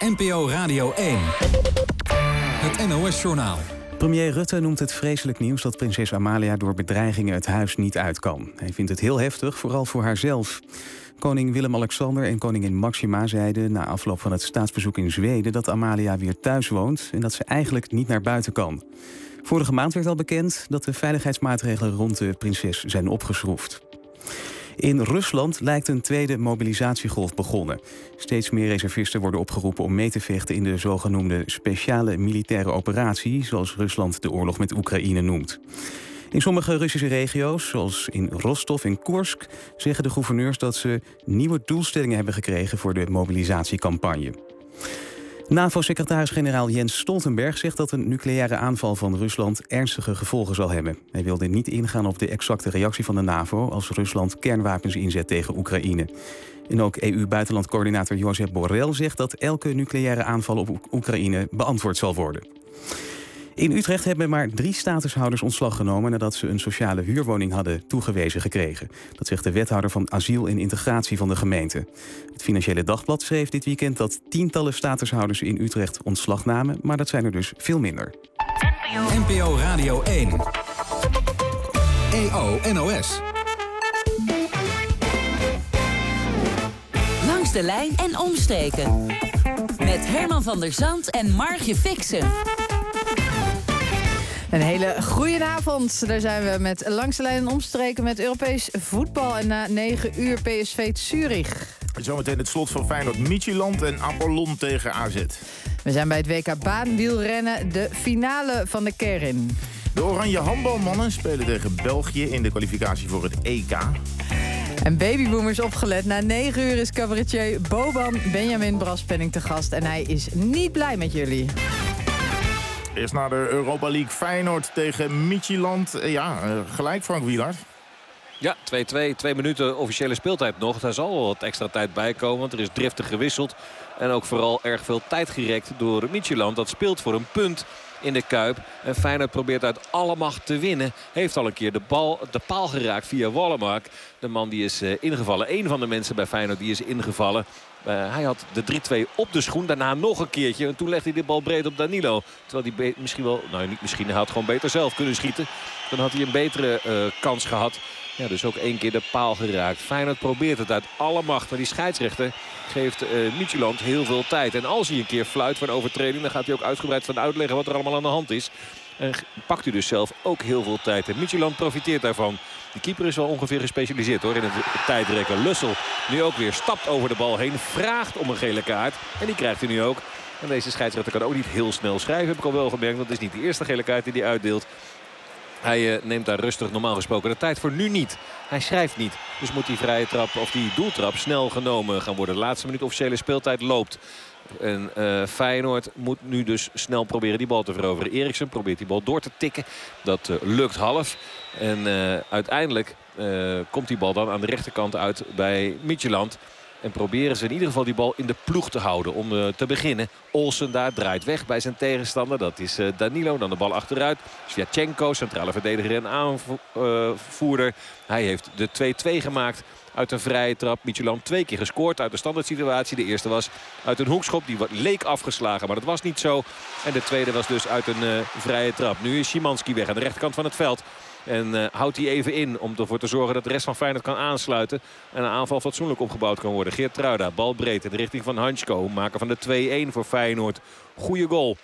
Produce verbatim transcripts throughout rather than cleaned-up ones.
N P O Radio één. Het N O S-journaal. Premier Rutte noemt het vreselijk nieuws dat prinses Amalia door bedreigingen het huis niet uit kan. Hij vindt het heel heftig, vooral voor haarzelf. Koning Willem-Alexander en koningin Maxima zeiden na afloop van het staatsbezoek in Zweden dat Amalia weer thuis woont en dat ze eigenlijk niet naar buiten kan. Vorige maand werd al bekend dat de veiligheidsmaatregelen rond de prinses zijn opgeschroefd. In Rusland lijkt een tweede mobilisatiegolf begonnen. Steeds meer reservisten worden opgeroepen om mee te vechten in de zogenoemde speciale militaire operatie, zoals Rusland de oorlog met Oekraïne noemt. In sommige Russische regio's, zoals in Rostov en Koersk, zeggen de gouverneurs dat ze nieuwe doelstellingen hebben gekregen voor de mobilisatiecampagne. NAVO-secretaris-generaal Jens Stoltenberg zegt dat een nucleaire aanval van Rusland ernstige gevolgen zal hebben. Hij wilde niet ingaan op de exacte reactie van de NAVO als Rusland kernwapens inzet tegen Oekraïne. En ook E U-buitenlandcoördinator Josep Borrell zegt dat elke nucleaire aanval op Oekraïne beantwoord zal worden. In Utrecht hebben maar drie statushouders ontslag genomen nadat ze een sociale huurwoning hadden toegewezen gekregen. Dat zegt de wethouder van asiel en integratie van de gemeente. Het Financiële Dagblad schreef dit weekend dat tientallen statushouders in Utrecht ontslag namen, maar dat zijn er dus veel minder. N P O Radio één. E O N O S. Langs de lijn en omstreken. Met Herman van der Zand en Margje Fixen. Een hele goede avond. Daar zijn we met Langs de lijn en omstreken met Europees voetbal. En na negen uur P S V Zurich. Zometeen het slot van Feyenoord Midtjylland en Apollon tegen A Z. We zijn bij het W K baanwielrennen, de finale van de kern. De Oranje handbalmannen spelen tegen België in de kwalificatie voor het E K. En babyboomers opgelet. Na negen uur is cabaretier Boban Benjamin Braspenning te gast. En hij is niet blij met jullie. Eerst naar de Europa League. Feyenoord tegen Midtjylland. Ja, gelijk Frank Wielaert. Ja, twee twee. Twee minuten officiële speeltijd nog. Daar zal wel wat extra tijd bij komen, want er is driftig gewisseld. En ook vooral erg veel tijd gerekt door Midtjylland. Dat speelt voor een punt in de Kuip. En Feyenoord probeert uit alle macht te winnen. Heeft al een keer de bal de paal geraakt via Wallenmark. De man die is uh, ingevallen. Eén van de mensen bij Feyenoord die is ingevallen. Uh, hij had de drie twee op de schoen. Daarna nog een keertje. En toen legde hij de bal breed op Danilo. Terwijl hij misschien wel... Nou, niet misschien. Hij had gewoon beter zelf kunnen schieten. Dan had hij een betere uh, kans gehad. Ja, dus ook één keer de paal geraakt. Feyenoord probeert het uit alle macht. Maar die scheidsrechter geeft uh, Midtjylland heel veel tijd. En als hij een keer fluit voor een overtreding, dan gaat hij ook uitgebreid van uitleggen wat er allemaal aan de hand is. En pakt u dus zelf ook heel veel tijd. En Midtjylland profiteert daarvan. De keeper is wel ongeveer gespecialiseerd hoor in het tijdrekken. Lussel nu ook weer stapt over de bal heen. Vraagt om een gele kaart. En die krijgt hij nu ook. En deze scheidsrechter kan ook niet heel snel schrijven. Heb ik al wel gemerkt. Want het is niet de eerste gele kaart die hij uitdeelt. Hij uh, neemt daar rustig normaal gesproken de tijd voor nu niet. Hij schrijft niet. Dus moet die vrije trap of die doeltrap snel genomen gaan worden. De laatste minuut officiële speeltijd loopt. En uh, Feyenoord moet nu dus snel proberen die bal te veroveren. Eriksen probeert die bal door te tikken. Dat uh, lukt half. En uh, uiteindelijk uh, komt die bal dan aan de rechterkant uit bij Midtjylland. En proberen ze in ieder geval die bal in de ploeg te houden. Om uh, te beginnen. Olsen daar draait weg bij zijn tegenstander. Dat is uh, Danilo. Dan de bal achteruit. Sviatchenko, centrale verdediger en aanvoerder. Hij heeft de twee twee gemaakt. Uit een vrije trap. Midtjylland twee keer gescoord uit de standaard situatie. De eerste was uit een hoekschop. Die leek afgeslagen, maar dat was niet zo. En de tweede was dus uit een uh, vrije trap. Nu is Szymanski weg aan de rechterkant van het veld. En uh, houdt hij even in om ervoor te zorgen dat de rest van Feyenoord kan aansluiten. En een aanval fatsoenlijk opgebouwd kan worden. Geertruida, bal breed in de richting van Hansko. Maken van de twee een voor Feyenoord. Goeie goal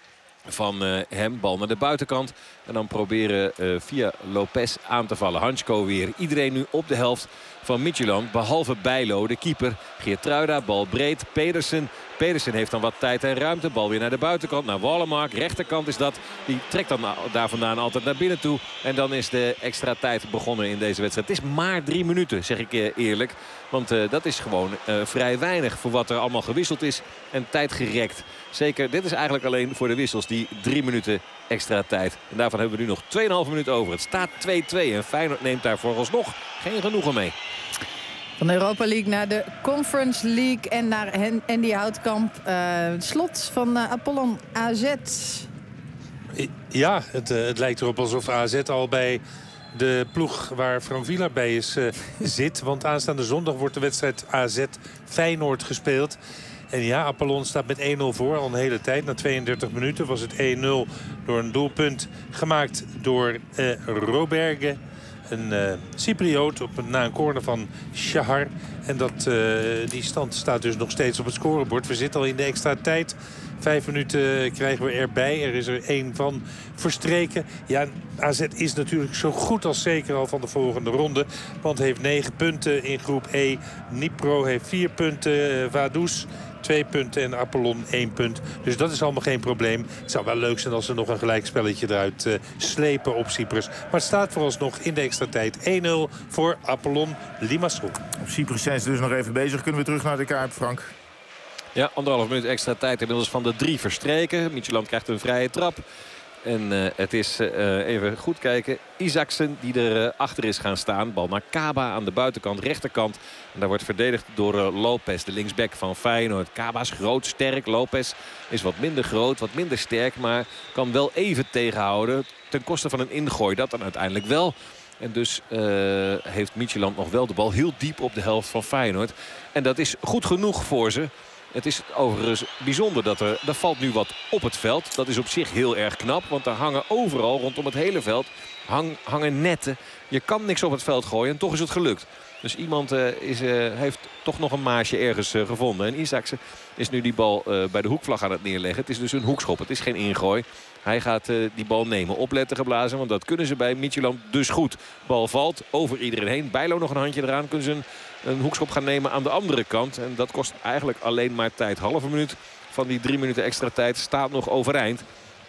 van uh, hem. Bal naar de buitenkant. En dan proberen uh, via Lopez aan te vallen. Hansko weer. Iedereen nu op de helft van Midtjylland. Behalve Bijlo, de keeper. Geertruida, bal breed. Pedersen. Pedersen heeft dan wat tijd en ruimte. Bal weer naar de buitenkant, naar Wallenmark. Rechterkant is dat. Die trekt dan daar vandaan altijd naar binnen toe. En dan is de extra tijd begonnen in deze wedstrijd. Het is maar drie minuten, zeg ik eerlijk. Want uh, dat is gewoon uh, vrij weinig voor wat er allemaal gewisseld is. En tijd gerekt. Zeker, dit is eigenlijk alleen voor de wissels die drie minuten extra tijd. En daarvan hebben we nu nog twee komma vijf minuten over. Het staat twee twee en Feyenoord neemt daar vooralsnog geen genoegen mee. Van de Europa League naar de Conference League en naar Andy Houtkamp. Uh, slot van uh, Apollon A Z. Ja, het, uh, het lijkt erop alsof A Z al bij de ploeg waar Frank Wielaert bij is uh, zit. Want aanstaande zondag wordt de wedstrijd A Z Feyenoord gespeeld. En ja, Apollon staat met één nul voor al een hele tijd. Na tweeëndertig minuten was het één nul door een doelpunt gemaakt door uh, Roberge. Een uh, Cypriot op, na een corner van Shahar. En dat, uh, die stand staat dus nog steeds op het scorebord. We zitten al in de extra tijd. Vijf minuten krijgen we erbij. Er is er één van verstreken. Ja, A Z is natuurlijk zo goed als zeker al van de volgende ronde. Want heeft negen punten in groep E. Dnipro heeft vier punten. Vaduz twee punten en Apollon één punt. Dus dat is allemaal geen probleem. Het zou wel leuk zijn als ze nog een gelijkspelletje eruit uh, slepen op Cyprus. Maar het staat vooralsnog in de extra tijd één nul voor Apollon Limassol. Op Cyprus zijn ze dus nog even bezig. Kunnen we terug naar de Kuip, Frank? Ja, anderhalf minuut extra tijd inmiddels van de drie verstreken. Midtjylland krijgt een vrije trap. En uh, het is, uh, even goed kijken, Isaksen die er uh, achter is gaan staan. Bal naar Kaba aan de buitenkant, rechterkant. En daar wordt verdedigd door uh, Lopez, de linksback van Feyenoord. Kaba is groot, sterk. Lopez is wat minder groot, wat minder sterk. Maar kan wel even tegenhouden ten koste van een ingooi. Dat dan uiteindelijk wel. En dus uh, heeft Midtjylland nog wel de bal heel diep op de helft van Feyenoord. En dat is goed genoeg voor ze. Het is overigens bijzonder dat er, er valt nu wat op het veld. Dat is op zich heel erg knap. Want er hangen overal rondom het hele veld hang, hangen netten. Je kan niks op het veld gooien en toch is het gelukt. Dus iemand uh, is, uh, heeft toch nog een maasje ergens uh, gevonden. En Isaksen is nu die bal uh, bij de hoekvlag aan het neerleggen. Het is dus een hoekschop. Het is geen ingooi. Hij gaat uh, die bal nemen. Opletten geblazen. Want dat kunnen ze bij Midtjylland dus goed. Bal valt over iedereen heen. Bijlo nog een handje eraan. Kunnen ze een, een hoekschop gaan nemen aan de andere kant. En dat kost eigenlijk alleen maar tijd. Halve minuut van die drie minuten extra tijd staat nog overeind.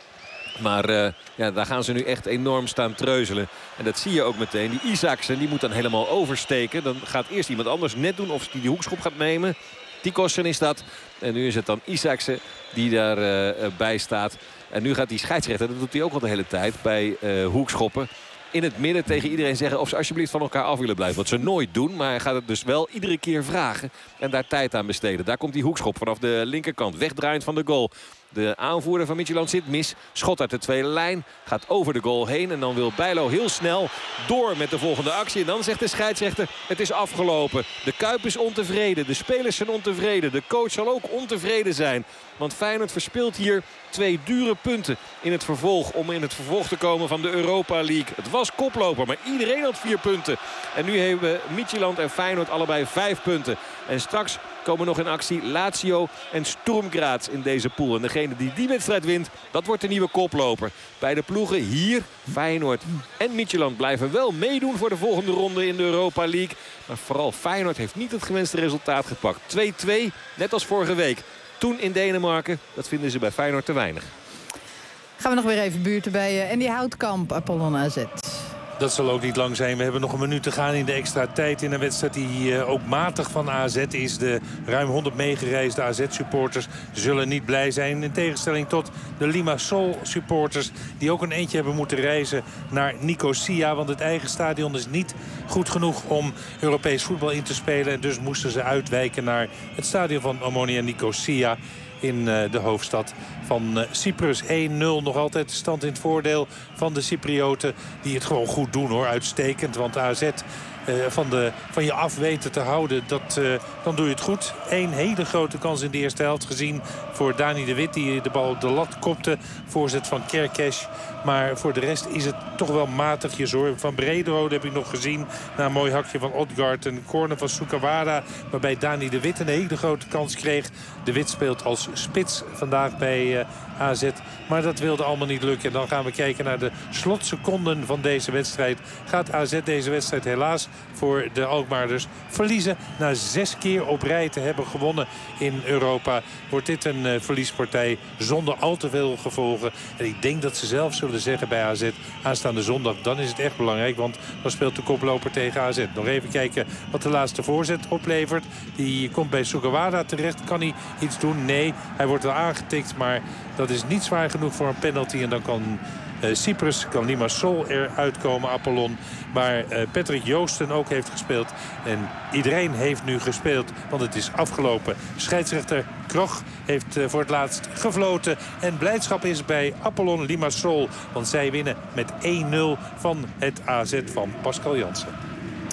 Maar uh, ja, daar gaan ze nu echt enorm staan treuzelen. En dat zie je ook meteen. Die Isaksen die moet dan helemaal oversteken. Dan gaat eerst iemand anders net doen of hij die hoekschop gaat nemen. Tikossen is dat. En nu is het dan Isaksen die daarbij uh, bij staat. En nu gaat die scheidsrechter, dat doet hij ook al de hele tijd bij uh, hoekschoppen. In het midden tegen iedereen zeggen of ze alsjeblieft van elkaar af willen blijven. Wat ze nooit doen, maar hij gaat het dus wel iedere keer vragen. En daar tijd aan besteden. Daar komt die hoekschop vanaf de linkerkant. Wegdraaiend van de goal. De aanvoerder van Midtjylland zit mis. Schot uit de tweede lijn. Gaat over de goal heen. En dan wil Bijlo heel snel door met de volgende actie. En dan zegt de scheidsrechter, het is afgelopen. De Kuip is ontevreden. De spelers zijn ontevreden. De coach zal ook ontevreden zijn. Want Feyenoord verspeelt hier twee dure punten in het vervolg. Om in het vervolg te komen van de Europa League. Het was koploper, maar iedereen had vier punten. En nu hebben Midtjylland en Feyenoord allebei vijf punten. En straks komen nog in actie Lazio en Sturm Graz in deze pool. En degene die die wedstrijd wint, dat wordt de nieuwe koploper. Beide ploegen hier, Feyenoord en Midtjylland, blijven wel meedoen voor de volgende ronde in de Europa League. Maar vooral Feyenoord heeft niet het gewenste resultaat gepakt. twee twee, net als vorige week. Toen in Denemarken, dat vinden ze bij Feyenoord te weinig. Gaan we nog weer even buurten bij uh, Andy Houtkamp, Apollon A Z. Dat zal ook niet lang zijn. We hebben nog een minuut te gaan in de extra tijd. In een wedstrijd die uh, ook matig van A Z is. De ruim honderd meegereisde A Z-supporters zullen niet blij zijn. In tegenstelling tot de Limassol-supporters. Die ook een eentje hebben moeten reizen naar Nicosia. Want het eigen stadion is niet goed genoeg om Europees voetbal in te spelen. En dus moesten ze uitwijken naar het stadion van Omonia Nicosia. In uh, de hoofdstad van uh, Cyprus. één nul nog altijd de stand in het voordeel van de Cyprioten. Die het gewoon goed doen hoor. Uitstekend. Want A Z uh, van, de, van je af weten te houden. Dat, uh, dan doe je het goed. Eén hele grote kans in de eerste helft gezien voor Dani de Wit. Die de bal op de lat kopte. Voorzet van Kerkesh. Maar voor de rest is het toch wel matigjes hoor. Van Brederode heb ik nog gezien. Na een mooi hakje van Odgaard. Een corner van Sukawara. Waarbij Dani de Wit een hele grote kans kreeg. De Wit speelt als spits vandaag bij uh, A Z. Maar dat wilde allemaal niet lukken. En dan gaan we kijken naar de slotseconden van deze wedstrijd. Gaat A Z deze wedstrijd helaas voor de Alkmaarders verliezen. Na zes keer op rij te hebben gewonnen in Europa. Wordt dit een uh, verliespartij zonder al te veel gevolgen. En ik denk dat ze zelf zullen zeggen bij A Z aanstaande zondag. Dan is het echt belangrijk. Want dan speelt de koploper tegen A Z. Nog even kijken wat de laatste voorzet oplevert. Die komt bij Sugawara terecht. Kan hij iets doen? Nee. Hij wordt wel aangetikt. Maar dat is niet zwaar genoeg voor een penalty. En dan kan uh, Cyprus, kan Limassol eruit komen. Apollon. Maar uh, Patrick Joosten ook heeft gespeeld. En iedereen heeft nu gespeeld. Want het is afgelopen. Scheidsrechter Krog heeft uh, voor het laatst gefloten. En blijdschap is bij Apollon Limassol. Want zij winnen met één nul van het A Z van Pascal Jansen.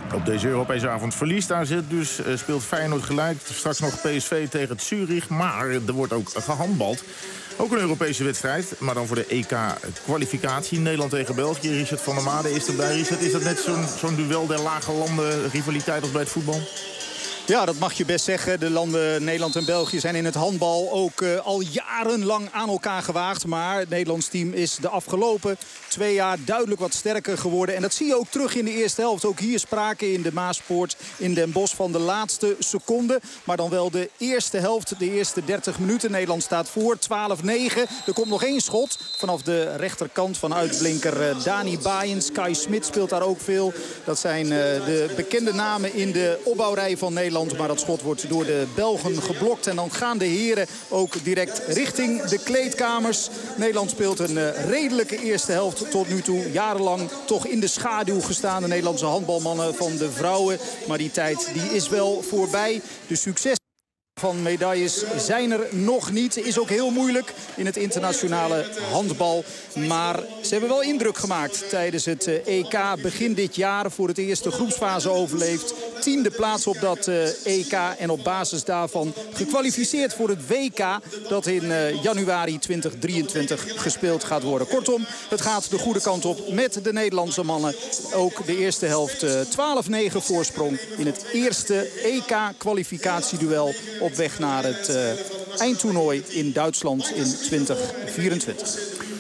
Op deze Europese avond verliest A Z dus, uh, speelt Feyenoord gelijk. Straks nog P S V tegen Zurich, maar er wordt ook gehandbald. Ook een Europese wedstrijd, maar dan voor de E K-kwalificatie. Nederland tegen België. Richard van der Made is erbij. Richard, is dat net zo'n zo'n duel der lage landen rivaliteit als bij het voetbal? Ja, dat mag je best zeggen. De landen Nederland en België zijn in het handbal ook uh, al jarenlang aan elkaar gewaagd. Maar het Nederlands team is de afgelopen twee jaar duidelijk wat sterker geworden. En dat zie je ook terug in de eerste helft. Ook hier sprake in de Maaspoort in Den Bosch van de laatste seconde. Maar dan wel de eerste helft, de eerste dertig minuten. Nederland staat voor, twaalf negen. Er komt nog één schot vanaf de rechterkant van uitblinker uh, Dani Baaiens. Kai Smit speelt daar ook veel. Dat zijn uh, de bekende namen in de opbouwrij van Nederland. Maar dat schot wordt door de Belgen geblokt. En dan gaan de heren ook direct richting de kleedkamers. Nederland speelt een uh, redelijke eerste helft tot nu toe. Jarenlang toch in de schaduw gestaan. De Nederlandse handbalmannen van de vrouwen. Maar die tijd die is wel voorbij. De succes van medailles zijn er nog niet. Is ook heel moeilijk in het internationale handbal. Maar ze hebben wel indruk gemaakt tijdens het E K begin dit jaar. Voor het eerst de groepsfase overleefd. Tiende plaats op dat E K. En op basis daarvan gekwalificeerd voor het W K. Dat in januari twintig drieëntwintig gespeeld gaat worden. Kortom, het gaat de goede kant op met de Nederlandse mannen. Ook de eerste helft twaalf negen voorsprong in het eerste E K-kwalificatieduel op weg naar het uh, eindtoernooi in Duitsland in twintig vierentwintig.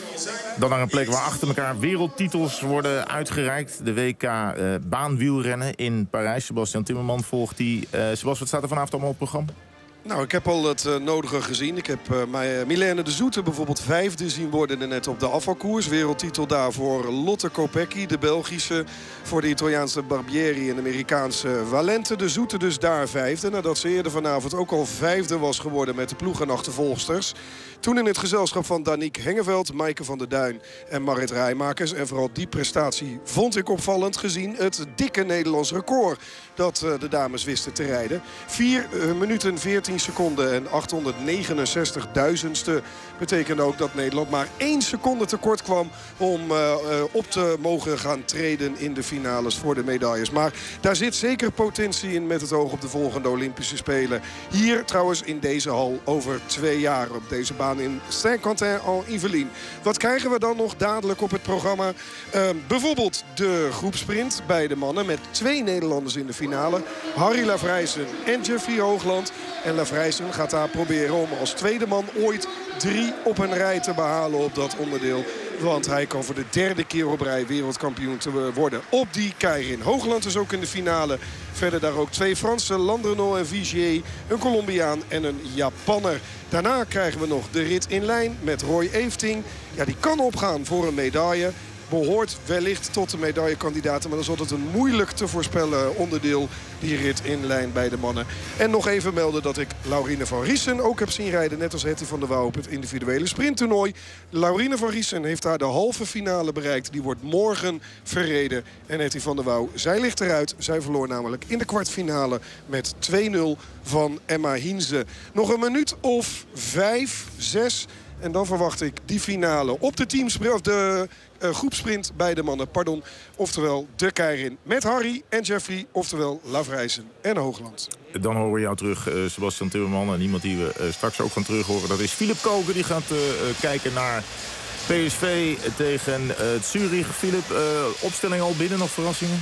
Dan naar een plek waar achter elkaar wereldtitels worden uitgereikt. De W K uh, baanwielrennen in Parijs. Sebastian Timmerman volgt die. Uh, Sebastian, wat staat er vanavond allemaal op het programma? Nou, ik heb al het uh, nodige gezien. Ik heb uh, mij, Milène de Zoete bijvoorbeeld vijfde zien worden net op de afvalkoers. Wereldtitel daarvoor Lotte Kopecky, de Belgische. Voor de Italiaanse Barbieri en de Amerikaanse Valente. De Zoete dus daar vijfde. Nadat ze eerder vanavond ook al vijfde was geworden met de ploegenachtervolgsters. Toen in het gezelschap van Danique Hengeveld, Maaike van der Duin en Marit Rijmakers. En vooral die prestatie vond ik opvallend gezien het dikke Nederlands record dat uh, de dames wisten te rijden. vier minuten veertien seconden en achthonderdnegenenzestig duizendste betekende ook dat Nederland maar één seconde tekort kwam om uh, uh, op te mogen gaan treden in de finales voor de medailles. Maar daar zit zeker potentie in met het oog op de volgende Olympische Spelen. Hier trouwens in deze hal over twee jaar op deze baan in Saint-Quentin-en-Yvelines. Wat krijgen we dan nog dadelijk op het programma? Uh, bijvoorbeeld de groepsprint bij de mannen met twee Nederlanders in de finale. Harry Lavrijsen en Jeffrey Hoogland. En Lavrijsen gaat daar proberen om als tweede man ooit drie op een rij te behalen op dat onderdeel. Want hij kan voor de derde keer op rij wereldkampioen te worden op die keirin. Hoogland is ook in de finale. Verder daar ook twee Fransen, Landrenau en Vigier. Een Colombiaan en een Japanner. Daarna krijgen we nog de rit in lijn met Roy Efting. Ja, die kan opgaan voor een medaille. Behoort wellicht tot de medaillekandidaten. Maar dat is altijd een moeilijk te voorspellen onderdeel. Die rit in lijn bij de mannen. En nog even melden dat ik Laurine van Riesen ook heb zien rijden. Net als Hetty van der Wouw op het individuele sprinttoernooi. Laurine van Riesen heeft daar de halve finale bereikt. Die wordt morgen verreden. En Hetty van der Wouw, zij ligt eruit. Zij verloor namelijk in de kwartfinale met twee nul van Emma Hienze. Nog een minuut of vijf, zes. En dan verwacht ik die finale op de teamsprint, of de uh, groepsprint bij de mannen. Pardon, oftewel de keirin met Harry en Jeffrey, oftewel Lavrijsen en Hoogland. Dan horen we jou terug, uh, Sebastian Timmerman. En iemand die we uh, straks ook gaan terug horen, dat is Philip Koken. Die gaat uh, uh, kijken naar P S V tegen uh, Zurich. Philip, uh, opstelling al binnen, nog verrassingen?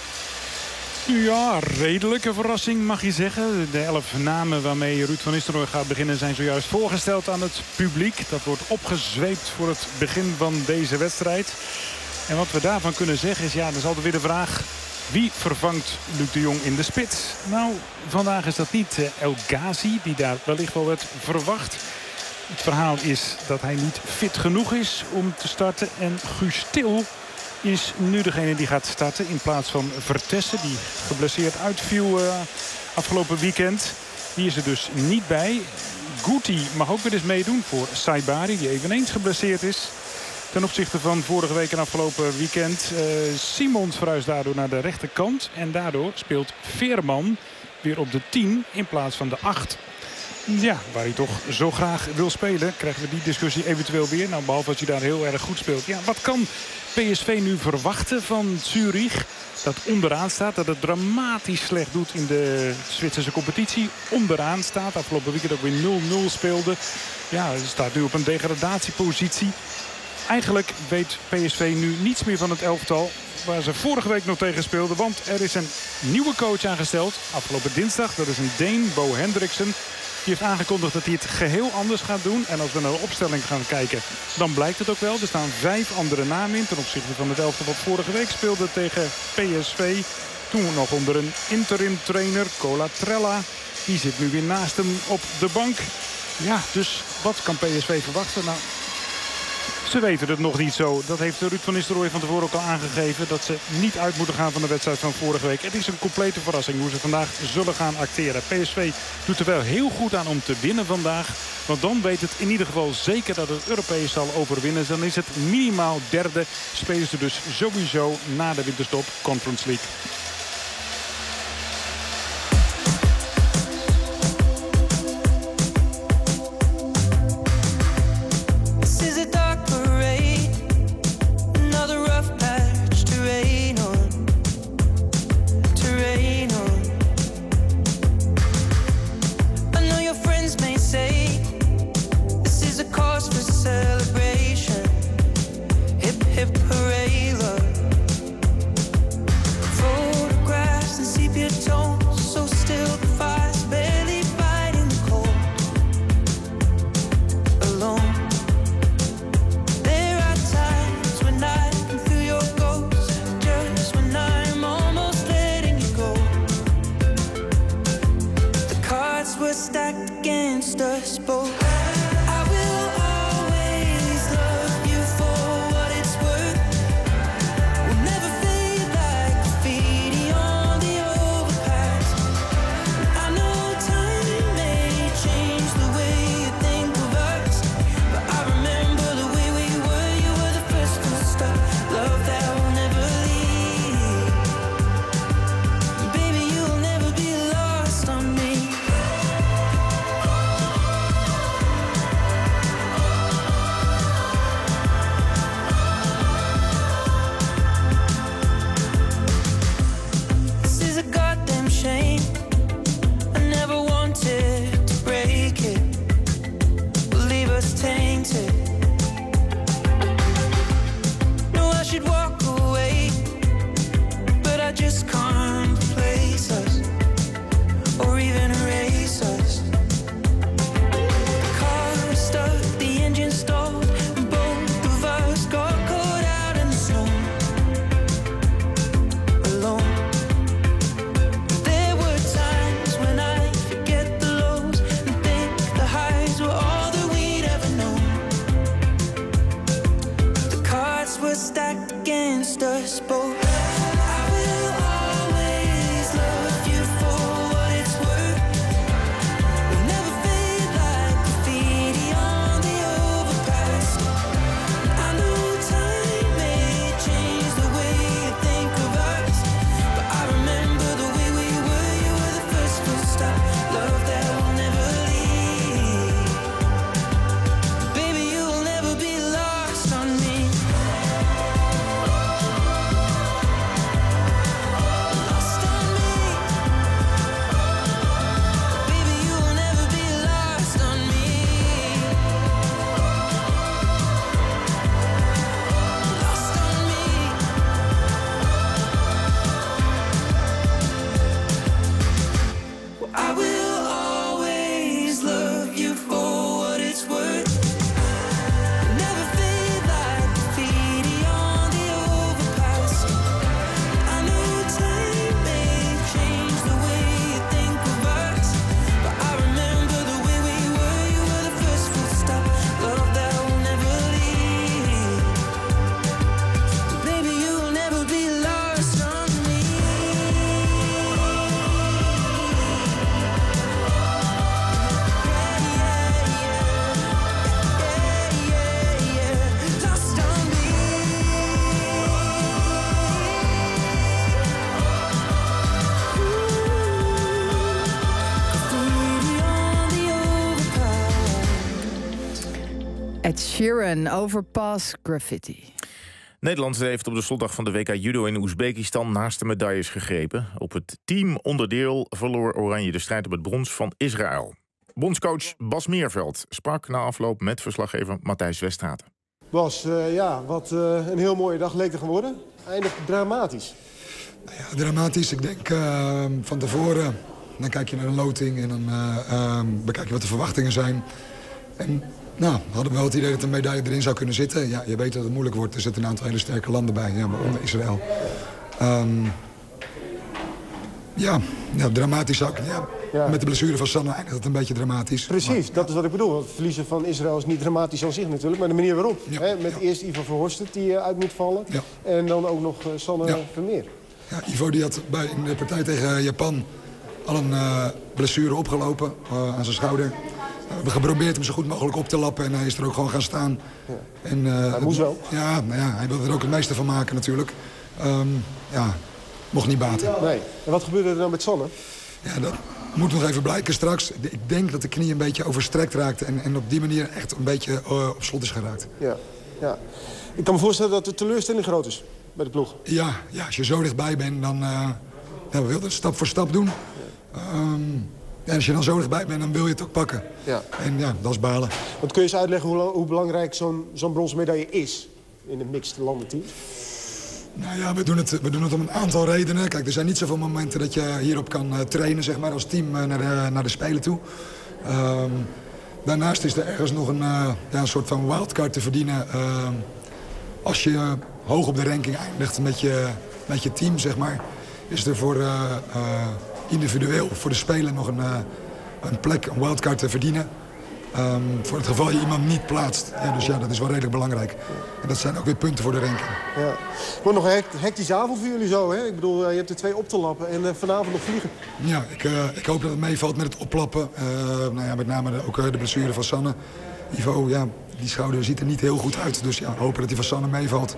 Ja, redelijke verrassing mag je zeggen. De elf namen waarmee Ruud van Nistelrooy gaat beginnen zijn zojuist voorgesteld aan het publiek. Dat wordt opgezweept voor het begin van deze wedstrijd. En wat we daarvan kunnen zeggen is, ja, dat is altijd weer de vraag: wie vervangt Luc de Jong in de spits? Nou, vandaag is dat niet El Ghazi, die daar wellicht wel werd verwacht. Het verhaal is dat hij niet fit genoeg is om te starten. En Guus Til is nu degene die gaat starten in plaats van Vertessen, die geblesseerd uitviel uh, afgelopen weekend. Die is er dus niet bij. Guti mag ook weer eens meedoen voor Saibari, die eveneens geblesseerd is. Ten opzichte van vorige week en afgelopen weekend. Uh, Simons verhuist daardoor naar de rechterkant. En daardoor speelt Veerman weer op de tien in plaats van de acht. Ja, waar hij toch zo graag wil spelen, krijgen we die discussie eventueel weer. Nou, behalve als hij daar heel erg goed speelt. Ja, wat kan P S V nu verwachten van Zurich? Dat onderaan staat, dat het dramatisch slecht doet in de Zwitserse competitie. Onderaan staat, afgelopen weekend ook weer nul nul speelde. Ja, hij staat nu op een degradatiepositie. Eigenlijk weet P S V nu niets meer van het elftal waar ze vorige week nog tegen speelden. Want er is een nieuwe coach aangesteld. Afgelopen dinsdag, dat is een Deen, Bo Hendriksen. Die heeft aangekondigd dat hij het geheel anders gaat doen. En als we naar de opstelling gaan kijken, dan blijkt het ook wel. Er staan vijf andere namen in ten opzichte van het elftal wat vorige week speelde tegen P S V. Toen nog onder een interim trainer, Colatrella. Die zit nu weer naast hem op de bank. Ja, dus wat kan P S V verwachten? Nou, ze weten het nog niet zo. Dat heeft Ruud van Nistelrooy van tevoren ook al aangegeven. Dat ze niet uit moeten gaan van de wedstrijd van vorige week. Het is een complete verrassing hoe ze vandaag zullen gaan acteren. P S V doet er wel heel goed aan om te winnen vandaag. Want dan weet het in ieder geval zeker dat het Europees zal overwinnen. Dan is het minimaal derde. Spelen ze dus sowieso na de winterstop Conference League. Ed Sheeran, Overpass Graffiti. Nederland heeft op de slotdag van de W K Judo in Oezbekistan naast de medailles gegrepen. Op het teamonderdeel verloor Oranje de strijd op het brons van Israël. Bondscoach Bas Meerveld sprak na afloop met verslaggever Matthijs Weststraten. Bas, uh, ja, wat uh, een heel mooie dag leek er geworden. Eindig dramatisch. Nou ja, dramatisch. Ik denk uh, van tevoren, dan kijk je naar een loting en dan uh, uh, bekijk je wat de verwachtingen zijn. En nou, we hadden wel het idee dat een medaille erin zou kunnen zitten. Ja, je weet dat het moeilijk wordt. Er zitten een aantal hele sterke landen bij, ja, waaronder Israël. Um, ja, ja, dramatisch ook. Ja. Ja. Met de blessure van Sanne eindigt het een beetje dramatisch. Precies, maar, dat is wat ik bedoel. Het verliezen van Israël is niet dramatisch aan zich natuurlijk, maar de manier waarop. Ja, hè? Met ja. eerst Ivo Verhorst die uh, uit moet vallen. Ja. En dan ook nog uh, Sanne ja. Vermeer. Ja, Ivo die had bij in de partij tegen Japan al een uh, blessure opgelopen uh, aan zijn schouder. Uh, we hebben geprobeerd hem zo goed mogelijk op te lappen en hij is er ook gewoon gaan staan. Ja. En, uh, hij moest wel. Ja, nou ja, hij wilde er ook het meeste van maken natuurlijk. Um, ja, mocht niet baten. Nee. En wat gebeurde er dan met Sanne? Ja, dat moet nog even blijken straks. Ik denk dat de knie een beetje overstrekt raakte en, en op die manier echt een beetje uh, op slot is geraakt. Ja, ja. Ik kan me voorstellen dat de teleurstelling groot is bij de ploeg. Ja, ja als je zo dichtbij bent, dan uh, ja, we wilden het stap voor stap doen. Ja. Um, en als je dan zo dichtbij bent, dan wil je het ook pakken. Ja. En ja, dat is balen. Want kun je eens uitleggen hoe, hoe belangrijk zo'n zo'n bronzen medaille is in een mixed landenteam? Nou ja, we doen, het, we doen het om een aantal redenen. Kijk, er zijn niet zoveel momenten dat je hierop kan uh, trainen, zeg maar, als team uh, naar, de, naar de Spelen toe. Um, daarnaast is er ergens nog een, uh, ja, een soort van wildcard te verdienen. Uh, als je uh, hoog op de ranking eindigt met je, met je team, zeg maar, is er voor uh, uh, individueel voor de Spelen nog een, uh, een plek, een wildcard te verdienen. Um, voor het geval je iemand niet plaatst. Ja, dus ja, dat is wel redelijk belangrijk. En dat zijn ook weer punten voor de ranking. Ja. Het wordt nog een hectische avond voor jullie zo, hè? Ik bedoel, je hebt er twee op te lappen en uh, vanavond nog vliegen. Ja, ik, uh, ik hoop dat het meevalt met het oplappen. Uh, nou ja, met name de, ook uh, de blessure van Sanne. Ivo, ja, die schouder ziet er niet heel goed uit. Dus ja, hopen dat die van Sanne meevalt.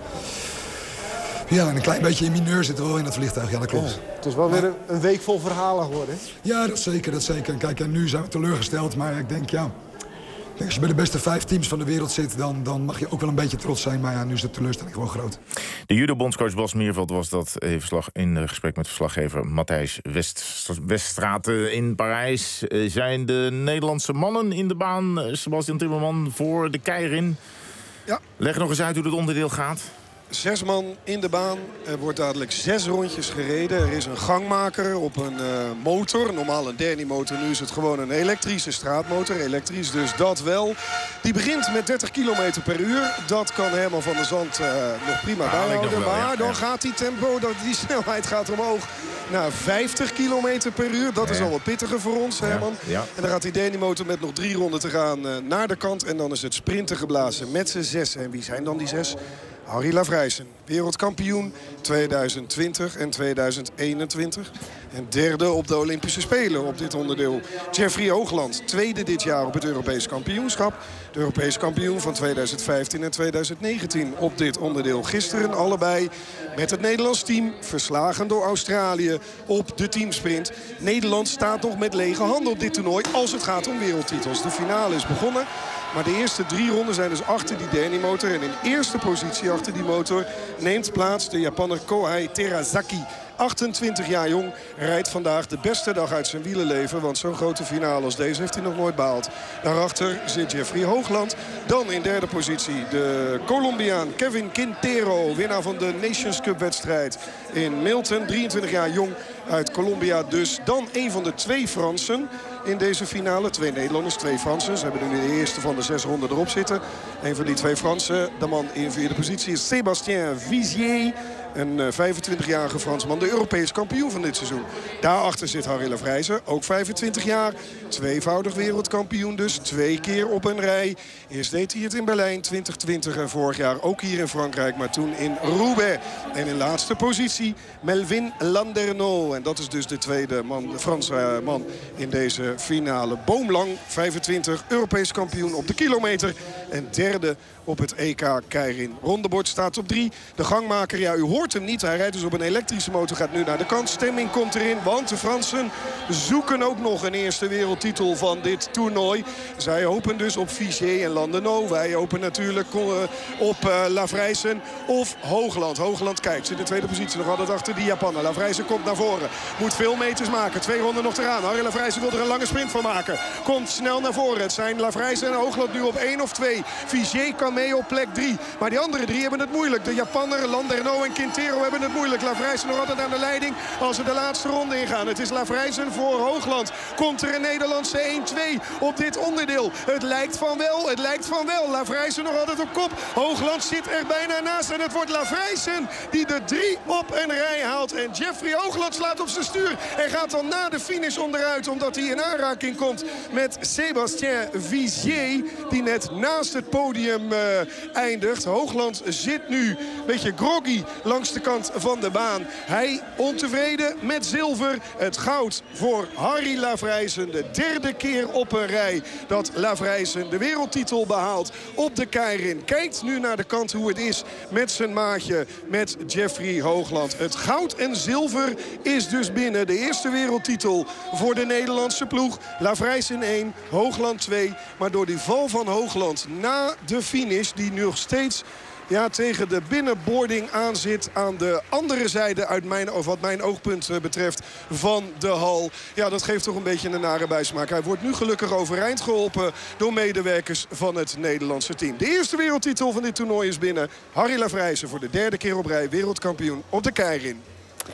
Ja, en een klein beetje in mineur zit er wel in dat vliegtuig. Ja, dat klopt. Ja, het is wel weer een, een week vol verhalen geworden. Ja, dat zeker, dat zeker. Kijk, en nu zijn we teleurgesteld, maar ik denk, ja... Kijk, als je bij de beste vijf teams van de wereld zit, dan, dan mag je ook wel een beetje trots zijn. Maar ja, nu is de teleurstelling gewoon groot. De judo-bondscoach Bas Meerveld was dat in gesprek met verslaggever Matthijs West, Weststraten in Parijs. Zijn de Nederlandse mannen in de baan, Sebastian Timmerman, voor de keirin? Ja. Leg nog eens uit hoe het onderdeel gaat. Zes man in de baan. Er wordt dadelijk zes rondjes gereden. Er is een gangmaker op een uh, motor. Normaal een Danny-motor. Nu is het gewoon een elektrische straatmotor. Elektrisch dus dat wel. Die begint met dertig kilometer per uur. Dat kan Herman van der Zand uh, nog prima ah, bijhouden. Wel, maar ja, dan ja. gaat die tempo, dat, die snelheid gaat omhoog naar vijftig kilometer per uur. Dat ja. is al wat pittiger voor ons, Herman. Ja. Ja. En dan gaat die Danny-motor met nog drie ronden te gaan uh, naar de kant. En dan is het sprinten geblazen met z'n zes. En wie zijn dan die zes? Harry Lavrijsen, wereldkampioen tweeduizend twintig en tweeduizend eenentwintig. En derde op de Olympische Spelen op dit onderdeel. Jeffrey Hoogland, tweede dit jaar op het Europees kampioenschap. De Europees kampioen van tweeduizend vijftien en tweeduizend negentien op dit onderdeel. Gisteren allebei met het Nederlands team, verslagen door Australië op de teamsprint. Nederland staat nog met lege handen op dit toernooi als het gaat om wereldtitels. De finale is begonnen. Maar de eerste drie ronden zijn dus achter die Danny-motor. En in eerste positie achter die motor neemt plaats de Japanner Kohei Terazaki. achtentwintig jaar jong, rijdt vandaag de beste dag uit zijn wielerleven. Want zo'n grote finale als deze heeft hij nog nooit behaald. Daarachter zit Jeffrey Hoogland. Dan in derde positie de Colombiaan Kevin Quintero. Winnaar van de Nations Cup wedstrijd in Milton. drieëntwintig jaar jong uit Colombia dus. Dan een van de twee Fransen in deze finale. Twee Nederlanders, twee Fransen. Ze hebben nu de eerste van de zes ronden erop zitten. Een van die twee Fransen, de man in vierde positie, is Sébastien Vizier. Een vijfentwintigjarige Fransman, de Europees kampioen van dit seizoen. Daarachter zit Harry Lavrijsen, ook vijfentwintig jaar. Tweevoudig wereldkampioen dus, twee keer op een rij. Eerst deed hij het in Berlijn, twintig twintig en vorig jaar ook hier in Frankrijk. Maar toen in Roubaix. En in laatste positie Melvin Landerneau. En dat is dus de tweede man, de Franse man in deze finale. Boomlang, vijfentwintig, Europees kampioen op de kilometer. En derde op het E K Keirin. Rondebord staat op drie. De gangmaker, ja, u hoort hoort hem niet. Hij rijdt dus op een elektrische motor, gaat nu naar de kant. Stemming komt erin, want de Fransen zoeken ook nog een eerste wereldtitel van dit toernooi. Zij hopen dus op Vigier en Landenau. Wij hopen natuurlijk op uh, Lavrijsen of Hoogland. Hoogland kijkt in de tweede positie nog altijd achter die Japaner. Lavrijsen komt naar voren. Moet veel meters maken. Twee ronden nog eraan. Harry Lavrijsen wil er een lange sprint van maken. Komt snel naar voren. Het zijn Lavrijsen en Hoogland nu op één of twee. Vigier kan mee op plek drie. Maar die andere drie hebben het moeilijk. De Japaner, Landerneau en Quintero hebben het moeilijk. Lavrijsen nog altijd aan de leiding als ze de laatste ronde ingaan. Het is Lavrijsen voor Hoogland. Komt er een Nederlandse één twee op dit onderdeel. Het lijkt van wel. Het lijkt van wel. Lavrijsen nog altijd op kop. Hoogland zit er bijna naast. En het wordt Lavrijsen die de drie op een rij haalt. En Jeffrey Hoogland slaat op zijn stuur. En gaat dan na de finish onderuit. Omdat hij in aanraking komt met Sébastien Vigier. Die net naast het podium uh, eindigt. Hoogland zit nu een beetje groggy langs de kant van de baan. Hij ontevreden met zilver. Het goud voor Harry Lavrijsen. De derde keer op een rij dat Lavrijsen de wereldtitel behaalt op de keirin. Kijkt nu naar de kant hoe het is met zijn maatje, met Jeffrey Hoogland. Het goud en zilver is dus binnen. De eerste wereldtitel voor de Nederlandse ploeg. Lavrijsen één, Hoogland twee. Maar door die val van Hoogland na de finish, die nog steeds ja, tegen de binnenboarding aan zit aan de andere zijde uit mijn, of wat mijn oogpunt betreft van de hal. Ja, dat geeft toch een beetje een nare bijsmaak. Hij wordt nu gelukkig overeind geholpen door medewerkers van het Nederlandse team. De eerste wereldtitel van dit toernooi is binnen. Harry Lavrijsen voor de derde keer op rij wereldkampioen op de keirin.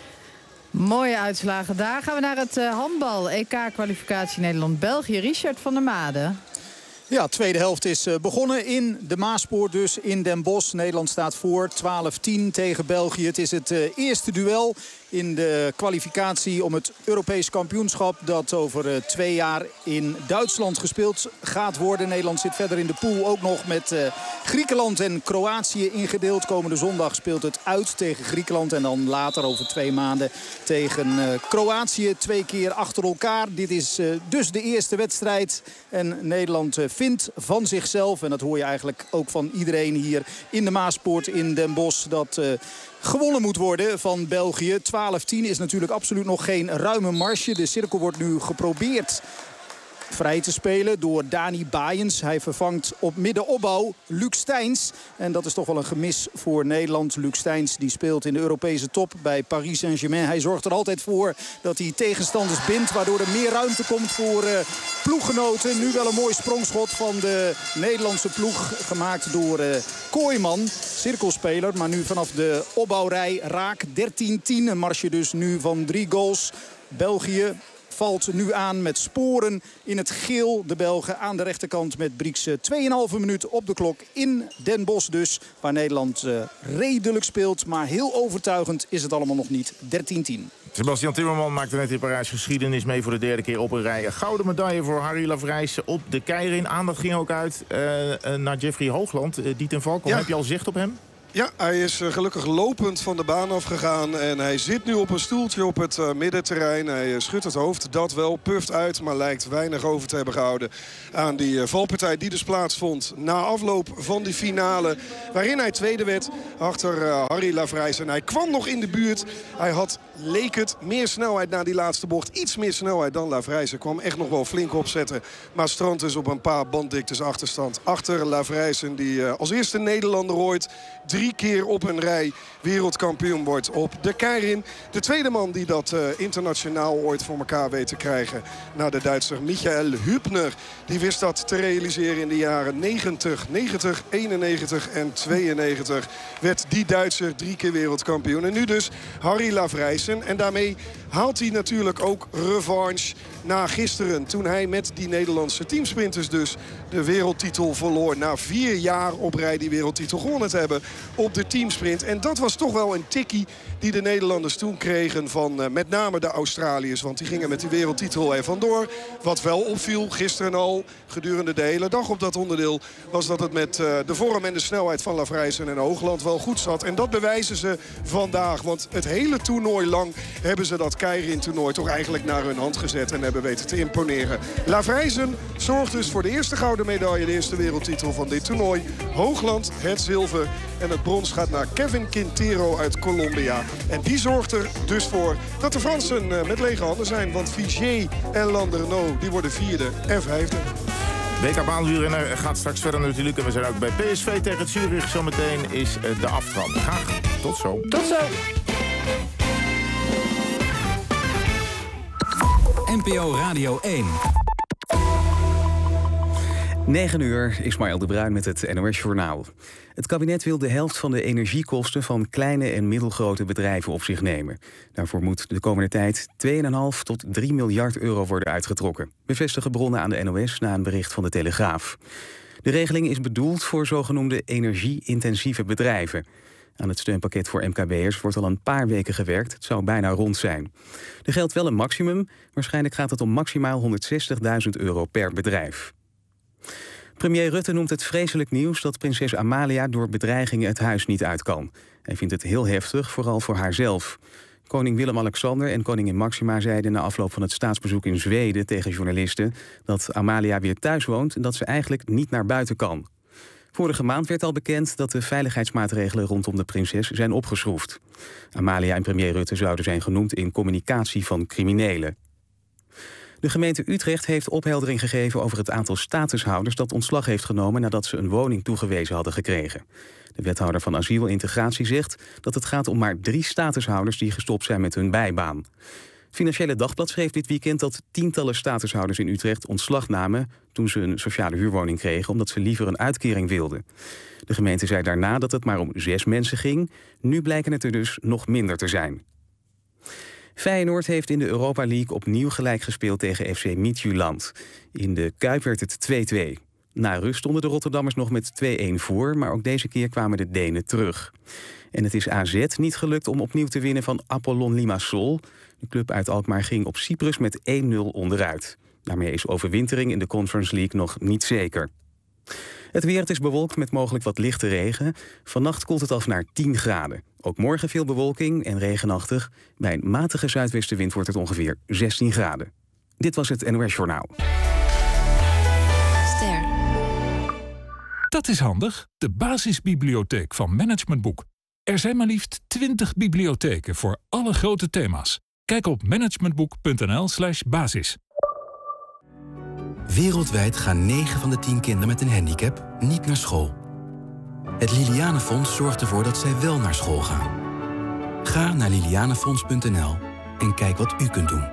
Mooie uitslagen daar. Gaan we naar het uh, handbal. E K-kwalificatie Nederland-België. Richard van der Made. Ja, de tweede helft is begonnen in de Maaspoort, dus in Den Bosch. Nederland staat voor twaalf tien tegen België. Het is het uh, eerste duel in de kwalificatie om het Europees kampioenschap dat over uh, twee jaar in Duitsland gespeeld gaat worden. Nederland zit verder in de pool ook nog met uh, Griekenland en Kroatië ingedeeld. Komende zondag speelt het uit tegen Griekenland en dan later over twee maanden tegen uh, Kroatië. Twee keer achter elkaar. Dit is uh, dus de eerste wedstrijd en Nederland uh, vindt van zichzelf, en dat hoor je eigenlijk ook van iedereen hier in de Maaspoort in Den Bosch, dat uh, gewonnen moet worden van België. twaalf tien is natuurlijk absoluut nog geen ruime marge. De cirkel wordt nu geprobeerd vrij te spelen door Dani Baaiens. Hij vervangt op middenopbouw Luc Steins. En dat is toch wel een gemis voor Nederland. Luc Steins die speelt in de Europese top bij Paris Saint-Germain. Hij zorgt er altijd voor dat hij tegenstanders bindt, waardoor er meer ruimte komt voor uh, ploeggenoten. Nu wel een mooi sprongschot van de Nederlandse ploeg, gemaakt door uh, Kooijman, cirkelspeler. Maar nu vanaf de opbouwrij raak dertien tien. Een marge dus nu van drie goals. België valt nu aan met sporen in het geel. De Belgen aan de rechterkant met Brieks twee komma vijf minuut op de klok in Den Bosch dus. Waar Nederland uh, redelijk speelt. Maar heel overtuigend is het allemaal nog niet. dertien tien. Sebastian Timmerman maakte net in Parijs geschiedenis mee voor de derde keer op een rij. Een gouden medaille voor Harry Lavrijsen op de keirin. Aandacht ging ook uit uh, naar Jeffrey Hoogland. Uh, die ten Valkel, ja. Heb je al zicht op hem? Ja, hij is gelukkig lopend van de baan afgegaan. En hij zit nu op een stoeltje op het uh, middenterrein. Hij uh, schudt het hoofd, dat wel, puft uit. Maar lijkt weinig over te hebben gehouden aan die uh, valpartij die dus plaatsvond na afloop van die finale. Waarin hij tweede werd achter uh, Harry Lavrijsen. Hij kwam nog in de buurt. Hij had, leek het, meer snelheid na die laatste bocht. Iets meer snelheid dan Lavrijsen. Kwam echt nog wel flink opzetten. Maar strand is op een paar banddiktes achterstand. Achter Lavrijsen die uh, als eerste Nederlander ooit drie keer op een rij wereldkampioen wordt op de keirin. De tweede man die dat uh, internationaal ooit voor elkaar weet te krijgen. Na de Duitser Michael Hübner. Die wist dat te realiseren in de jaren negentig, negentig, eenennegentig en tweeënnegentig. Werd die Duitser drie keer wereldkampioen. En nu dus Harry Lavrijsen. En daarmee haalt hij natuurlijk ook revanche na gisteren. Toen hij met die Nederlandse teamsprinters dus de wereldtitel verloor. Na vier jaar op rij die wereldtitel gewonnen te hebben op de teamsprint. En dat was toch wel een tikkie die de Nederlanders toen kregen van uh, met name de Australiërs. Want die gingen met die wereldtitel er vandoor. Wat wel opviel gisteren al gedurende de hele dag op dat onderdeel, was dat het met uh, de vorm en de snelheid van Lavrijsen en Hoogland wel goed zat. En dat bewijzen ze vandaag. Want het hele toernooi lang hebben ze dat keirin toernooi toch eigenlijk naar hun hand gezet en hebben weten te imponeren. Lavrijsen zorgt dus voor de eerste gouden medaille, de eerste wereldtitel van dit toernooi. Hoogland het zilver. En het brons gaat naar Kevin Quintero uit Colombia. En die zorgt er dus voor dat de Fransen uh, met lege handen zijn. Want Vigier en Landerneau die worden vierde en vijfde. W K baanwielrennen gaat straks verder natuurlijk. En we zijn ook bij P S V tegen Zurich. Zometeen is de aftrap. Graag tot zo. Tot zo. N P O Radio één. negen uur, Ismaël de Bruin met het N O S-journaal. Het kabinet wil de helft van de energiekosten van kleine en middelgrote bedrijven op zich nemen. Daarvoor moet de komende tijd twee komma vijf tot drie miljard euro worden uitgetrokken, bevestigen bronnen aan de N O S na een bericht van de Telegraaf. De regeling is bedoeld voor zogenoemde energie-intensieve bedrijven. Aan het steunpakket voor M K B'ers wordt al een paar weken gewerkt. Het zou bijna rond zijn. Er geldt wel een maximum. Waarschijnlijk gaat het om maximaal honderdzestigduizend euro per bedrijf. Premier Rutte noemt het vreselijk nieuws dat prinses Amalia door bedreigingen het huis niet uit kan. Hij vindt het heel heftig, vooral voor haarzelf. Koning Willem-Alexander en koningin Máxima zeiden na afloop van het staatsbezoek in Zweden tegen journalisten dat Amalia weer thuis woont en dat ze eigenlijk niet naar buiten kan. Vorige maand werd al bekend dat de veiligheidsmaatregelen rondom de prinses zijn opgeschroefd. Amalia en premier Rutte zouden zijn genoemd in communicatie van criminelen. De gemeente Utrecht heeft opheldering gegeven over het aantal statushouders dat ontslag heeft genomen nadat ze een woning toegewezen hadden gekregen. De wethouder van asiel en integratie zegt dat het gaat om maar drie statushouders die gestopt zijn met hun bijbaan. Financiële Dagblad schreef dit weekend dat tientallen statushouders in Utrecht ontslag namen toen ze een sociale huurwoning kregen omdat ze liever een uitkering wilden. De gemeente zei daarna dat het maar om zes mensen ging. Nu blijken het er dus nog minder te zijn. Feyenoord heeft in de Europa League opnieuw gelijk gespeeld tegen F C Midtjylland. In de Kuip werd het twee-twee. Na rust stonden de Rotterdammers nog met twee-een voor, maar ook deze keer kwamen de Denen terug. En het is A Z niet gelukt om opnieuw te winnen van Apollon Limassol. De club uit Alkmaar ging op Cyprus met één nul onderuit. Daarmee is overwintering in de Conference League nog niet zeker. Het weer, het is bewolkt met mogelijk wat lichte regen. Vannacht koelt het af naar tien graden. Ook morgen veel bewolking en regenachtig. Bij een matige zuidwestenwind wordt het ongeveer zestien graden. Dit was het N O S-journaal. Ster. Dat is handig. De basisbibliotheek van Management Boek. Er zijn maar liefst twintig bibliotheken voor alle grote thema's. Kijk op managementboek punt n l slash basis. Wereldwijd gaan negen van de tien kinderen met een handicap niet naar school. Het Lilianenfonds zorgt ervoor dat zij wel naar school gaan. Ga naar lilianenfonds punt n l en kijk wat u kunt doen.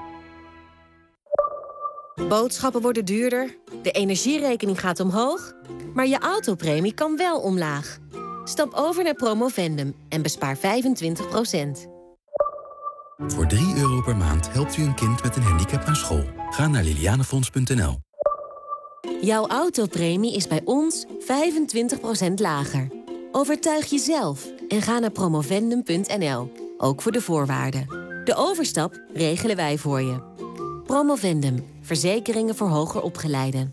Boodschappen worden duurder, de energierekening gaat omhoog, maar je autopremie kan wel omlaag. Stap over naar Promovendum en bespaar vijfentwintig procent. Voor drie euro per maand helpt u een kind met een handicap naar school. Ga naar lilianenfonds punt n l. Jouw autopremie is bij ons vijfentwintig procent lager. Overtuig jezelf en ga naar promovendum punt n l. Ook voor de voorwaarden. De overstap regelen wij voor je. Promovendum. Verzekeringen voor hoger opgeleiden.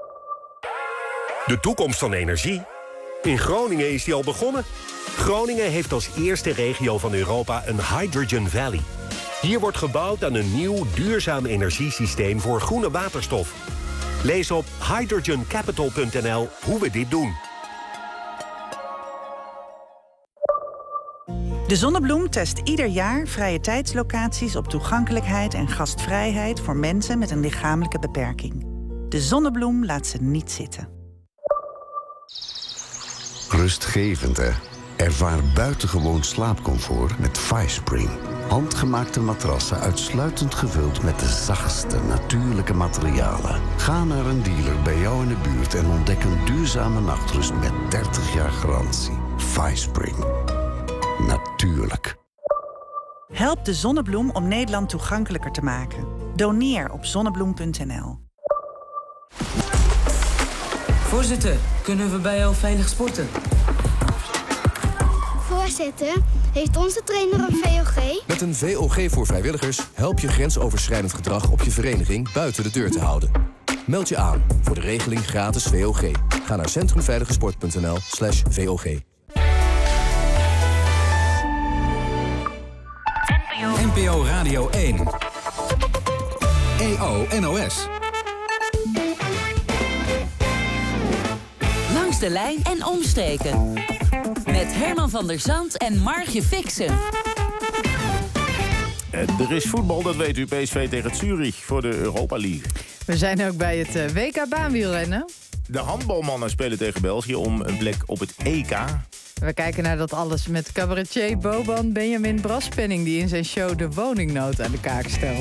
De toekomst van energie? In Groningen is die al begonnen. Groningen heeft als eerste regio van Europa een Hydrogen Valley. Hier wordt gebouwd aan een nieuw duurzaam energiesysteem voor groene waterstof. Lees op hydrogen capital punt n l hoe we dit doen. De Zonnebloem test ieder jaar vrije tijdslocaties op toegankelijkheid en gastvrijheid voor mensen met een lichamelijke beperking. De Zonnebloem laat ze niet zitten. Rustgevend, hè? Ervaar buitengewoon slaapcomfort met FiSpring. Handgemaakte matrassen uitsluitend gevuld met de zachtste natuurlijke materialen. Ga naar een dealer bij jou in de buurt en ontdek een duurzame nachtrust met dertig jaar garantie. FiSpring. Natuurlijk. Help de Zonnebloem om Nederland toegankelijker te maken. Doneer op zonnebloem punt n l. Voorzitter, kunnen we bij jou veilig sporten? Voorzitter, heeft onze trainer een V O G? Met een V O G voor vrijwilligers help je grensoverschrijdend gedrag op je vereniging buiten de deur te houden. Meld je aan voor de regeling gratis V O G. Ga naar centrumveiligesport punt n l slash V O G. N P O Radio één. E O N O S. Langs de lijn en omstreken. Met Herman van der Zand en Margje Fixen. Er is voetbal, dat weet u. P S V tegen Zurich voor de Europa League. We zijn ook bij het W K baanwielrennen. De handbalmannen spelen tegen België om een plek op het E K. We kijken naar dat alles met cabaretier Boban Benjamin Braspenning, die in zijn show de woningnood aan de kaak stelt.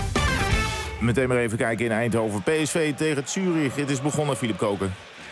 Meteen maar even kijken in Eindhoven. P S V tegen Zurich. Het is begonnen, Philip Koken.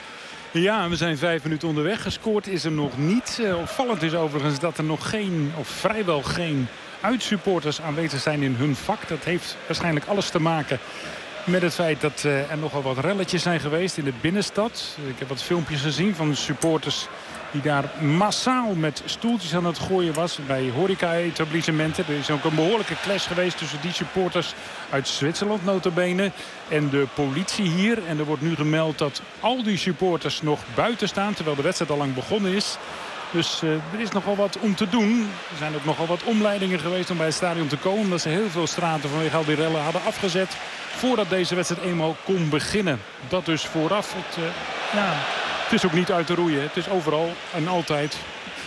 Ja, we zijn vijf minuten onderweg. Gescoord is er nog niet. Uh, opvallend is overigens dat er nog geen, of vrijwel geen, uitsupporters aanwezig zijn in hun vak. Dat heeft waarschijnlijk alles te maken met het feit dat uh, er nogal wat relletjes zijn geweest in de binnenstad. Ik heb wat filmpjes gezien van supporters die daar massaal met stoeltjes aan het gooien was bij horeca-etablissementen. Er is ook een behoorlijke clash geweest tussen die supporters uit Zwitserland nota bene en de politie hier. En er wordt nu gemeld dat al die supporters nog buiten staan, terwijl de wedstrijd al lang begonnen is. Dus uh, er is nogal wat om te doen. Er zijn ook nogal wat omleidingen geweest om bij het stadion te komen, omdat ze heel veel straten vanwege al die rellen hadden afgezet voordat deze wedstrijd eenmaal kon beginnen. Dat dus vooraf. Het, uh, ja, het is ook niet uit te roeien. Het is overal en altijd.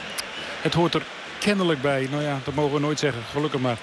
Het hoort er kennelijk bij. Nou ja, dat mogen we nooit zeggen. Gelukkig maar.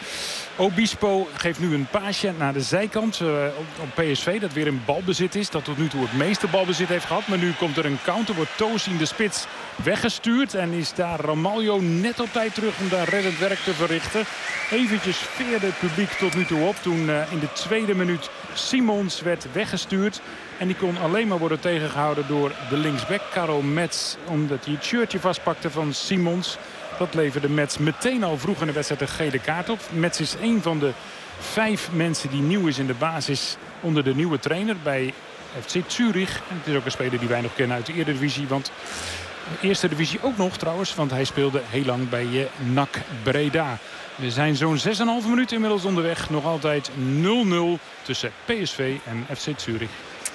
Obispo geeft nu een paasje naar de zijkant uh, op, op P S V. Dat weer in balbezit is. Dat tot nu toe het meeste balbezit heeft gehad. Maar nu komt er een counter. Wordt Toos in de spits weggestuurd. En is daar Ramaljo net op tijd terug om daar reddend werk te verrichten. Eventjes veerde het publiek tot nu toe op. Toen uh, in de tweede minuut Simons werd weggestuurd. En die kon alleen maar worden tegengehouden door de linksback Karel Metz. Omdat hij het shirtje vastpakte van Simons. Dat leverde Metz meteen al vroeg in de wedstrijd een gele kaart op. Metz is een van de vijf mensen die nieuw is in de basis onder de nieuwe trainer bij F C Zurich. En het is ook een speler die wij nog kennen uit de Eredivisie. Want de eerste divisie ook nog trouwens. Want hij speelde heel lang bij N A C Breda. We zijn zo'n zes komma vijf minuten inmiddels onderweg. Nog altijd nul nul tussen P S V en F C Zurich.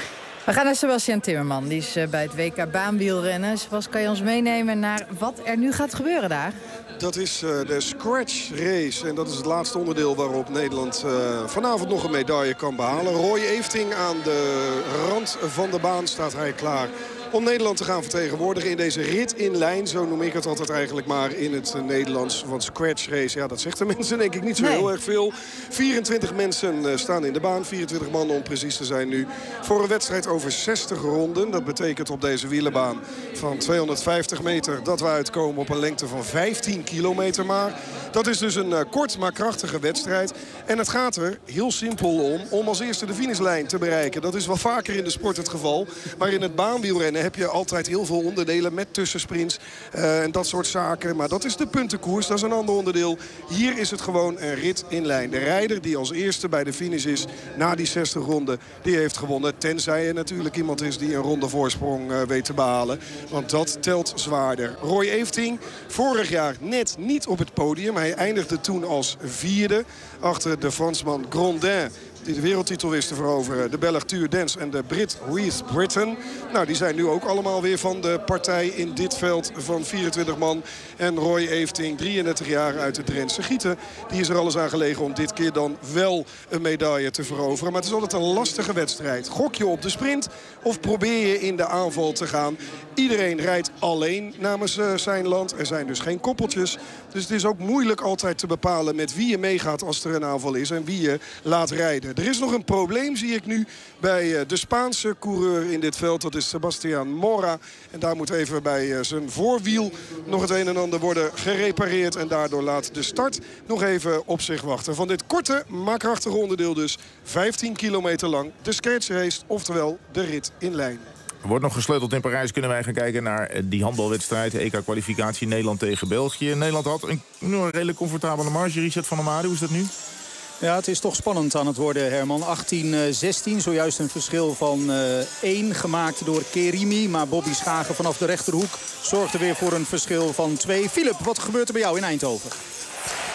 We gaan naar Sebastian Timmerman. Die is bij het W K baanwielrennen. Sebas, kan je ons meenemen naar wat er nu gaat gebeuren daar? Dat is uh, de Scratch Race. En dat is het laatste onderdeel waarop Nederland uh, vanavond nog een medaille kan behalen. Roy Efting aan de rand van de baan staat hij klaar om Nederland te gaan vertegenwoordigen in deze rit in lijn. Zo noem ik het altijd eigenlijk maar in het uh, Nederlands. Want Scratch Race, ja, dat zegt de mensen denk ik niet zo nee. heel erg veel. vierentwintig mensen uh, staan in de baan. vierentwintig mannen om precies te zijn nu. Voor een wedstrijd over zestig ronden. Dat betekent op deze wielenbaan van tweehonderdvijftig meter dat we uitkomen op een lengte van vijftien kilometer maar. Dat is dus een uh, kort maar krachtige wedstrijd. En het gaat er heel simpel om om als eerste de finishlijn te bereiken. Dat is wel vaker in de sport het geval. Maar in het baanwielrennen heb je altijd heel veel onderdelen met tussensprints uh, en dat soort zaken. Maar dat is de puntenkoers, dat is een ander onderdeel. Hier is het gewoon een rit in lijn. De rijder die als eerste bij de finish is na die zestig ronden, die heeft gewonnen. Tenzij er natuurlijk iemand is die een ronde voorsprong uh, weet te behalen. Want dat telt zwaarder. Roy Efting, vorig jaar net niet op het podium. Hij eindigde toen als vierde achter de Fransman Grondin, die de wereldtitel wist te veroveren. De Belg Tuur Dens en de Brit Heath Britton. Nou, die zijn nu ook allemaal weer van de partij in dit veld van vierentwintig man. En Roy Efting, drieëndertig jaar uit het Drentse Gieten. Die is er alles aan gelegen om dit keer dan wel een medaille te veroveren. Maar het is altijd een lastige wedstrijd. Gok je op de sprint of probeer je in de aanval te gaan? Iedereen rijdt alleen namens uh, zijn land. Er zijn dus geen koppeltjes. Dus het is ook moeilijk altijd te bepalen met wie je meegaat als er een aanval is. En wie je laat rijden. Er is nog een probleem, zie ik nu, bij de Spaanse coureur in dit veld. Dat is Sebastian Mora. En daar moet even bij zijn voorwiel nog het een en ander worden gerepareerd. En daardoor laat de start nog even op zich wachten. Van dit korte, maar krachtige onderdeel dus. vijftien kilometer lang. De Scratch Race, oftewel de rit in lijn. Er wordt nog gesleuteld in Parijs. Kunnen wij gaan kijken naar die handbalwedstrijd. E K-kwalificatie Nederland tegen België. Nederland had een, een redelijk comfortabele marge. Richard van der Made, hoe is dat nu? Ja, het is toch spannend aan het worden, Herman. achttien zestien, zojuist een verschil van uh, één gemaakt door Kerimi. Maar Bobby Schagen vanaf de rechterhoek zorgde weer voor een verschil van twee. Philip, wat gebeurt er bij jou in Eindhoven?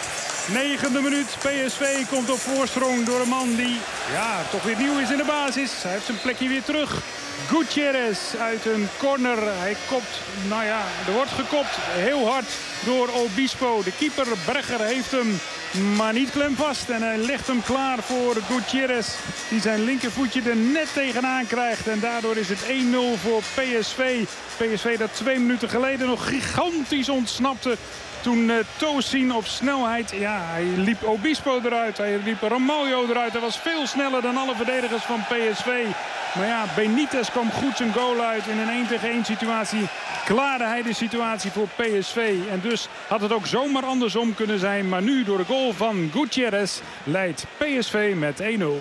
Negende minuut. P S V komt op voorsprong door een man die ja, toch weer nieuw is in de basis. Hij heeft zijn plekje weer terug. Gutierrez uit een corner. Hij kopt, nou ja, er wordt gekopt heel hard door Obispo. De keeper Brecher heeft hem maar niet klemvast. En hij legt hem klaar voor Gutierrez, die zijn linkervoetje er net tegenaan krijgt. En daardoor is het één nul voor P S V. P S V dat twee minuten geleden nog gigantisch ontsnapte. Toen uh, Tosin op snelheid, ja, hij liep Obispo eruit, hij liep Ramalho eruit. Hij was veel sneller dan alle verdedigers van P S V. Maar ja, Benitez kwam goed zijn goal uit. In een één tegen één situatie klaarde hij de situatie voor P S V. En dus had het ook zomaar andersom kunnen zijn. Maar nu door de goal van Gutierrez leidt P S V met één nul.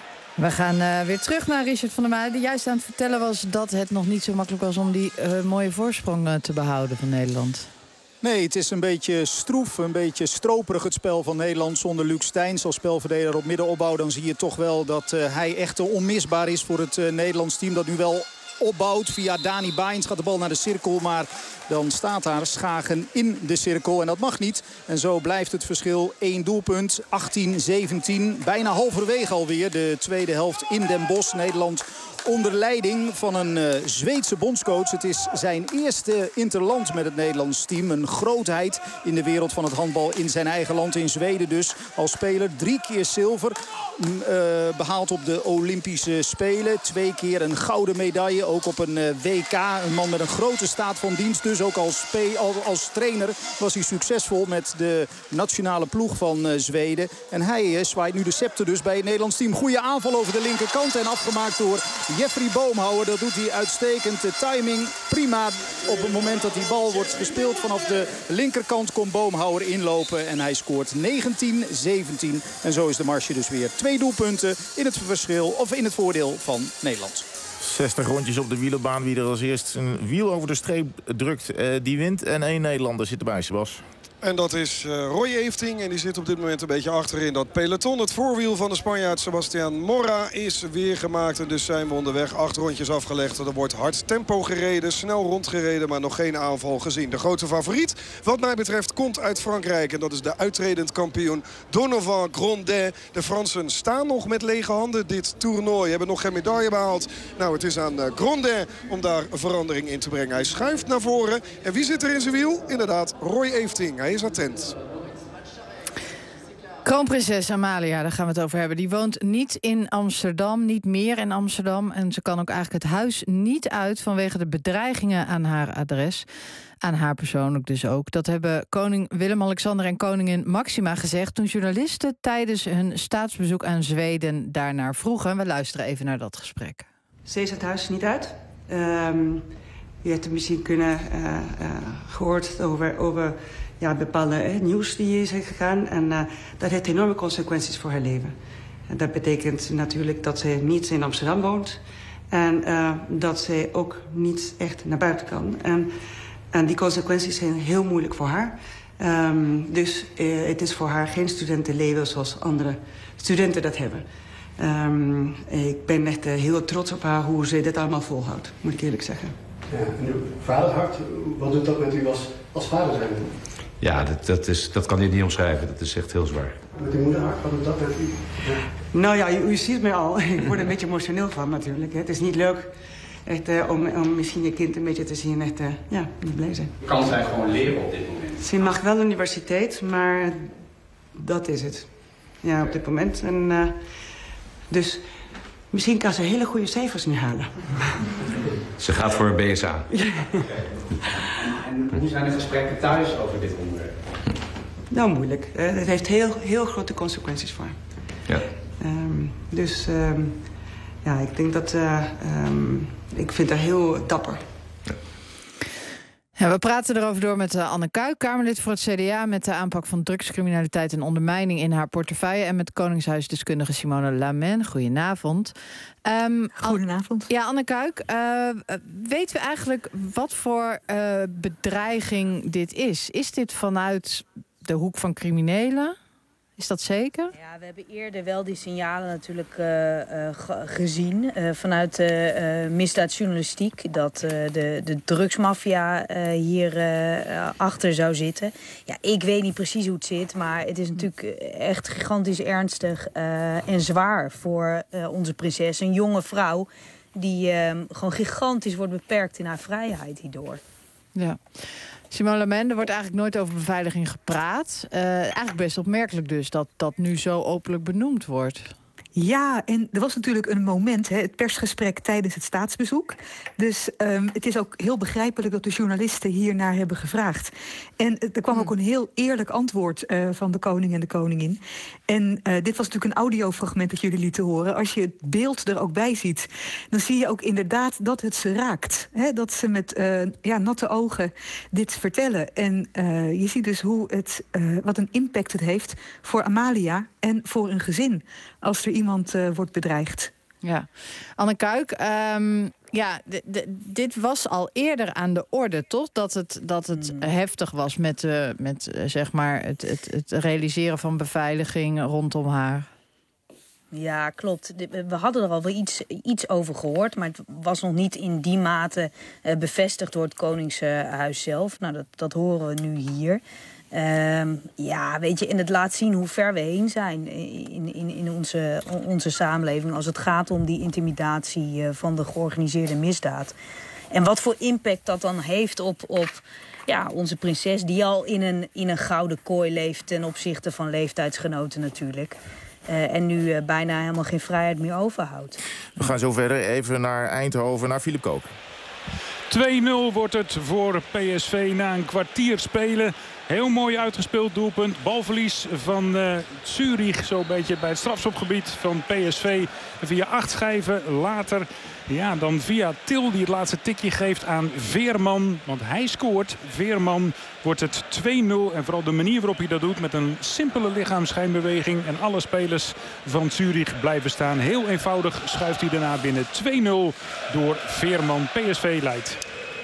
We gaan uh, weer terug naar Richard van der Maaij, die juist aan het vertellen was dat het nog niet zo makkelijk was om die uh, mooie voorsprong uh, te behouden van Nederland. Nee, het is een beetje stroef, een beetje stroperig het spel van Nederland zonder Luc Steins als spelverdeler op middenopbouw. Dan zie je toch wel dat uh, hij echt onmisbaar is voor het uh, Nederlands team dat nu wel opbouwt. Via Dani Bains gaat de bal naar de cirkel, maar dan staat daar Schagen in de cirkel. En dat mag niet. En zo blijft het verschil één doelpunt. achttien zeventien. Bijna halverwege alweer de tweede helft in Den Bosch. Nederland onder leiding van een uh, Zweedse bondscoach. Het is zijn eerste interland met het Nederlands team. Een grootheid in de wereld van het handbal in zijn eigen land, in Zweden dus. Als speler drie keer zilver uh, behaald op de Olympische Spelen. Twee keer een gouden medaille, ook op een uh, W K. Een man met een grote staat van dienst. Dus ook als, als, als trainer was hij succesvol met de nationale ploeg van uh, Zweden. En hij uh, zwaait nu de scepter dus bij het Nederlands team. Goede aanval over de linkerkant en afgemaakt door Jeffrey Boomhouwer. Dat doet hij uitstekend. De timing prima. Op het moment dat die bal wordt gespeeld vanaf de linkerkant komt Boomhouwer inlopen. En hij scoort negentien zeventien. En zo is de marge dus weer twee doelpunten in het verschil of in het voordeel van Nederland. zestig rondjes op de wielerbaan. Wie er als eerst een wiel over de streep drukt, eh, die wint. En één Nederlander zit erbij, Sebas. En dat is uh, Roy Efting. En die zit op dit moment een beetje achterin dat peloton. Het voorwiel van de Spanjaard Sebastian Mora is weer gemaakt. En dus zijn we onderweg. Acht rondjes afgelegd. Er wordt hard tempo gereden. Snel rondgereden. Maar nog geen aanval gezien. De grote favoriet wat mij betreft komt uit Frankrijk. En dat is de uitredend kampioen Donovan Grondet. De Fransen staan nog met lege handen dit toernooi. Hebben nog geen medaille behaald. Nou, het is aan uh, Grondet om daar verandering in te brengen. Hij schuift naar voren. En wie zit er in zijn wiel? Inderdaad, Roy Efting. Hij is attent. Kroonprinses Amalia, daar gaan we het over hebben. Die woont niet in Amsterdam, niet meer in Amsterdam. En ze kan ook eigenlijk het huis niet uit vanwege de bedreigingen aan haar adres. Aan haar persoonlijk dus ook. Dat hebben koning Willem-Alexander en koningin Maxima gezegd toen journalisten tijdens hun staatsbezoek aan Zweden daarnaar vroegen. We luisteren even naar dat gesprek. Ze is het huis niet uit. Um, je hebt misschien kunnen uh, uh, gehoord over... over ja, bepaalde eh, nieuws die is gegaan. En uh, dat heeft enorme consequenties voor haar leven. En dat betekent natuurlijk dat ze niet in Amsterdam woont. En uh, dat ze ook niet echt naar buiten kan. En, en die consequenties zijn heel moeilijk voor haar. Um, dus uh, het is voor haar geen studentenleven zoals andere studenten dat hebben. Um, ik ben echt uh, heel trots op haar hoe ze dit allemaal volhoudt, moet ik eerlijk zeggen. Ja, en uw vaderhart, wat doet dat met u als, als vader zijn? Ja, dat, dat, is, dat kan je niet omschrijven. Dat is echt heel zwaar. Met uw moederhart, wat doet dat met u? Ja. Nou ja, u, u ziet me al. Ik word er een beetje emotioneel van natuurlijk. Hè. Het is niet leuk echt, uh, om, om misschien je kind een beetje te zien. Echt, uh, ja, niet blij zijn. Kan zij gewoon leren op dit moment? Ze mag wel universiteit, maar dat is het. Ja, op dit moment. En, uh, dus misschien kan ze hele goede cijfers nu halen. Ze gaat voor een B S A. En hoe zijn de gesprekken thuis over dit onderwerp? Nou, moeilijk. Uh, het heeft heel, heel grote consequenties voor haar. Ja. Um, dus um, ja, ik denk dat... Uh, um, ik vind haar heel dapper. Ja, we praten erover door met uh, Anne Kuik, Kamerlid voor het C D A... met de aanpak van drugscriminaliteit en ondermijning in haar portefeuille... en met Koningshuisdeskundige Simone Lamen. Goedenavond. Um, Goedenavond. Ja, Anne Kuik, uh, weten we eigenlijk wat voor uh, bedreiging dit is? Is dit vanuit de hoek van criminelen? Is dat zeker? Ja, we hebben eerder wel die signalen natuurlijk uh, uh, ge- gezien uh, vanuit de uh, misdaadjournalistiek. Dat uh, de, de drugsmafia uh, hier uh, achter zou zitten. Ja, ik weet niet precies hoe het zit, maar het is natuurlijk echt gigantisch ernstig uh, en zwaar voor uh, onze prinses. Een jonge vrouw die uh, gewoon gigantisch wordt beperkt in haar vrijheid hierdoor. Ja. Simone Lemende, er wordt eigenlijk nooit over beveiliging gepraat. Uh, eigenlijk best opmerkelijk dus dat dat nu zo openlijk benoemd wordt. Ja, en er was natuurlijk een moment, hè, het persgesprek tijdens het staatsbezoek. Dus um, het is ook heel begrijpelijk dat de journalisten hiernaar hebben gevraagd. En er kwam ook een heel eerlijk antwoord uh, van de koning en de koningin. En uh, dit was natuurlijk een audiofragment dat jullie lieten horen. Als je het beeld er ook bij ziet, dan zie je ook inderdaad dat het ze raakt. Hè, dat ze met uh, ja, natte ogen dit vertellen. En uh, je ziet dus hoe het, uh, wat een impact het heeft voor Amalia en voor een gezin als er iemand uh, wordt bedreigd. Ja, Anne Kuik, um, ja, d- d- dit was al eerder aan de orde, toch? Dat het, dat het mm. heftig was met, uh, met uh, zeg maar het, het, het realiseren van beveiliging rondom haar. Ja, klopt. We hadden er al wel iets, iets over gehoord, maar het was nog niet in die mate uh, bevestigd door het Koningshuis zelf. Nou, dat, dat horen we nu hier. Um, ja, weet je, en het laat zien hoe ver we heen zijn in, in, in onze, onze samenleving als het gaat om die intimidatie uh, van de georganiseerde misdaad. En wat voor impact dat dan heeft op, op ja, onze prinses, die al in een, in een gouden kooi leeft ten opzichte van leeftijdsgenoten natuurlijk. Uh, en nu uh, bijna helemaal geen vrijheid meer overhoudt. We gaan zo verder even naar Eindhoven, naar Philip Kook. twee nul wordt het voor P S V na een kwartier spelen. Heel mooi uitgespeeld doelpunt. Balverlies van uh, Zurich, zo'n beetje bij het strafschopgebied van P S V. Via acht schijven later, ja, dan via Til die het laatste tikje geeft aan Veerman. Want hij scoort. Veerman wordt het twee nul. En vooral de manier waarop hij dat doet met een simpele lichaamsschijnbeweging. En alle spelers van Zurich blijven staan. Heel eenvoudig schuift hij daarna binnen twee nul door Veerman. P S V leidt.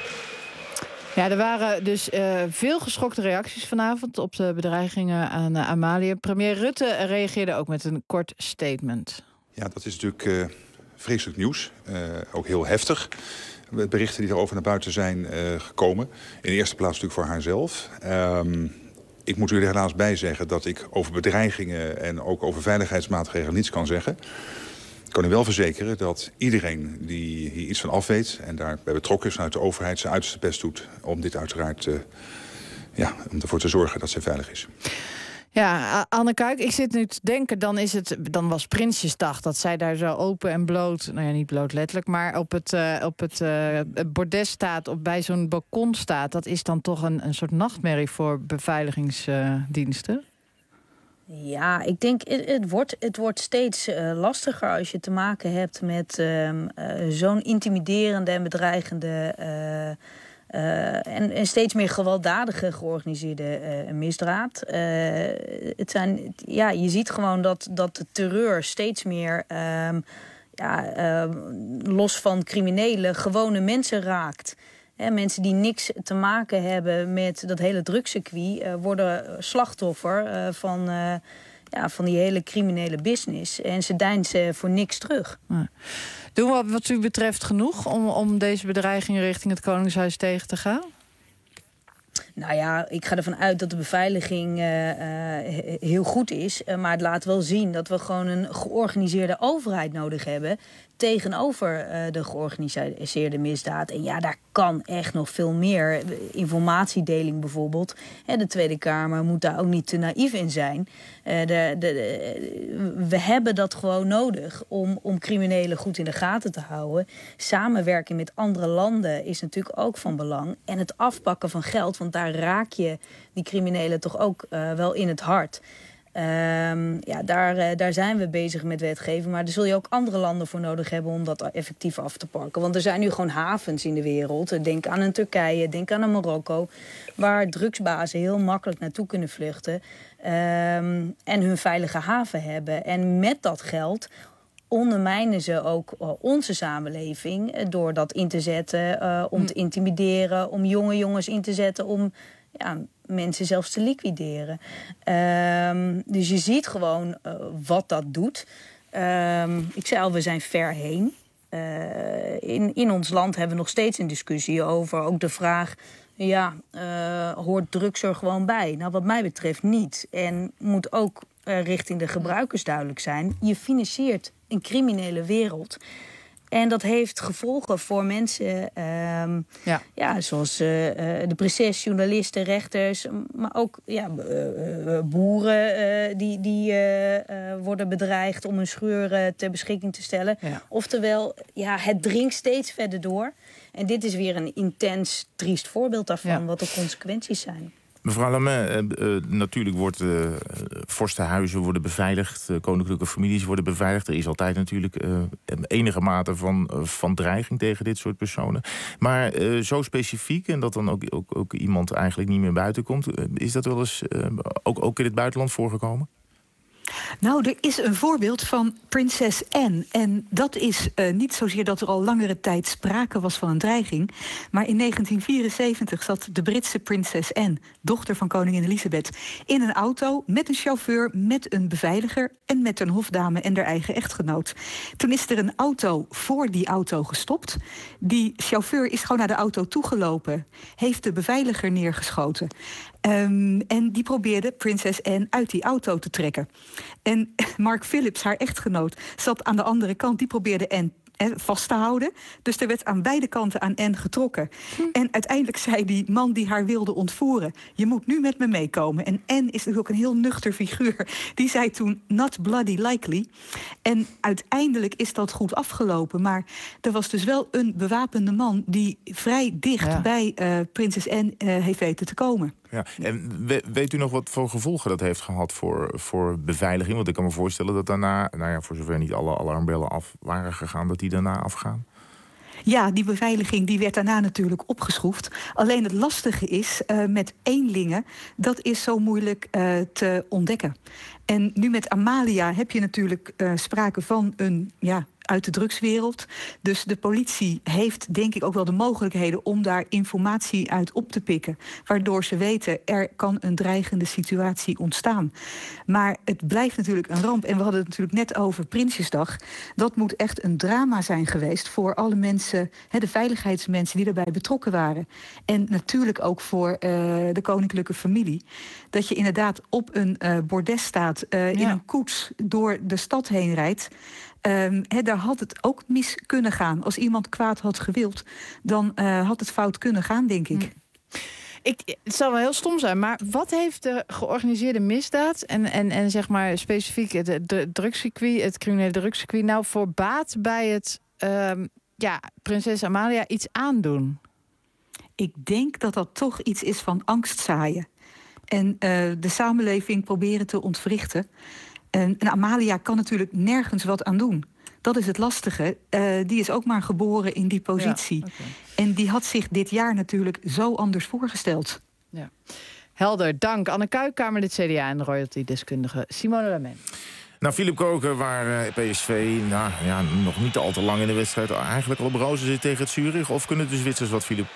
Ja, er waren dus uh, veel geschokte reacties vanavond op de bedreigingen aan uh, Amalia. Premier Rutte reageerde ook met een kort statement. Ja, dat is natuurlijk uh, vreselijk nieuws. Uh, ook heel heftig. De berichten die erover naar buiten zijn uh, gekomen. In de eerste plaats natuurlijk voor haarzelf. Um, ik moet u er helaas bij zeggen dat ik over bedreigingen en ook over veiligheidsmaatregelen niets kan zeggen. Ik kan u wel verzekeren dat iedereen die hier iets van af weet en daarbij betrokken is vanuit de overheid zijn uiterste best doet om dit uiteraard uh, ja, om ervoor te zorgen dat zij veilig is. Ja, Anne Kuik, ik zit nu te denken, dan, is het, dan was Prinsjesdag dat zij daar zo open en bloot, nou ja, niet bloot letterlijk, maar op het, uh, op het uh, bordes staat, op bij zo'n balkon staat. Dat is dan toch een, een soort nachtmerrie voor beveiligingsdiensten? Uh, Ja, ik denk het, het, wordt, het wordt steeds uh, lastiger als je te maken hebt met uh, uh, zo'n intimiderende en bedreigende uh, uh, en, en steeds meer gewelddadige georganiseerde uh, misdaad. Uh, het zijn, ja, je ziet gewoon dat, dat de terreur steeds meer uh, ja, uh, los van criminelen gewone mensen raakt. He, mensen die niks te maken hebben met dat hele drugscircuit uh, worden slachtoffer uh, van, uh, ja, van die hele criminele business. En ze deinzen voor niks terug. Ja. Doen we wat u betreft genoeg om, om deze bedreigingen richting het Koningshuis tegen te gaan? Nou ja, ik ga ervan uit dat de beveiliging uh, uh, heel goed is. Uh, maar het laat wel zien dat we gewoon een georganiseerde overheid nodig hebben tegenover uh, de georganiseerde misdaad. En ja, daar kan echt nog veel meer. Informatiedeling bijvoorbeeld. En de Tweede Kamer moet daar ook niet te naïef in zijn. Uh, de, de, de, we hebben dat gewoon nodig om, om criminelen goed in de gaten te houden. Samenwerking met andere landen is natuurlijk ook van belang. En het afpakken van geld, want daar raak je die criminelen toch ook uh, wel in het hart. Um, ja, daar, uh, daar zijn we bezig met wetgeving. Maar daar zul je ook andere landen voor nodig hebben om dat effectief af te pakken. Want er zijn nu gewoon havens in de wereld. Denk aan een Turkije, denk aan een Marokko, waar drugsbazen heel makkelijk naartoe kunnen vluchten. Um, en hun veilige haven hebben. En met dat geld ondermijnen ze ook uh, onze samenleving uh, door dat in te zetten, uh, om te intimideren, om jonge jongens in te zetten om ja, mensen zelfs te liquideren. Um, dus je ziet gewoon uh, wat dat doet. Um, ik zei al, we zijn ver heen. Uh, in, in ons land hebben we nog steeds een discussie over ook de vraag... ja, uh, hoort drugs er gewoon bij? Nou, wat mij betreft niet. En moet ook uh, richting de gebruikers duidelijk zijn. Je financiert een criminele wereld... En dat heeft gevolgen voor mensen, um, ja. Ja, zoals uh, uh, de prinses, journalisten, rechters... maar ook ja, uh, boeren uh, die, die uh, uh, worden bedreigd om hun schuur uh, ter beschikking te stellen. Ja. Oftewel, ja, het dringt steeds verder door. En dit is weer een intens, triest voorbeeld daarvan, ja. Wat de consequenties zijn. Mevrouw Lamé, uh, uh, natuurlijk wordt uh, vorstenhuizen worden beveiligd, uh, koninklijke families worden beveiligd. Er is altijd natuurlijk uh, enige mate van, uh, van dreiging tegen dit soort personen. Maar uh, zo specifiek, en dat dan ook, ook, ook iemand eigenlijk niet meer buiten komt, uh, is dat wel eens uh, ook, ook in het buitenland voorgekomen? Nou, er is een voorbeeld van prinses Anne. En dat is uh, niet zozeer dat er al langere tijd sprake was van een dreiging. Maar in negentien vierenzeventig zat de Britse prinses Anne, dochter van koningin Elizabeth, in een auto met een chauffeur, met een beveiliger en met een hofdame en haar eigen echtgenoot. Toen is er een auto voor die auto gestopt. Die chauffeur is gewoon naar de auto toegelopen, heeft de beveiliger neergeschoten. Um, en die probeerde prinses Anne uit die auto te trekken. En Mark Phillips, haar echtgenoot, zat aan de andere kant. Die probeerde Anne vast te houden. Dus er werd aan beide kanten aan Anne getrokken. Hm. En uiteindelijk zei die man die haar wilde ontvoeren: je moet nu met me meekomen. En Anne is natuurlijk ook een heel nuchter figuur. Die zei toen, not bloody likely. En uiteindelijk is dat goed afgelopen. Maar er was dus wel een bewapende man die vrij dicht ja. bij uh, prinses Anne uh, heeft weten te komen. Ja. En weet u nog wat voor gevolgen dat heeft gehad voor, voor beveiliging? Want ik kan me voorstellen dat daarna, nou ja, voor zover niet alle alarmbellen af waren gegaan, dat die daarna afgaan. Ja, die beveiliging die werd daarna natuurlijk opgeschroefd. Alleen het lastige is, uh, met eenlingen, dat is zo moeilijk uh, te ontdekken. En nu met Amalia heb je natuurlijk uh, sprake van een, ja, uit de drugswereld. Dus de politie heeft denk ik ook wel de mogelijkheden om daar informatie uit op te pikken. Waardoor ze weten, er kan een dreigende situatie ontstaan. Maar het blijft natuurlijk een ramp. En we hadden het natuurlijk net over Prinsjesdag. Dat moet echt een drama zijn geweest voor alle mensen, hè, de veiligheidsmensen die erbij betrokken waren. En natuurlijk ook voor uh, de koninklijke familie. Dat je inderdaad op een uh, bordes staat, uh, in ja. een koets door de stad heen rijdt. Um, he, daar had het ook mis kunnen gaan. Als iemand kwaad had gewild, dan uh, had het fout kunnen gaan, denk ik. ik. Het zal wel heel stom zijn, maar wat heeft de georganiseerde misdaad en, en, en zeg maar specifiek het de drugscircuit, het criminele drugscircuit, nou voor baat bij het um, ja, prinses Amalia iets aandoen? Ik denk dat dat toch iets is van angst zaaien. En uh, de samenleving proberen te ontwrichten. En, en Amalia kan natuurlijk nergens wat aan doen. Dat is het lastige. Uh, die is ook maar geboren in die positie. Ja, okay. En die had zich dit jaar natuurlijk zo anders voorgesteld. Ja. Helder, dank. Anne Kuik, Kamerlid C D A en royalty-deskundige Simone Lamé. Nou, Philip Koken, waar uh, P S V nou, ja, nog niet al te lang in de wedstrijd eigenlijk al op rozen zit tegen het Zurich. Of kunnen de Zwitsers wat, Philip?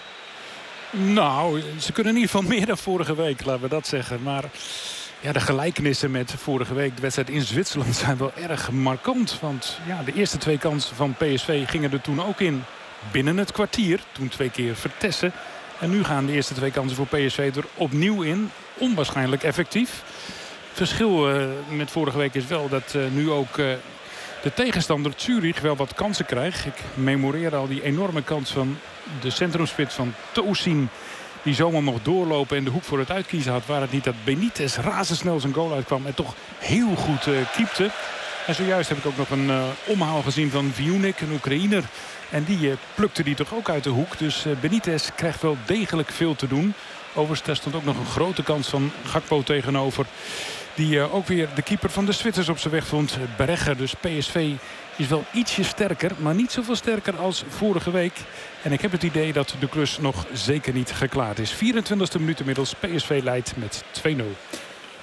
Nou, ze kunnen in ieder geval meer dan vorige week, laten we dat zeggen. Maar ja, de gelijkenissen met vorige week, de wedstrijd in Zwitserland, zijn wel erg markant. Want ja, de eerste twee kansen van P S V gingen er toen ook in binnen het kwartier. Toen twee keer Vertessen. En nu gaan de eerste twee kansen voor P S V er opnieuw in. Onwaarschijnlijk effectief. Het verschil uh, met vorige week is wel dat uh, nu ook uh, de tegenstander Zurich wel wat kansen krijgt. Ik memoreer al die enorme kans van de centrumspits van Tosin, die zomaar mocht doorlopen en de hoek voor het uitkiezen had. Waar het niet dat Benitez razendsnel zijn goal uitkwam en toch heel goed uh, keepte. En zojuist heb ik ook nog een uh, omhaal gezien van Viunik, een Oekraïner. En die uh, plukte die toch ook uit de hoek. Dus uh, Benitez krijgt wel degelijk veel te doen. Overigens, daar stond ook nog een grote kans van Gakpo tegenover. Die uh, ook weer de keeper van de Zwitsers op zijn weg vond. Berger, dus P S V is wel ietsje sterker, maar niet zoveel sterker als vorige week. En ik heb het idee dat de klus nog zeker niet geklaard is. vierentwintigste minuut inmiddels. P S V leidt met twee nul.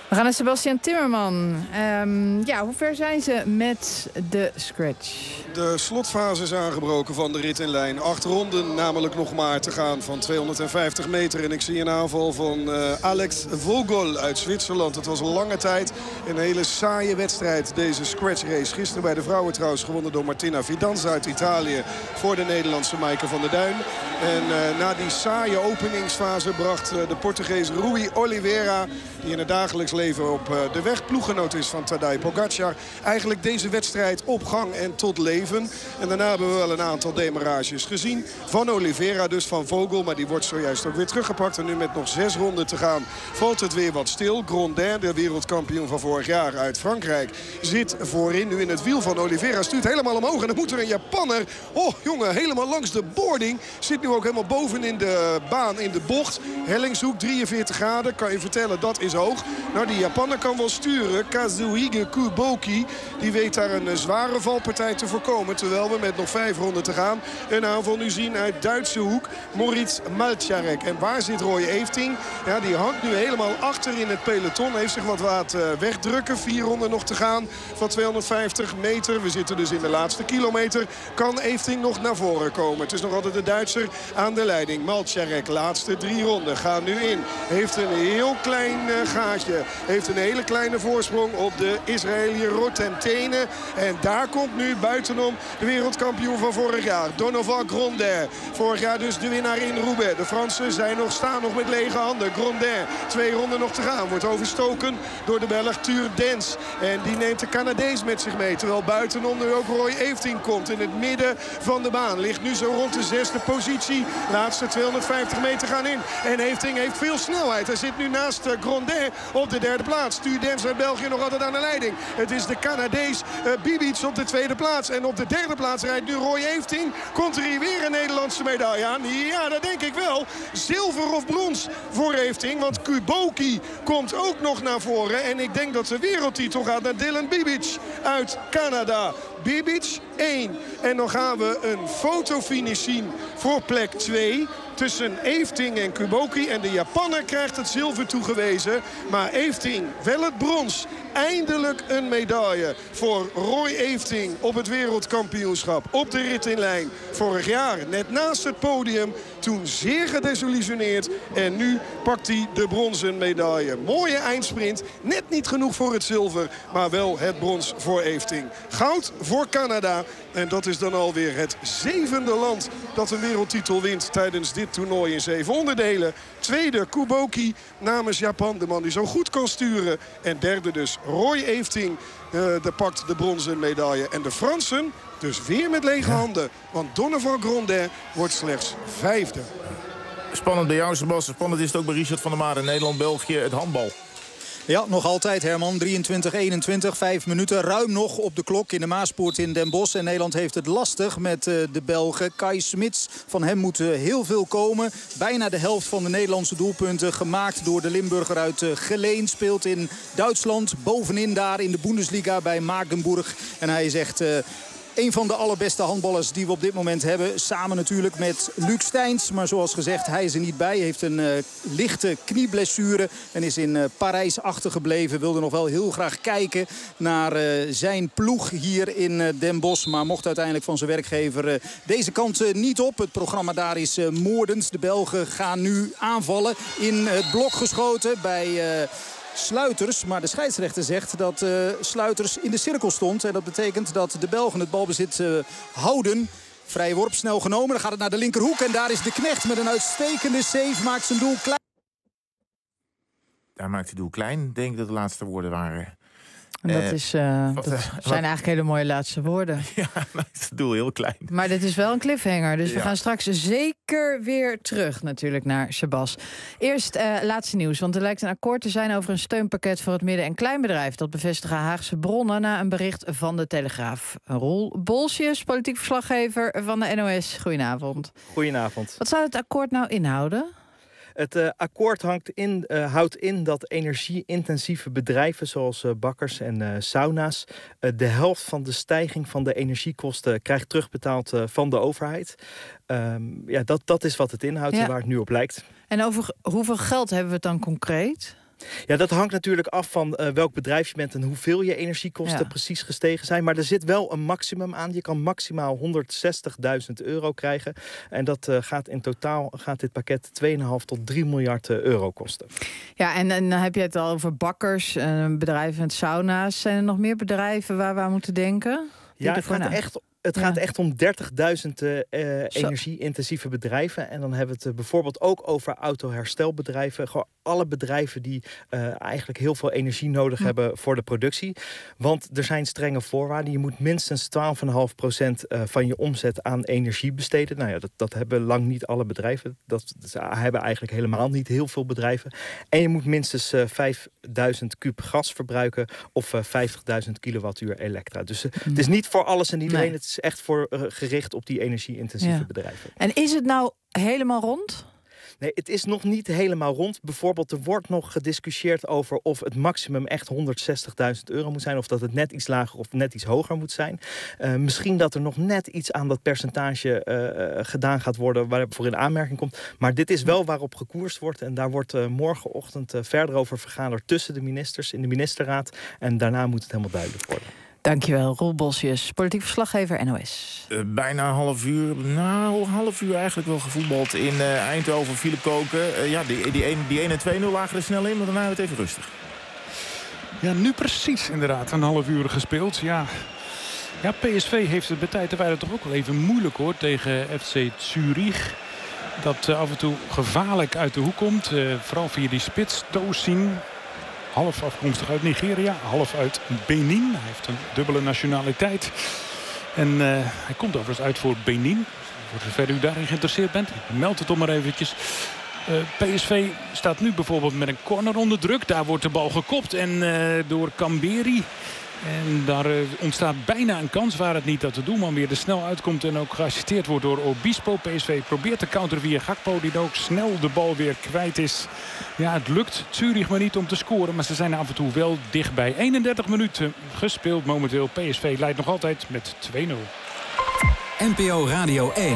We gaan naar Sebastian Timmerman. Um, ja, hoe ver zijn ze met de scratch? De slotfase is aangebroken van de rit in lijn. Acht ronden namelijk nog maar te gaan van tweehonderdvijftig meter. En ik zie een aanval van uh, Alex Vogel uit Zwitserland. Het was een lange tijd een hele saaie wedstrijd, deze scratch race. Gisteren bij de vrouwen trouwens gewonnen door Martina Fidanza uit Italië voor de Nederlandse Maaike van der Duin. En uh, na die saaie openingsfase bracht uh, de Portugees Rui Oliveira, die in het dagelijks leven op uh, de weg ploeggenoot is van Tadej Pogacar, eigenlijk deze wedstrijd op gang en tot leven. En daarna hebben we wel een aantal demarages gezien. Van Oliveira dus, van Vogel, maar die wordt zojuist ook weer teruggepakt. En nu met nog zes ronden te gaan valt het weer wat stil. Grondin, de wereldkampioen van vorig jaar uit Frankrijk, zit voorin. Nu in het wiel van Oliveira, stuurt helemaal omhoog. En dan moet er een Japanner, oh jongen, helemaal langs de boarding. Zit nu ook helemaal boven in de baan, in de bocht. Hellingshoek, drieënveertig graden. Kan je vertellen, dat is hoog. Nou, die Japaner kan wel sturen. Kazuhige Kuboki, die weet daar een zware valpartij te voorkomen. Terwijl we met nog vijf ronden te gaan een aanval nu zien uit Duitse hoek. Moritz Malcharek. En waar zit Roy Efting? Ja, die hangt nu helemaal achter in het peloton. Heeft zich wat laten wegdrukken. Vier ronden nog te gaan van tweehonderdvijftig meter. We zitten dus in de laatste kilometer. Kan Efting nog naar voren komen? Het is nog altijd de Duitser aan de leiding. Malcharek, laatste drie ronden. Gaan nu in. Heeft een heel klein uh, gaatje. Heeft een hele kleine voorsprong op de Israëliër Rotem Tene. En daar komt nu buitenom de wereldkampioen van vorig jaar, Donovan Grondin. Vorig jaar dus de winnaar in Roubaix. De Fransen zijn nog, staan nog met lege handen. Grondin, twee ronden nog te gaan. Wordt overstoken door de Belg Tuur Dens. En die neemt de Canadees met zich mee. Terwijl buitenom nu ook Roy Efting komt. In het midden van de baan. Ligt nu zo rond de zesde positie. Laatste tweehonderdvijftig meter gaan in. En Efting heeft veel snelheid. Hij zit nu naast Grondin op de derde plaats. Tuur Dens uit België nog altijd aan de leiding. Het is de Canadees uh, Bibic op de tweede plaats. En op de derde plaats rijdt nu Roy Efting. Komt er hier weer een Nederlandse medaille aan? Ja, dat denk ik wel. Zilver of brons voor Efting. Want Kuboki komt ook nog naar voren. En ik denk dat de wereldtitel gaat naar Dylan Bibic uit Canada. Bibic één. En dan gaan we een fotofinish zien voor plek twee. Tussen Efting en Kuboki. En de Japaner krijgt het zilver toegewezen. Maar Efting wel het brons. Eindelijk een medaille voor Roy Efting op het wereldkampioenschap. Op de rit in lijn. Vorig jaar net naast het podium. Toen zeer gedesillusioneerd. En nu pakt hij de bronzen medaille. Mooie eindsprint. Net niet genoeg voor het zilver. Maar wel het brons voor Efting. Goud voor Canada. En dat is dan alweer het zevende land dat een wereldtitel wint tijdens dit toernooi in zeven onderdelen. Tweede Kuboki namens Japan, de man die zo goed kan sturen. En derde dus Roy Efting, uh, de pakt de bronzen medaille. En de Fransen dus weer met lege handen. Want Donovan Grondin wordt slechts vijfde. Spannend bij jou, Sebastian. Spannend is het ook bij Richard van der Maar in Nederland-België, het handbal. Ja, nog altijd Herman. drieëntwintig eenentwintig, vijf minuten. Ruim nog op de klok in de Maaspoort in Den Bosch. En Nederland heeft het lastig met uh, de Belgen. Kai Smits, van hem moet uh, heel veel komen. Bijna de helft van de Nederlandse doelpunten gemaakt door de Limburger uit uh, Geleen. Speelt in Duitsland, bovenin daar in de Bundesliga bij Magdeburg. En hij is echt... Uh, Een van de allerbeste handballers die we op dit moment hebben. Samen natuurlijk met Luc Steins. Maar zoals gezegd, hij is er niet bij. Hij heeft een uh, lichte knieblessure. En is in uh, Parijs achtergebleven. Wilde nog wel heel graag kijken naar uh, zijn ploeg hier in uh, Den Bosch. Maar mocht uiteindelijk van zijn werkgever uh, deze kant uh, niet op. Het programma daar is uh, moordend. De Belgen gaan nu aanvallen. In het blok geschoten bij... Uh, Sluiters, maar de scheidsrechter zegt dat uh, Sluiters in de cirkel stond. En dat betekent dat de Belgen het balbezit uh, houden. Vrije worp snel genomen, dan gaat het naar de linkerhoek. En daar is de Knecht met een uitstekende save, maakt zijn doel klein. Daar maakt hij doel klein, ik denk dat de laatste woorden waren. En dat, is, uh, wat, dat uh, zijn wat, eigenlijk hele mooie laatste woorden. Ja, het doel heel klein. Maar dit is wel een cliffhanger. Dus ja. we gaan straks zeker weer terug natuurlijk naar Sebas. Eerst uh, laatste nieuws. Want er lijkt een akkoord te zijn over een steunpakket voor het midden- en kleinbedrijf. Dat bevestigen Haagse bronnen na een bericht van de Telegraaf. Roel Bolsjes, politiek verslaggever van de N O S. Goedenavond. Goedenavond. Wat zou het akkoord nou inhouden? Het uh, akkoord hangt in, uh, houdt in dat energie-intensieve bedrijven zoals uh, bakkers en uh, sauna's uh, de helft van de stijging van de energiekosten krijgt terugbetaald uh, van de overheid. Um, ja, dat, dat is wat het inhoudt ja. en waar het nu op lijkt. En over hoeveel geld hebben we het dan concreet? Ja, dat hangt natuurlijk af van uh, welk bedrijf je bent en hoeveel je energiekosten ja. precies gestegen zijn. Maar er zit wel een maximum aan. Je kan maximaal honderdzestigduizend euro krijgen. En dat uh, gaat in totaal gaat dit pakket twee komma vijf tot drie miljard euro kosten. Ja, en, en dan heb je het al over bakkers, uh, bedrijven met sauna's. Zijn er nog meer bedrijven waar we aan moeten denken? Ja, het gaat echt... Het ja. gaat echt om dertigduizend uh, energie-intensieve bedrijven. En dan hebben we het uh, bijvoorbeeld ook over autoherstelbedrijven. Gewoon alle bedrijven die uh, eigenlijk heel veel energie nodig hm. hebben voor de productie. Want er zijn strenge voorwaarden. Je moet minstens twaalf komma vijf procent uh, van je omzet aan energie besteden. Nou ja, dat, dat hebben lang niet alle bedrijven. Dat, dat hebben eigenlijk helemaal niet heel veel bedrijven. En je moet minstens uh, vijfduizend kub gas verbruiken of uh, vijftigduizend kilowattuur elektra. Dus uh, hm. het is niet voor alles en iedereen. Nee. Het is echt voor uh, gericht op die energie-intensieve ja. bedrijven. En is het nou helemaal rond? Nee, het is nog niet helemaal rond. Bijvoorbeeld, er wordt nog gediscussieerd over of het maximum echt honderdzestigduizend euro moet zijn. Of dat het net iets lager of net iets hoger moet zijn. Uh, misschien dat er nog net iets aan dat percentage uh, gedaan gaat worden waarvoor in aanmerking komt. Maar dit is wel waarop gekoerst wordt. En daar wordt uh, morgenochtend uh, verder over vergaderd tussen de ministers in de ministerraad. En daarna moet het helemaal duidelijk worden. Dankjewel, Roel Bosjes, politiek verslaggever N O S. Uh, bijna een half uur, nou, een half uur eigenlijk wel gevoetbald in uh, Eindhoven, Philip Koken. Uh, ja, die, die, die één en twee nul lagen er snel in, maar daarna werd het even rustig. Ja, nu precies inderdaad, een half uur gespeeld. Ja, ja P S V heeft het bij tijd en wijle toch ook wel even moeilijk hoor tegen F C Zurich. Dat uh, af en toe gevaarlijk uit de hoek komt, uh, vooral via die spits, Tosin. Half afkomstig uit Nigeria, half uit Benin. Hij heeft een dubbele nationaliteit. En uh, hij komt overigens uit voor Benin. Voor zover u daarin geïnteresseerd bent, meld het om maar eventjes. Uh, P S V staat nu bijvoorbeeld met een corner onder druk. Daar wordt de bal gekopt en uh, door Kamberi. En daar uh, ontstaat bijna een kans waar het niet dat de doelman weer er snel uitkomt en ook geassisteerd wordt door Obispo. P S V probeert te counteren via Gakpo die ook snel de bal weer kwijt is. Ja, het lukt Zurich maar niet om te scoren, maar ze zijn af en toe wel dichtbij. eenendertig minuten gespeeld momenteel. P S V leidt nog altijd met twee nul. N P O Radio één.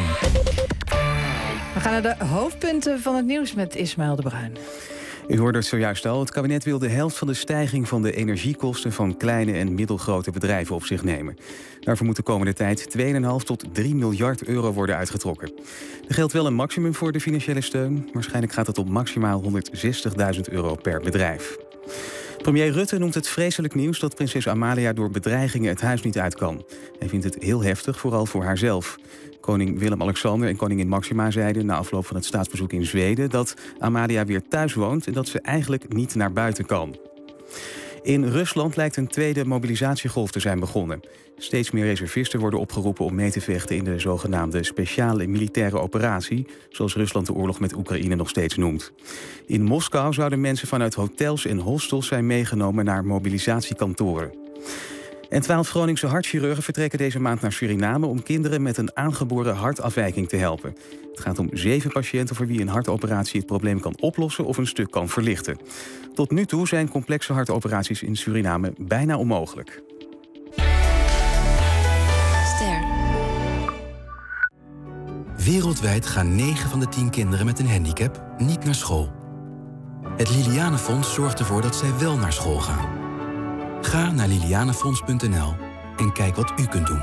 We gaan naar de hoofdpunten van het nieuws met Ismaël de Bruin. U hoorde het zojuist al. Het kabinet wil de helft van de stijging van de energiekosten van kleine en middelgrote bedrijven op zich nemen. Daarvoor moet de komende tijd twee komma vijf tot drie miljard euro worden uitgetrokken. Er geldt wel een maximum voor de financiële steun. Waarschijnlijk gaat het om maximaal honderdzestigduizend euro per bedrijf. Premier Rutte noemt het vreselijk nieuws dat prinses Amalia door bedreigingen het huis niet uit kan. Hij vindt het heel heftig, vooral voor haarzelf. Koning Willem-Alexander en koningin Maxima zeiden na afloop van het staatsbezoek in Zweden dat Amalia weer thuis woont en dat ze eigenlijk niet naar buiten kan. In Rusland lijkt een tweede mobilisatiegolf te zijn begonnen. Steeds meer reservisten worden opgeroepen om mee te vechten in de zogenaamde speciale militaire operatie, zoals Rusland de oorlog met Oekraïne nog steeds noemt. In Moskou zouden mensen vanuit hotels en hostels zijn meegenomen naar mobilisatiekantoren. En twaalf Groningse hartchirurgen vertrekken deze maand naar Suriname om kinderen met een aangeboren hartafwijking te helpen. Het gaat om zeven patiënten voor wie een hartoperatie het probleem kan oplossen of een stuk kan verlichten. Tot nu toe zijn complexe hartoperaties in Suriname bijna onmogelijk. Ster. Wereldwijd gaan negen van de tien kinderen met een handicap niet naar school. Het Lilianenfonds zorgt ervoor dat zij wel naar school gaan. Ga naar lilianefonds punt n l en kijk wat u kunt doen.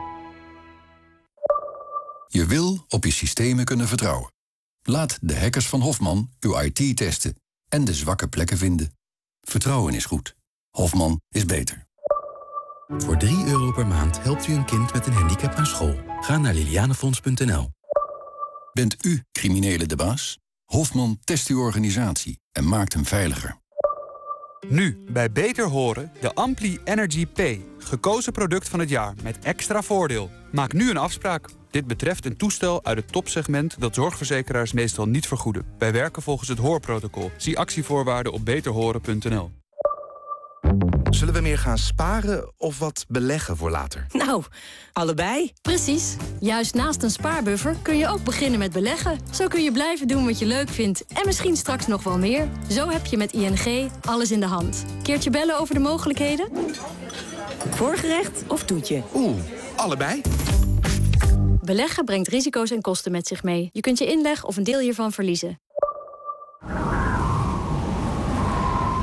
Je wil op je systemen kunnen vertrouwen. Laat de hackers van Hofman uw I T testen en de zwakke plekken vinden. Vertrouwen is goed. Hofman is beter. Voor drie euro per maand helpt u een kind met een handicap naar school. Ga naar lilianefonds punt n l. Bent u criminele de baas? Hofman test uw organisatie en maakt hem veiliger. Nu, bij Beter Horen, de Ampli Energy P. Gekozen product van het jaar met extra voordeel. Maak nu een afspraak. Dit betreft een toestel uit het topsegment dat zorgverzekeraars meestal niet vergoeden. Wij werken volgens het hoorprotocol. Zie actievoorwaarden op beter horen punt n l. Zullen we meer gaan sparen of wat beleggen voor later? Nou, allebei. Precies. Juist naast een spaarbuffer kun je ook beginnen met beleggen. Zo kun je blijven doen wat je leuk vindt en misschien straks nog wel meer. Zo heb je met I N G alles in de hand. Keertje bellen over de mogelijkheden? Voorgerecht of toetje? Oeh, allebei. Beleggen brengt risico's en kosten met zich mee. Je kunt je inleg of een deel hiervan verliezen.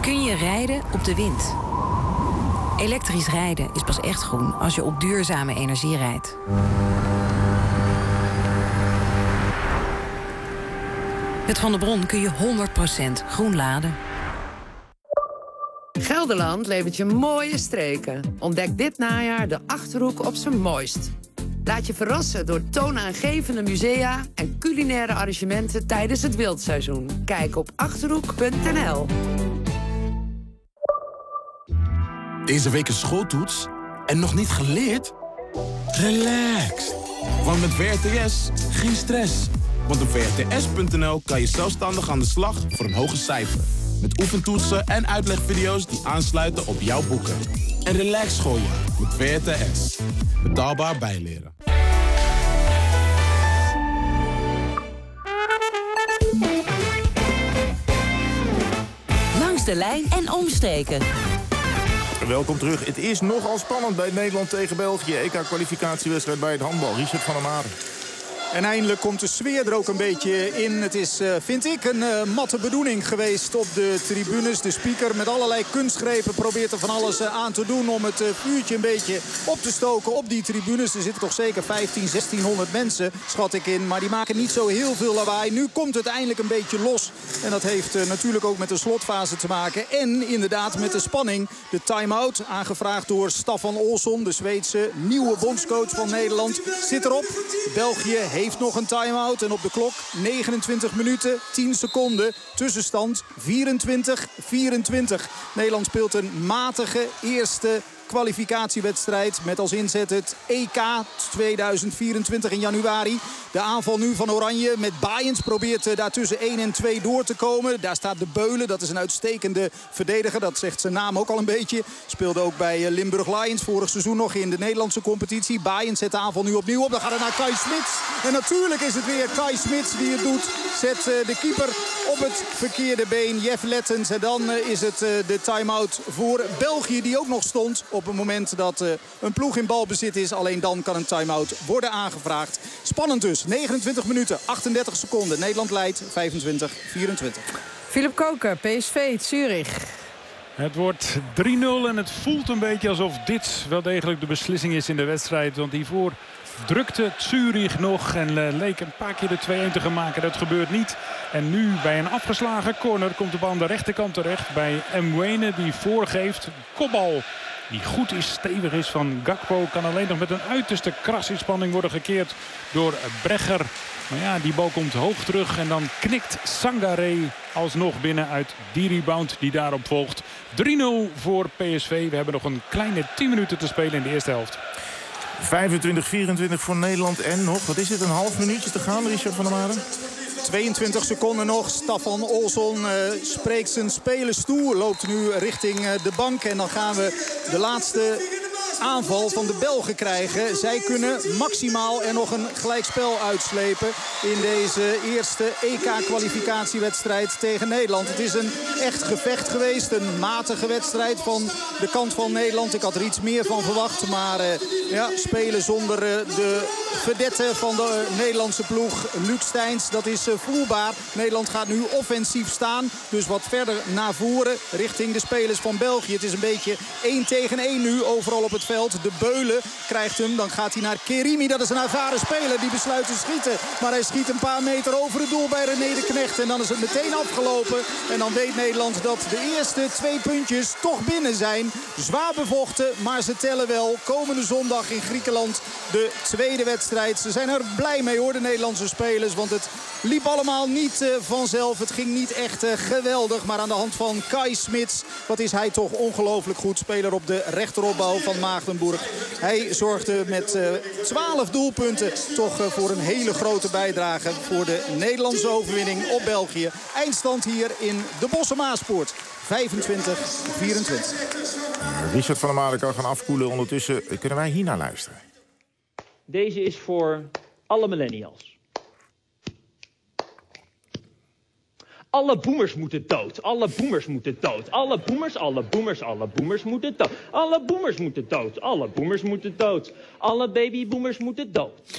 kun je rijden op de wind. Elektrisch rijden is pas echt groen als je op duurzame energie rijdt. Met Van der Bron kun je honderd procent groen laden. Gelderland levert je mooie streken. Ontdek dit najaar de Achterhoek op zijn mooist. Laat je verrassen door toonaangevende musea en culinaire arrangementen tijdens het wildseizoen. Kijk op achterhoek punt n l. Deze week een schooltoets en nog niet geleerd? Relax, want met W R T S geen stress. Want op W R T S punt n l kan je zelfstandig aan de slag voor een hoger cijfer. Met oefentoetsen en uitlegvideo's die aansluiten op jouw boeken. En relax schooljaar met W R T S. Betaalbaar bijleren. Langs de lijn en omstreken. Welkom terug. Het is nogal spannend bij Nederland tegen België. E K-kwalificatiewedstrijd bij het handbal. Richard van der Maren. En eindelijk komt de sfeer er ook een beetje in. Het is, uh, vind ik, een uh, matte bedoeling geweest op de tribunes. De speaker met allerlei kunstgrepen probeert er van alles uh, aan te doen... om het uh, vuurtje een beetje op te stoken op die tribunes. Er zitten toch zeker vijftien, zestienhonderd mensen, schat ik in. Maar die maken niet zo heel veel lawaai. Nu komt het eindelijk een beetje los. En dat heeft uh, natuurlijk ook met de slotfase te maken. En inderdaad met de spanning. De time-out, aangevraagd door Staffan Olsson, de Zweedse nieuwe bondscoach van Nederland, zit erop. België heeft nog een time-out en op de klok negenentwintig minuten, tien seconden. Tussenstand vierentwintig vierentwintig. Nederland speelt een matige eerste kwalificatiewedstrijd met als inzet het E K tweeduizend vierentwintig in januari. De aanval nu van Oranje met Baaiens probeert daar tussen één en twee door te komen. Daar staat De Beulen, dat is een uitstekende verdediger. Dat zegt zijn naam ook al een beetje. Speelde ook bij Limburg Lions vorig seizoen nog in de Nederlandse competitie. Baaiens zet de aanval nu opnieuw op. Dan gaat het naar Kai Smits. En natuurlijk is het weer Kai Smits die het doet. Zet de keeper op het verkeerde been. Jeff Lettens. En dan is het de time-out voor België die ook nog stond op het moment dat uh, een ploeg in balbezit is. Alleen dan kan een time-out worden aangevraagd. Spannend dus. negenentwintig minuten, achtendertig seconden. Nederland leidt vijfentwintig vierentwintig. Philip Koken, P S V, Zurich. Het wordt drie nul en het voelt een beetje alsof dit wel degelijk de beslissing is in de wedstrijd. Want hiervoor drukte Zurich nog en uh, leek een paar keer de twee-een te gaan maken. Dat gebeurt niet. En nu bij een afgeslagen corner komt de bal aan de rechterkant terecht bij Mwene die voorgeeft. Kopbal die goed is, stevig is van Gakpo. Kan alleen nog met een uiterste krasinspanning worden gekeerd door Brecher. Maar ja, die bal komt hoog terug en dan knikt Sangaré alsnog binnen uit die rebound die daarop volgt. drie nul voor P S V. We hebben nog een kleine tien minuten te spelen in de eerste helft. vijfentwintig vierentwintig voor Nederland en nog, wat is het, een half minuutje te gaan, Richard van der Maren? tweeëntwintig seconden nog. Staffan Olsson uh, spreekt zijn spelers toe. Loopt nu richting uh, de bank. En dan gaan we de laatste aanval van de Belgen krijgen. Zij kunnen maximaal er nog een gelijkspel uitslepen in deze eerste E K-kwalificatiewedstrijd tegen Nederland. Het is een echt gevecht geweest. Een matige wedstrijd van de kant van Nederland. Ik had er iets meer van verwacht. Maar uh, ja, spelen zonder uh, de vedette van de uh, Nederlandse ploeg. Luc Steins, dat is uh, voelbaar. Nederland gaat nu offensief staan. Dus wat verder naar voren richting de spelers van België. Het is een beetje één tegen één nu overal op het veld. De Beulen krijgt hem. Dan gaat hij naar Kerimi. Dat is een ervaren speler. Die besluit te schieten. Maar hij schiet een paar meter over het doel bij René de Knecht. En dan is het meteen afgelopen. En dan weet Nederland dat de eerste twee puntjes toch binnen zijn. Zwaar bevochten, maar ze tellen wel. Komende zondag in Griekenland de tweede wedstrijd. Ze zijn er blij mee hoor, de Nederlandse spelers. Want het liep allemaal niet uh, vanzelf. Het ging niet echt uh, geweldig. Maar aan de hand van Kai Smits, wat is hij toch ongelooflijk goed. Speler op de rechteropbouw van Maagdenburg. Hij zorgde met uh, twaalf doelpunten toch uh, voor een hele grote bijdrage voor de Nederlandse overwinning op België. Eindstand hier in de Bosse-Maaspoort. vijfentwintig vierentwintig. Richard van der Maren kan gaan afkoelen. Ondertussen kunnen wij hier naar luisteren. Deze is voor alle millennials. Alle boomers moeten dood. Alle boomers moeten dood. Alle boomers, alle boomers, alle boomers moeten dood. Alle boomers moeten dood. Alle boomers moeten dood. Alle babyboomers moeten dood.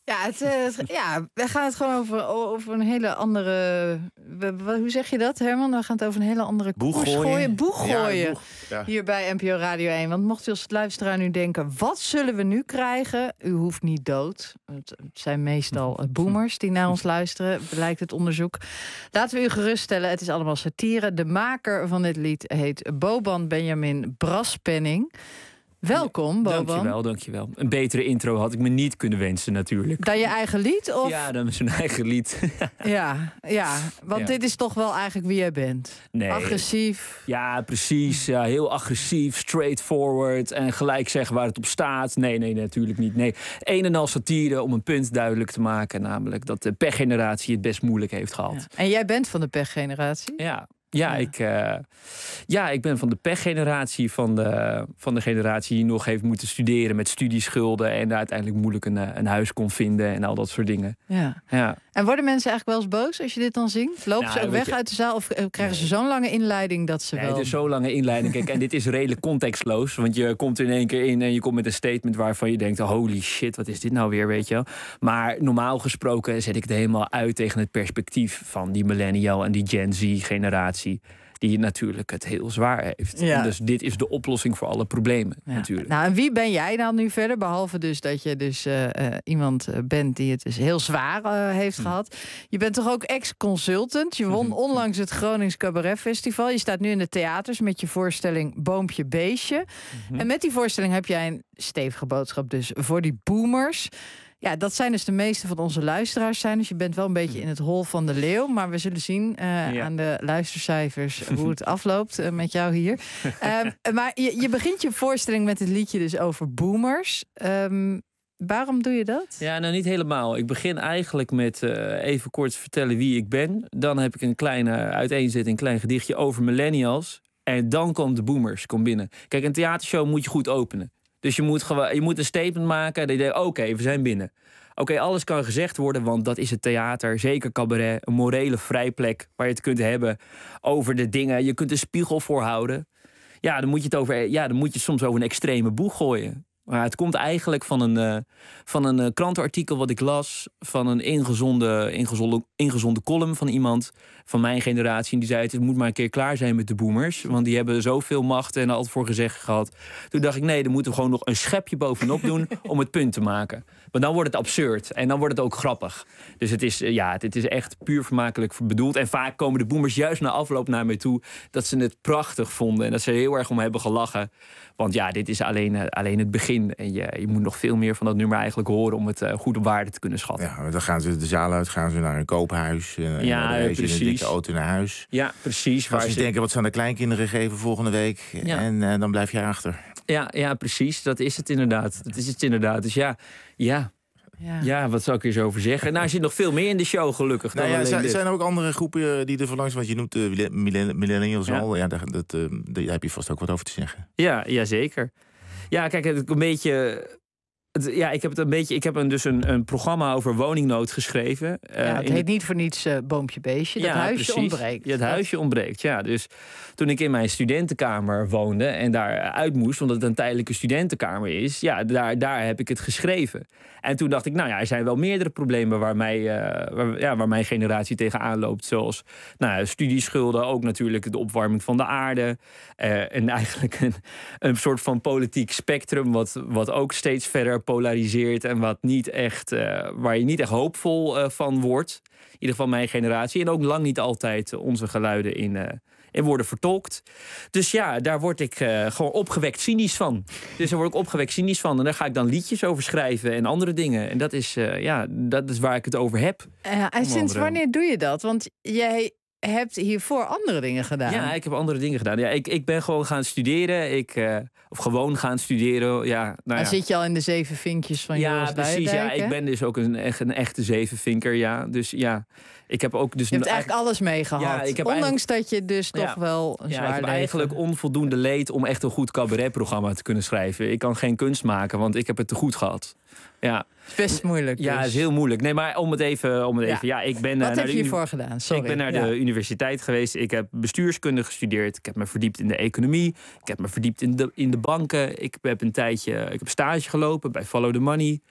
Ja, het, het, ja, we gaan het gewoon over, over een hele andere... We, we, hoe zeg je dat, Herman? We gaan het over een hele andere boeg koers gooien. gooien. Boeg gooien. Ja, boeg, ja. Hier bij N P O Radio één. Want mocht u als luisteraar nu denken... wat zullen we nu krijgen? U hoeft niet dood. Het, het zijn meestal boomers die naar ons luisteren. Blijkt het onderzoek. Laten we u geruststellen. Het is allemaal satire. De maker van dit lied heet Boban Benjamin Braspenning. Welkom, Boban. Dankjewel, dankjewel. Een betere intro had ik me niet kunnen wensen natuurlijk. Dan je eigen lied? Of? Ja, dan zijn eigen lied. ja, ja, want Ja. dit is toch wel eigenlijk wie jij bent. Nee. Agressief. Ja, precies. Ja, heel agressief, straightforward en gelijk zeggen waar het op staat. Nee, nee, natuurlijk niet. Nee, een en al satire om een punt duidelijk te maken. Namelijk dat de pechgeneratie het best moeilijk heeft gehad. Ja. En jij bent van de pechgeneratie? Ja. Ja, ik, uh, ja, ik ben van de pechgeneratie, van de, van de generatie die nog heeft moeten studeren met studieschulden en daar uiteindelijk moeilijk een, een huis kon vinden en al dat soort dingen. Ja. Ja. En worden mensen eigenlijk wel eens boos als je dit dan zingt? Lopen Nou, ze ook weet weg je- uit de zaal of eh, krijgen ze zo'n lange inleiding dat ze Nee, wel... het is zo'n lange inleiding. Kijk, en dit is redelijk contextloos. Want je komt er in één keer in en je komt met een statement waarvan je denkt... holy shit, wat is dit nou weer, weet je wel. Maar normaal gesproken zet ik het helemaal uit tegen het perspectief van die millennial en die Gen Z-generatie. Die natuurlijk het heel zwaar heeft. Ja. En dus dit is de oplossing voor alle problemen, Ja. natuurlijk. Nou, en wie ben jij dan nu verder? Behalve dus dat je dus eh, eh, iemand eh, bent die het dus heel zwaar eh, heeft gehad. Je bent toch ook ex-consultant? Je won onlangs het Gronings Cabaret Festival. Je staat nu in de theaters met je voorstelling Boompje Beestje. En met die voorstelling heb jij een stevige boodschap dus voor die boomers. Ja, dat zijn dus de meeste van onze luisteraars zijn. Dus je bent wel een beetje in het hol van de leeuw. Maar we zullen zien uh, Ja. aan de luistercijfers hoe het afloopt uh, met jou hier. Um, maar je, je begint je voorstelling met het liedje dus over boomers. Um, waarom doe je dat? Ja, nou niet helemaal. Ik begin eigenlijk met uh, even kort vertellen wie ik ben. Dan heb ik een kleine uiteenzetting, een klein gedichtje over millennials. En dan komt de boomers komt binnen. Kijk, een theatershow moet je goed openen. Dus je moet, gewoon, je moet een statement maken. Dat je denkt, oké, okay, we zijn binnen. Oké, okay, alles kan gezegd worden, want dat is het theater. Zeker cabaret, een morele vrijplek waar je het kunt hebben over de dingen. Je kunt een spiegel voorhouden. Ja, dan moet je het over, ja, dan moet je soms over een extreme boeg gooien. Maar het komt eigenlijk van een, uh, van een uh, krantenartikel wat ik las. Van een ingezonde, ingezonde, ingezonde column van iemand van mijn generatie. En die zei, het moet maar een keer klaar zijn met de boomers. Want die hebben zoveel macht en altijd voor gezegd gehad. Toen dacht ik, nee, dan moeten we gewoon nog een schepje bovenop doen om het punt te maken. Want dan wordt het absurd en dan wordt het ook grappig. Dus het is, ja, het is echt puur vermakelijk bedoeld. En vaak komen de boomers juist na afloop naar mij toe dat ze het prachtig vonden. En dat ze er heel erg om hebben gelachen. Want ja, dit is alleen, uh, alleen het begin. En je, je moet nog veel meer van dat nummer eigenlijk horen om het uh, goed op waarde te kunnen schatten. Ja, dan gaan ze de zaal uit, gaan ze naar een koophuis. Uh, ja, en dan precies. een dikke auto naar huis. Ja, precies. Als ze ze denken, wat ze aan de kleinkinderen geven volgende week. Ja. En uh, dan blijf jij achter. Ja, ja, precies. Dat is het inderdaad. Dat is het inderdaad. Dus ja, ja. Ja. ja, wat zou ik er zo over zeggen? Nou, er zit nog veel meer in de show, gelukkig. Nou dan ja, zijn, dit. zijn er ook andere groepen die er verlangs, want je noemt uh, millennials ja. al. Ja, dat, dat, uh, daar heb je vast ook wat over te zeggen. Ja, ja zeker. Ja, kijk, het een beetje. Het, ja, ik heb het een beetje. Ik heb een, dus een, een programma over woningnood geschreven. Ja, het heet de... niet voor niets uh, Boompje Beestje. Dat ja, huisje precies. ontbreekt. Ja, het huisje ontbreekt. Ja, dus toen ik in mijn studentenkamer woonde en daar uit moest, omdat het een tijdelijke studentenkamer is, ja, daar, daar heb ik het geschreven. En toen dacht ik, nou ja, er zijn wel meerdere problemen waar, mij, uh, waar, ja, waar mijn generatie tegenaan loopt. Zoals nou, studieschulden, ook natuurlijk de opwarming van de aarde. Uh, en eigenlijk een, een soort van politiek spectrum wat, wat ook steeds verder polariseert en wat niet echt, uh, waar je niet echt hoopvol uh, van wordt. In ieder geval mijn generatie. En ook lang niet altijd onze geluiden in, uh, in worden vertolkt. Dus ja, daar word ik uh, gewoon opgewekt cynisch van. Dus daar word ik opgewekt cynisch van. En daar ga ik dan liedjes over schrijven en andere dingen. En dat is, uh, ja, dat is waar ik het over heb. Uh, en sinds wanneer doe je dat? Want jij hebt hiervoor andere dingen gedaan. Ja, ik heb andere dingen gedaan. Ja, ik, ik ben gewoon gaan studeren. Ik, uh, of gewoon gaan studeren. Ja, nou Dan ja. zit je al in de zeven vinkjes van ja, Joris precies. Ja, hè? ik ben dus ook een, echt, een echte zevenvinker. Ja, dus ja, ik heb ook dus. Je hebt eigenlijk alles meegehad. Ja, ik heb Ondanks dat je dus toch ja, wel een ja, zwaar ik heb leven. eigenlijk onvoldoende leed om echt een goed cabaretprogramma te kunnen schrijven. Ik kan geen kunst maken, want ik heb het te goed gehad. Ja. Het is best moeilijk. Dus. Ja, het is heel moeilijk. Nee, maar om het even. Om het ja. even ja, ik ben, Wat uh, heb naar je de hiervoor gedaan? Sorry. Ik ben naar ja. de universiteit geweest. Ik heb bestuurskunde gestudeerd. Ik heb me verdiept in de economie. Ik heb me verdiept in de, in de banken. Ik heb een tijdje ik heb stage gelopen bij Follow the Money.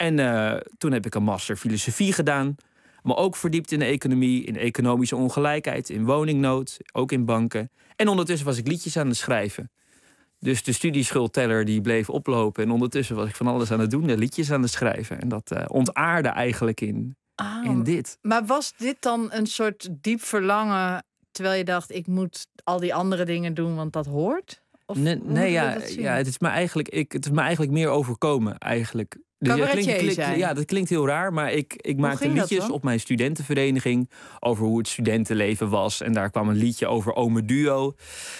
En uh, toen heb ik een master filosofie gedaan. Maar ook verdiept in de economie, in economische ongelijkheid, in woningnood, ook in banken. En ondertussen was ik liedjes aan het schrijven. Dus de studieschuldteller die bleef oplopen. En ondertussen was ik van alles aan het doen, de liedjes aan het schrijven. En dat uh, ontaarde eigenlijk in, oh, in dit. Maar was dit dan een soort diep verlangen, terwijl je dacht, ik moet al die andere dingen doen, want dat hoort? Of nee, nee ja, ja, het is me eigenlijk, ik, het is me eigenlijk meer overkomen eigenlijk. Dus ja, klinkt, klinkt, ja, dat klinkt heel raar, maar ik, ik maakte liedjes op mijn studentenvereniging over hoe het studentenleven was. En daar kwam een liedje over Ome Duo.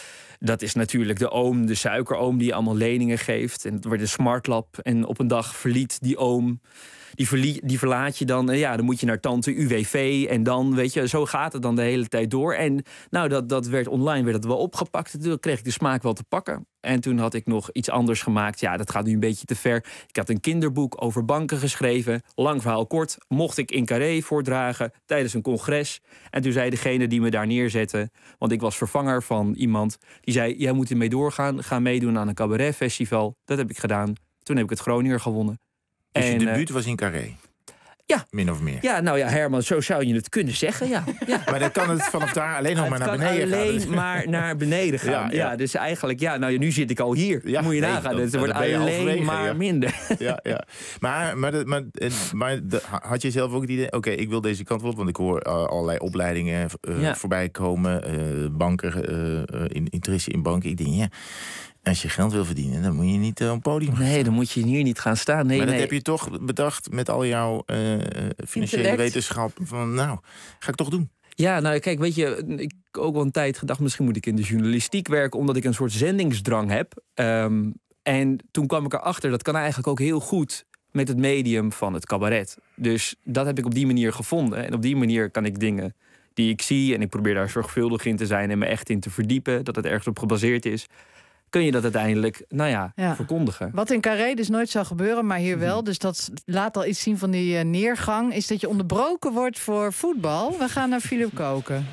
Dat is natuurlijk de oom, de suikeroom die allemaal leningen geeft. En het wordt een smartlap. En op een dag verliet die oom, die, verlie, die verlaat je dan. En ja, dan moet je naar tante U W V. En dan, weet je, zo gaat het dan de hele tijd door. En nou, dat, dat werd online werd dat wel opgepakt. Toen kreeg ik de smaak wel te pakken. En toen had ik nog iets anders gemaakt. Ja, dat gaat nu een beetje te ver. Ik had een kinderboek over banken geschreven. Lang verhaal kort. Mocht ik in Carré voordragen tijdens een congres. En toen zei degene die me daar neerzette, want ik was vervanger van iemand, die zei, jij moet ermee doorgaan. Ga meedoen aan een cabaretfestival. Dat heb ik gedaan. Toen heb ik het Groninger gewonnen. Dus en, je debuut uh, was in Carré? Ja. Min of meer. Ja, nou ja, Herman, zo zou je het kunnen zeggen, ja. ja. Maar dan kan het vanaf daar alleen nog maar naar beneden gaan. alleen dus. maar naar beneden gaan. Ja, ja. ja, dus eigenlijk, ja, nou nu zit ik al hier. Ja, moet je nee, nagaan. Het wordt alleen maar ja. minder. Ja, ja. Maar, maar, de, maar, maar de, had je zelf ook het idee, oké, okay, ik wil deze kant op, want ik hoor uh, allerlei opleidingen uh, ja. voorbij komen. Uh, banken, uh, in, interesse in banken. Ik denk, ja, als je geld wil verdienen, dan moet je niet uh, op een podium gaan. Nee, dan moet je hier niet gaan staan. Nee, maar dat nee. heb je toch bedacht met al jouw uh, financiële Intellect. wetenschap. Van, nou, ga ik toch doen. Ja, nou kijk, weet je, ik heb ook wel een tijd gedacht, misschien moet ik in de journalistiek werken, omdat ik een soort zendingsdrang heb. Um, en toen kwam ik erachter, dat kan eigenlijk ook heel goed met het medium van het cabaret. Dus dat heb ik op die manier gevonden. En op die manier kan ik dingen die ik zie, en ik probeer daar zorgvuldig in te zijn en me echt in te verdiepen, dat het ergens op gebaseerd is, kun je dat uiteindelijk, nou ja, ja. verkondigen. Wat in Carré dus nooit zou gebeuren, maar hier wel. Dus dat laat al iets zien van die uh, neergang. Is dat je onderbroken wordt voor voetbal. We gaan naar Philip Koken.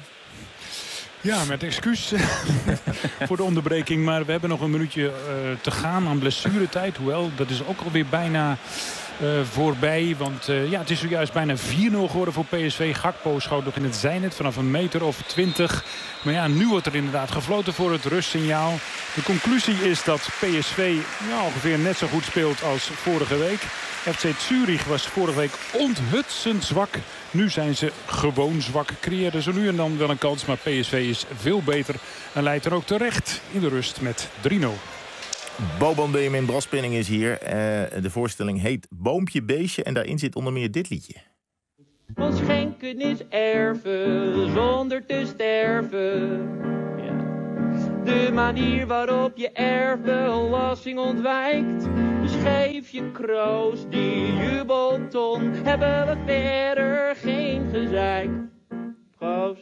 Ja, met excuus voor de onderbreking. Maar we hebben nog een minuutje uh, te gaan aan blessuretijd. Hoewel, dat is ook alweer bijna uh, voorbij. Want uh, ja, het is zojuist bijna vier nul geworden voor P S V. Gakpo schoot nog in het zijnet vanaf een meter of twintig. Maar ja, nu wordt er inderdaad gefloten voor het rustsignaal. De conclusie is dat P S V ja, ongeveer net zo goed speelt als vorige week. F C Zurich was vorige week onthutsend zwak. Nu zijn ze gewoon zwak. Creëren ze nu en dan wel een kans. Maar P S V is veel beter en leidt er ook terecht in de rust met drie nul. Boban Benjamin Braspinning is hier. Uh, de voorstelling heet Boompje Beestje. En daarin zit onder meer dit liedje. Want schenken is erven zonder te sterven. Ja. De manier waarop je erfbelasting ontwijkt. Dus geef je kroos die jubelton. Hebben we verder geen gezeik. Proost.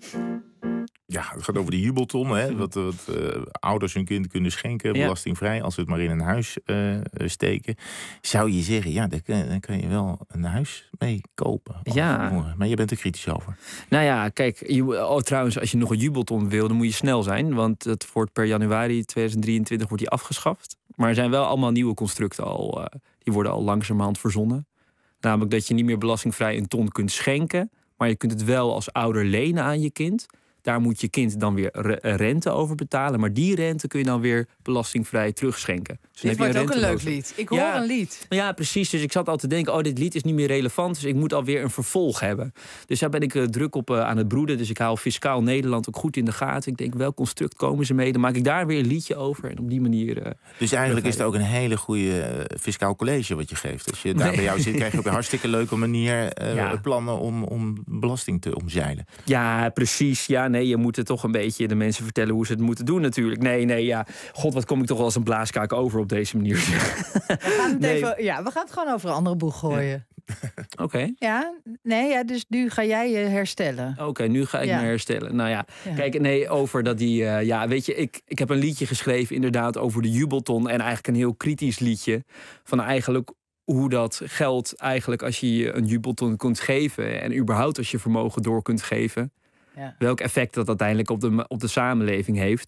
Ja, het gaat over de jubelton. Hè, wat wat uh, ouders hun kind kunnen schenken. Ja. Belastingvrij, als ze het maar in een huis uh, steken. Zou je zeggen, ja, daar kan, daar kan je wel een huis mee kopen. Ja. Maar je bent er kritisch over. Nou ja, kijk, je, oh, trouwens, als je nog een jubelton wil, dan moet je snel zijn. Want het wordt per januari tweeduizend drieëntwintig wordt die afgeschaft. Maar er zijn wel allemaal nieuwe constructen al. Uh, die worden al langzamerhand verzonnen. Namelijk dat je niet meer belastingvrij een ton kunt schenken. Maar je kunt het wel als ouder lenen aan je kind. Daar moet je kind dan weer rente over betalen. Maar die rente kun je dan weer belastingvrij terugschenken. Dus dit wordt ook een leuk lied. Ik hoor ja, een lied. Ja, precies. Dus ik zat al te denken, oh, dit lied is niet meer relevant. Dus ik moet alweer een vervolg hebben. Dus daar ben ik uh, druk op uh, aan het broeden. Dus ik hou Fiscaal Nederland ook goed in de gaten. Ik denk, welk construct komen ze mee? Dan maak ik daar weer een liedje over. En op die manier... Uh, dus eigenlijk is het ook een hele goede uh, fiscaal college wat je geeft. Als je daar nee. bij jou zit, krijg je op een hartstikke leuke manier uh, ja. plannen om, om belasting te omzeilen. Ja, precies. Ja, nee, je moet het toch een beetje de mensen vertellen hoe ze het moeten doen natuurlijk. Nee, nee, ja. God, wat kom ik toch wel als een blaaskaak over op deze manier. We gaan het, nee. even, ja, we gaan het gewoon over een andere boeg gooien. Ja. Oké. Okay. Ja, nee, ja, dus nu ga jij je herstellen. Oké, okay, nu ga ik ja. me herstellen. Nou ja, ja, kijk, nee, over dat die... Uh, ja, weet je, ik, ik heb een liedje geschreven inderdaad over de jubelton. En eigenlijk een heel kritisch liedje. Van eigenlijk hoe dat geld eigenlijk als je je een jubelton kunt geven. En überhaupt als je vermogen door kunt geven. Ja. Welk effect dat uiteindelijk op de, op de samenleving heeft.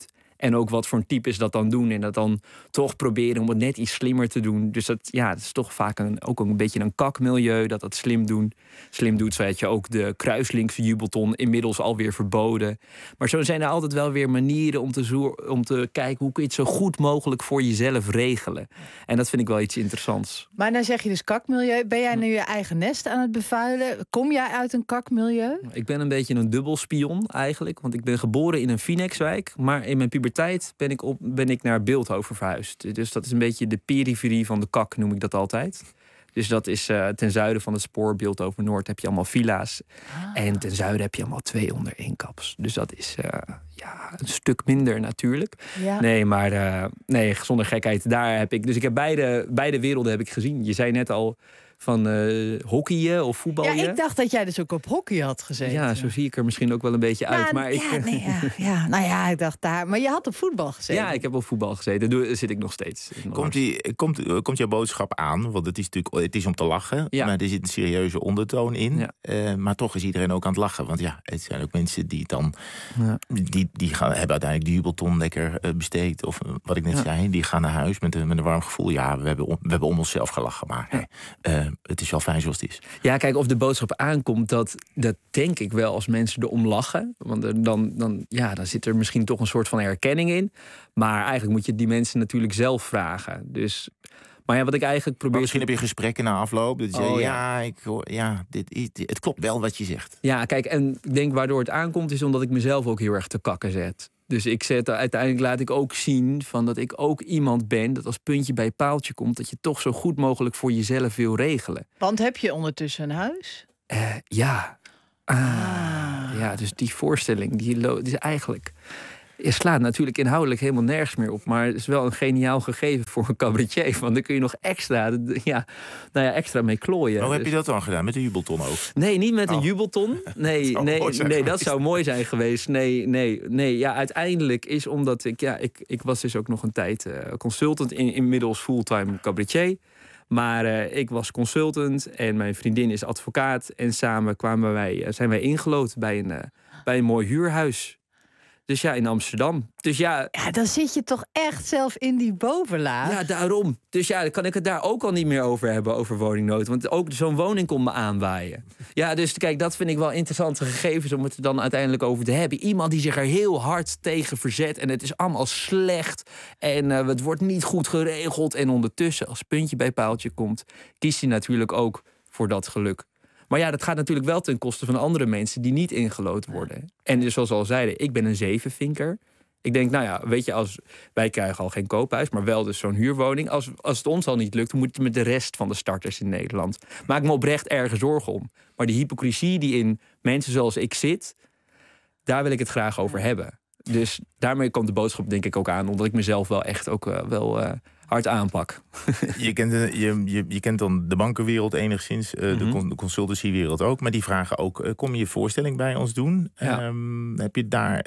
En ook wat voor een type is dat dan doen. En dat dan toch proberen om het net iets slimmer te doen. Dus dat, ja, dat is toch vaak een, ook een beetje een kakmilieu. Dat dat slim doen. Slim doet, zo had je ook de kruislinkse jubelton inmiddels alweer verboden. Maar zo zijn er altijd wel weer manieren om te, zo, om te kijken... hoe kun je het zo goed mogelijk voor jezelf regelen. En dat vind ik wel iets interessants. Maar dan zeg je dus kakmilieu. Ben jij nu je eigen nest aan het bevuilen? Kom jij uit een kakmilieu? Ik ben een beetje een dubbelspion eigenlijk. Want ik ben geboren in een Phoenixwijk. Maar in mijn puberteit ben ik, op, ben ik naar Bilthoven verhuisd. Dus dat is een beetje de periferie van de kak, noem ik dat altijd. Dus dat is uh, ten zuiden van het spoor, Bilthoven-Noord, heb je allemaal villa's. Ah. En ten zuiden heb je allemaal twee onder één kaps. Dus dat is uh, ja, een stuk minder natuurlijk. Ja. Nee, maar uh, nee, zonder gekheid, daar heb ik... Dus ik heb beide, beide werelden heb ik gezien. Je zei net al... van uh, hockeyen of voetballen. Ja, ik dacht dat jij dus ook op hockey had gezeten. Ja, zo zie ik er misschien ook wel een beetje uit. Nou, maar ja, ik, nee, ja, ja, nou ja, ik dacht daar... Maar je had op voetbal gezeten. Ja, ik heb op voetbal gezeten. Daar zit ik nog steeds. Komt, die, komt, komt jouw boodschap aan? Want het is natuurlijk het is om te lachen. Ja. Maar er zit een serieuze ondertoon in. Ja. Uh, maar toch is iedereen ook aan het lachen. Want ja, het zijn ook mensen die dan... Ja. Die, die gaan, hebben uiteindelijk de jubelton lekker uh, besteed. Of uh, wat ik net ja. zei, die gaan naar huis met een, met een warm gevoel. Ja, we hebben, we hebben om onszelf gelachen. Maar ja. uh, het is wel fijn zoals het is. Ja, kijk, of de boodschap aankomt, dat, dat denk ik wel als mensen erom lachen. Want dan, dan, ja, dan zit er misschien toch een soort van herkenning in. Maar eigenlijk moet je die mensen natuurlijk zelf vragen. Dus, maar ja, wat ik eigenlijk probeer... Maar misschien heb je gesprekken na afloop. Dat je oh, zegt, ja, ja, ik hoor, ja dit, dit, het klopt wel wat je zegt. Ja, kijk, en ik denk waardoor het aankomt is omdat ik mezelf ook heel erg te kakken zet. Dus ik zet, uiteindelijk laat ik ook zien van dat ik ook iemand ben... dat als puntje bij paaltje komt... dat je toch zo goed mogelijk voor jezelf wil regelen. Want heb je ondertussen een huis? Uh, ja. Ah, ah. Ja, dus die voorstelling, die, die is eigenlijk... Je slaat natuurlijk inhoudelijk helemaal nergens meer op... maar het is wel een geniaal gegeven voor een cabaretier. Want dan kun je nog extra, ja, nou ja, extra mee klooien. Hoe dus... heb je dat dan gedaan? Met een jubelton ook? Nee, niet met oh. een jubelton. Nee, dat nee, nee dat zou mooi zijn geweest. Nee, nee, nee. Ja, uiteindelijk is omdat ik... Ja, ik, ik was dus ook nog een tijd uh, consultant. In, inmiddels fulltime cabaretier. Maar uh, ik was consultant en mijn vriendin is advocaat. En samen kwamen wij, uh, zijn wij ingelood bij een, uh, bij een mooi huurhuis. Dus ja, in Amsterdam. Dus ja, ja, dan zit je toch echt zelf in die bovenlaag. Ja, daarom. Dus ja, dan kan ik het daar ook al niet meer over hebben, over woningnood. Want ook zo'n woning komt me aanwaaien. Ja, dus kijk, dat vind ik wel interessante gegevens om het er dan uiteindelijk over te hebben. Iemand die zich er heel hard tegen verzet en het is allemaal slecht. En uh, het wordt niet goed geregeld. En ondertussen, als puntje bij paaltje komt, kiest hij natuurlijk ook voor dat geluk. Maar ja, dat gaat natuurlijk wel ten koste van andere mensen die niet ingelood worden. En dus zoals we al zeiden, ik ben een zevenvinker. Ik denk, nou ja, weet je, als wij krijgen al geen koophuis, maar wel dus zo'n huurwoning. Als, als het ons al niet lukt, dan moet het met de rest van de starters in Nederland. Maak me oprecht ergens zorgen om. Maar die hypocrisie die in mensen zoals ik zit, daar wil ik het graag over hebben. Dus daarmee komt de boodschap denk ik ook aan, omdat ik mezelf wel echt ook uh, wel uh, hard aanpak. Je kent, de, je, je, je kent dan de bankenwereld enigszins, uh, mm-hmm. de consultancywereld ook. Maar die vragen ook, uh, kom je je voorstelling bij ons doen? Ja. Um, heb je daar...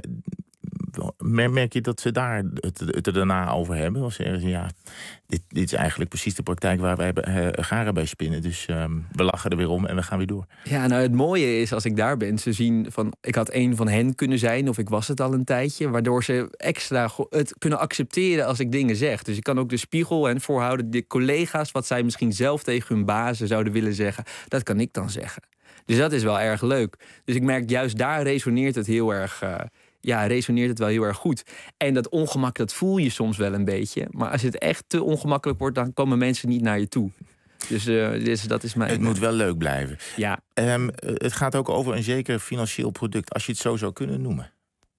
Merk je dat ze daar het, het er daarna over hebben? Of zeggen ze, ja, dit, dit is eigenlijk precies de praktijk waar wij uh, garen bij spinnen. Dus um, we lachen er weer om en we gaan weer door. Ja, nou het mooie is als ik daar ben, ze zien van, ik had een van hen kunnen zijn of ik was het al een tijdje. Waardoor ze extra het kunnen accepteren als ik dingen zeg. Dus ik kan ook de spiegel en voorhouden, de collega's, wat zij misschien zelf tegen hun bazen zouden willen zeggen, dat kan ik dan zeggen. Dus dat is wel erg leuk. Dus ik merk juist daar resoneert het heel erg... Uh, Ja, resoneert het wel heel erg goed. En dat ongemak, dat voel je soms wel een beetje. Maar als het echt te ongemakkelijk wordt, dan komen mensen niet naar je toe. Dus, uh, dus dat is mijn... Het moet wel leuk blijven. Ja. Um, het gaat ook over een zeker financieel product, als je het zo zou kunnen noemen.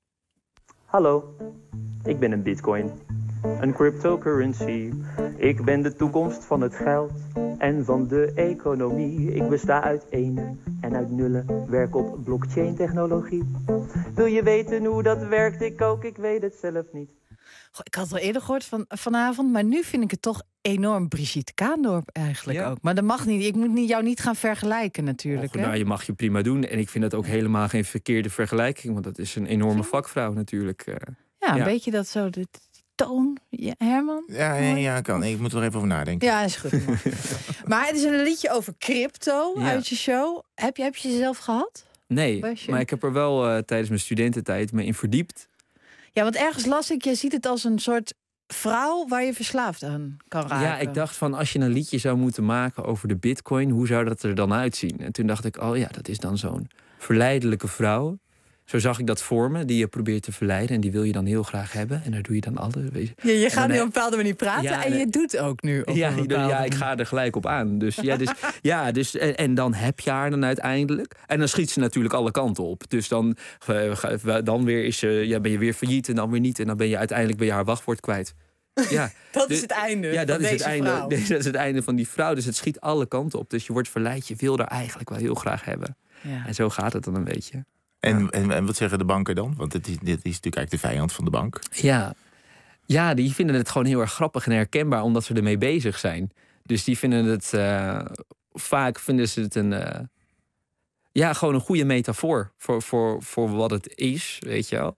Hallo, ik ben een bitcoin. Een cryptocurrency. Ik ben de toekomst van het geld en van de economie. Ik besta uit enen en uit nullen. Werk op blockchain-technologie. Wil je weten hoe dat werkt? Ik ook, ik weet het zelf niet. Goh, ik had het al eerder gehoord van, vanavond, maar nu vind ik het toch enorm Brigitte Kaandorp eigenlijk ja. ook. Maar dat mag niet. Ik moet niet, jou niet gaan vergelijken natuurlijk. Och, nou, je mag je prima doen. En ik vind dat ook helemaal geen verkeerde vergelijking. Want dat is een enorme vakvrouw natuurlijk. Uh, ja, een ja. beetje dat zo... De, toon, ja, Herman? Ja, ja, ja, kan. Ik moet er even over nadenken. Ja, is goed. Maar het is een liedje over crypto ja. uit je show. Heb je, heb je jezelf gehad? Nee, je? maar ik heb er wel uh, tijdens mijn studententijd me in verdiept. Ja, want ergens las ik, je ziet het als een soort vrouw waar je verslaafd aan kan raken. Ja, ik dacht van als je een liedje zou moeten maken over de bitcoin, hoe zou dat er dan uitzien? En toen dacht ik, oh ja, dat is dan zo'n verleidelijke vrouw. Zo zag ik dat voor me, die je probeert te verleiden. En die wil je dan heel graag hebben. En daar doe je dan alle... Ja, je gaat nu op een bepaalde manier praten ja, en je doet ook nu op ja, een bepaalde ja, ik ga er gelijk op aan. Dus, ja, dus, ja, dus, en, en dan heb je haar dan uiteindelijk. En dan schiet ze natuurlijk alle kanten op. Dus dan, uh, dan weer is, uh, ja, ben je weer failliet en dan weer niet. En dan ben je uiteindelijk ben je haar wachtwoord kwijt. Ja, dat dus, is het einde. Ja, dat is het einde. Vrouw. Dat is het einde van die vrouw. Dus het schiet alle kanten op. Dus je wordt verleid. Je wil haar eigenlijk wel heel graag hebben. Ja. En zo gaat het dan een beetje. En, en, en wat zeggen de banken dan? Want dit is, dit is natuurlijk eigenlijk de vijand van de bank. Ja. ja, die vinden het gewoon heel erg grappig en herkenbaar, omdat ze ermee bezig zijn. Dus die vinden het... Uh, vaak vinden ze het een... Uh, ja, gewoon een goede metafoor voor, voor, voor wat het is, weet je wel.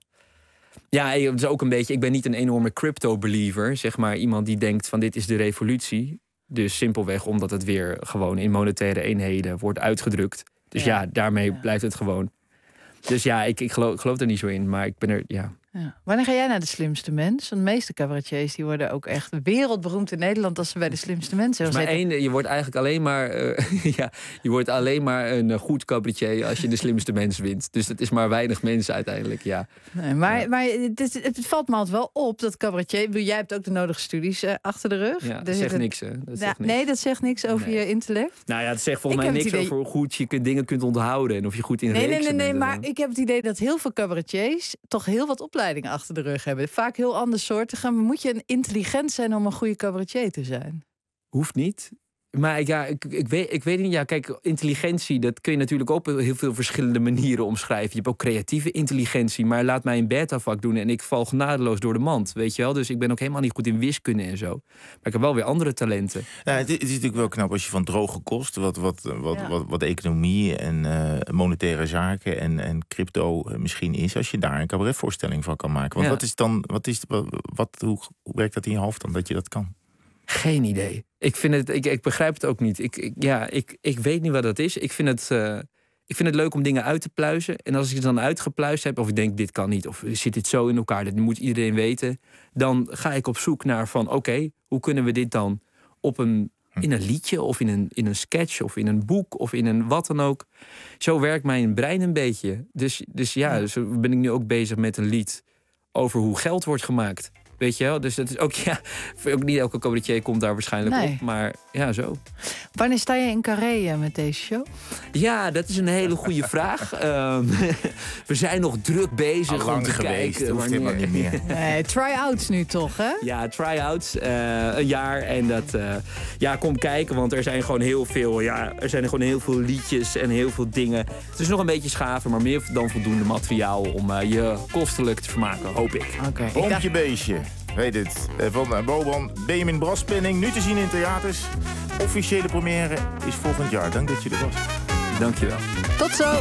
Ja, het is ook een beetje... Ik ben niet een enorme crypto-believer. Zeg maar iemand die denkt van dit is de revolutie. Dus simpelweg omdat het weer gewoon in monetaire eenheden wordt uitgedrukt. Dus ja, ja daarmee ja. blijft het gewoon. Dus ja, ik, ik, geloof, ik geloof er niet zo in, maar ik ben er, ja... Ja. Wanneer ga jij naar de slimste mens? Want de meeste cabaretiers die worden ook echt wereldberoemd in Nederland als ze bij de slimste mensen maar zitten. één, je wordt eigenlijk alleen maar, uh, ja, je wordt alleen maar een uh, goed cabaretier als je de slimste mens wint. Dus het is maar weinig mensen uiteindelijk, ja. Nee, maar ja. maar het, is, het valt me altijd wel op dat cabaretier. Jij hebt ook de nodige studies uh, achter de rug. Ja, dat dus zegt het, niks, hè? Dat ja, zegt niks. Nee, dat zegt niks over nee. je intellect. Nou ja, het zegt volgens ik mij niks idee... over hoe goed je kunt, dingen kunt onthouden en of je goed in nee, reeksen nee, nee, nee, bent. maar ik heb het idee dat heel veel cabaretiers toch heel wat opleidingen achter de rug hebben. Vaak heel ander soorten. Moet je intelligent zijn om een goede cabaretier te zijn? Hoeft niet. Maar ja, ik, ik, weet, ik weet niet. Ja, kijk, intelligentie, dat kun je natuurlijk op heel veel verschillende manieren omschrijven. Je hebt ook creatieve intelligentie. Maar laat mij een beta-vak doen en ik val genadeloos door de mand. Weet je wel? Dus ik ben ook helemaal niet goed in wiskunde en zo. Maar ik heb wel weer andere talenten. Nou, het, is, het is natuurlijk wel knap als je van droge kost, wat, wat, wat, ja. wat, wat economie en uh, monetaire zaken en, en crypto uh, misschien is, als je daar een cabaretvoorstelling van kan maken. Want ja. wat is dan, wat is, wat, wat, hoe, hoe werkt dat in je hoofd dan dat je dat kan? Geen idee. Ik, vind het, ik, ik begrijp het ook niet. Ik, ik, ja, ik, ik weet niet wat dat is. Ik vind, het, uh, ik vind het leuk om dingen uit te pluizen. En als ik het dan uitgepluist heb, of ik denk dit kan niet, of zit dit zo in elkaar, dat moet iedereen weten, dan ga ik op zoek naar van oké, okay, hoe kunnen we dit dan op een, in een liedje, of in een, in een sketch, of in een boek, of in een wat dan ook. Zo werkt mijn brein een beetje. Dus, dus ja, dus ben ik nu ook bezig met een lied over hoe geld wordt gemaakt. Weet je wel? Dus dat is ook, ja, ook niet elke cabaretier komt daar waarschijnlijk nee. op. Maar ja, zo. Wanneer sta je in Carré met deze show? Ja, dat is een hele goede vraag. Um, we zijn nog druk bezig Al lang om te geweest, kijken. Dat hoeft helemaal niet meer. Nee, try-outs nu toch, hè? Ja, try-outs. Uh, een jaar. En dat, uh, ja, kom kijken. Want er zijn gewoon heel veel, ja, er zijn gewoon heel veel liedjes en heel veel dingen. Het is nog een beetje schaven, maar meer dan voldoende materiaal om uh, je kostelijk te vermaken, hoop ik. Okay. Boompje beestje. Weet het. Van uh, Boban, Benjamin Braspenning. Nu te zien in theaters. Officiële première is volgend jaar. Dank dat je er was. Dank je wel. Tot zo.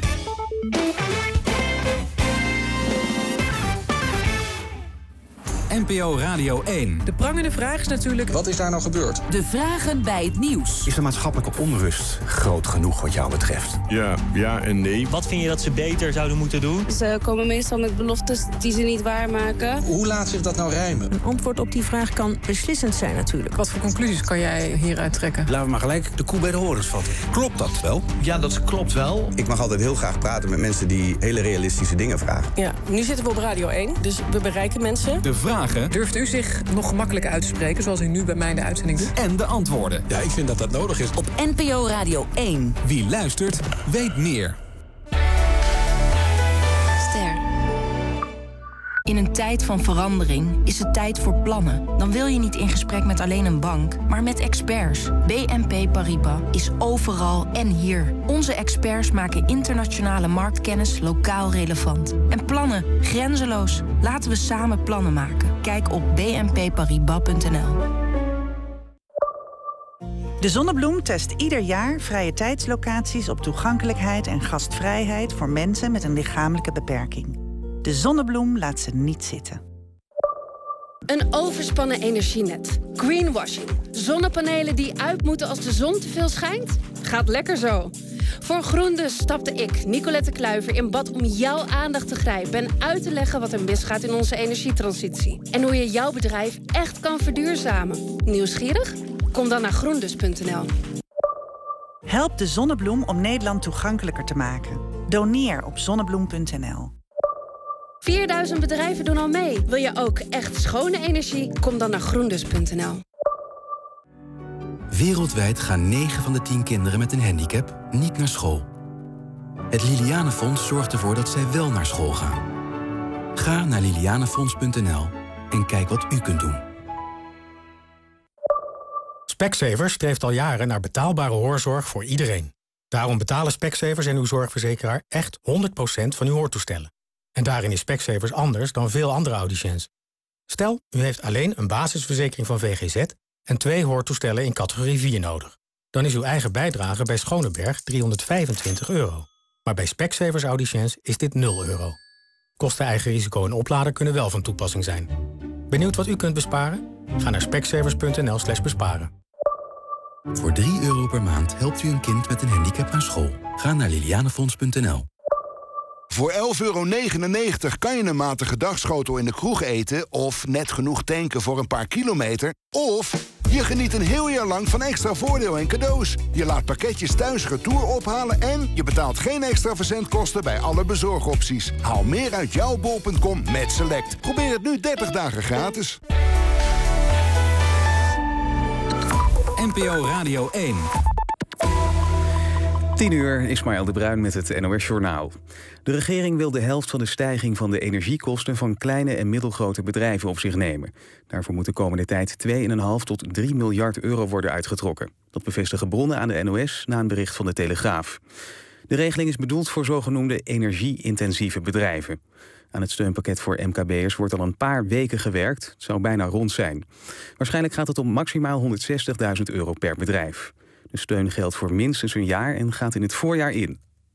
N P O Radio één. De prangende vraag is natuurlijk... Wat is daar nou gebeurd? De vragen bij het nieuws. Is de maatschappelijke onrust groot genoeg wat jou betreft? Ja, ja en nee. Wat vind je dat ze beter zouden moeten doen? Ze komen meestal met beloftes die ze niet waarmaken. Hoe laat zich dat nou rijmen? Een antwoord op die vraag kan beslissend zijn natuurlijk. Wat voor conclusies kan jij hieruit trekken? Laten we maar gelijk de koe bij de horens vatten. Klopt dat wel? Ja, dat klopt wel. Ik mag altijd heel graag praten met mensen die hele realistische dingen vragen. Ja, nu zitten we op Radio één, dus we bereiken mensen. De vragen. Durft u zich nog gemakkelijk uit te spreken, zoals u nu bij mij in de uitzending doet? En de antwoorden. Ja, ik vind dat dat nodig is. Op N P O Radio één. Wie luistert, weet meer. Ster. In een tijd van verandering is het tijd voor plannen. Dan wil je niet in gesprek met alleen een bank, maar met experts. B N P Paribas is overal en hier. Onze experts maken internationale marktkennis lokaal relevant. En plannen grenzeloos. Laten we samen plannen maken. Kijk op b n p paribas punt n l. De Zonnebloem test ieder jaar vrije tijdslocaties op toegankelijkheid en gastvrijheid voor mensen met een lichamelijke beperking. De Zonnebloem laat ze niet zitten. Een overspannen energienet. Greenwashing. Zonnepanelen die uit moeten als de zon te veel schijnt? Gaat lekker zo. Voor GroenDus stapte ik, Nicolette Kluiver, in bad om jouw aandacht te grijpen en uit te leggen wat er misgaat in onze energietransitie. En hoe je jouw bedrijf echt kan verduurzamen. Nieuwsgierig? Kom dan naar groendus punt n l. Help de Zonnebloem om Nederland toegankelijker te maken. Doneer op zonnebloem punt n l. vierduizend bedrijven doen al mee. Wil je ook echt schone energie? Kom dan naar groendus punt n l. Wereldwijd gaan negen van de tien kinderen met een handicap niet naar school. Het Lilianenfonds zorgt ervoor dat zij wel naar school gaan. Ga naar lilianenfonds punt n l en kijk wat u kunt doen. Specsavers streeft al jaren naar betaalbare hoorzorg voor iedereen. Daarom betalen Specsavers en uw zorgverzekeraar echt honderd procent van uw hoortoestellen. En daarin is Specsavers anders dan veel andere audiciëns. Stel, u heeft alleen een basisverzekering van V G Z en twee hoortoestellen in categorie vier nodig. Dan is uw eigen bijdrage bij Schoneberg driehonderdvijfentwintig euro. Maar bij Specsavers audiciëns is dit nul euro. Kosten, eigen risico en oplader kunnen wel van toepassing zijn. Benieuwd wat u kunt besparen? Ga naar specsavers punt n l slash besparen. Voor drie euro per maand helpt u een kind met een handicap naar school. Ga naar lilianenfonds punt n l. Voor elf euro negenennegentig kan je een matige dagschotel in de kroeg eten of net genoeg tanken voor een paar kilometer. Of je geniet een heel jaar lang van extra voordeel en cadeaus. Je laat pakketjes thuis retour ophalen en je betaalt geen extra verzendkosten bij alle bezorgopties. Haal meer uit jouw bol punt com met Select. Probeer het nu dertig dagen gratis. N P O Radio één. tien uur, Ismaël de Bruin met het N O S-journaal. De regering wil de helft van de stijging van de energiekosten van kleine en middelgrote bedrijven op zich nemen. Daarvoor moet de komende tijd twee komma vijf tot drie miljard euro worden uitgetrokken. Dat bevestigen bronnen aan de N O S na een bericht van de Telegraaf. De regeling is bedoeld voor zogenoemde energie-intensieve bedrijven. Aan het steunpakket voor M K B'ers wordt al een paar weken gewerkt. Het zou bijna rond zijn. Waarschijnlijk gaat het om maximaal honderdzestigduizend euro per bedrijf. De steun geldt voor minstens een jaar en gaat in het voorjaar in.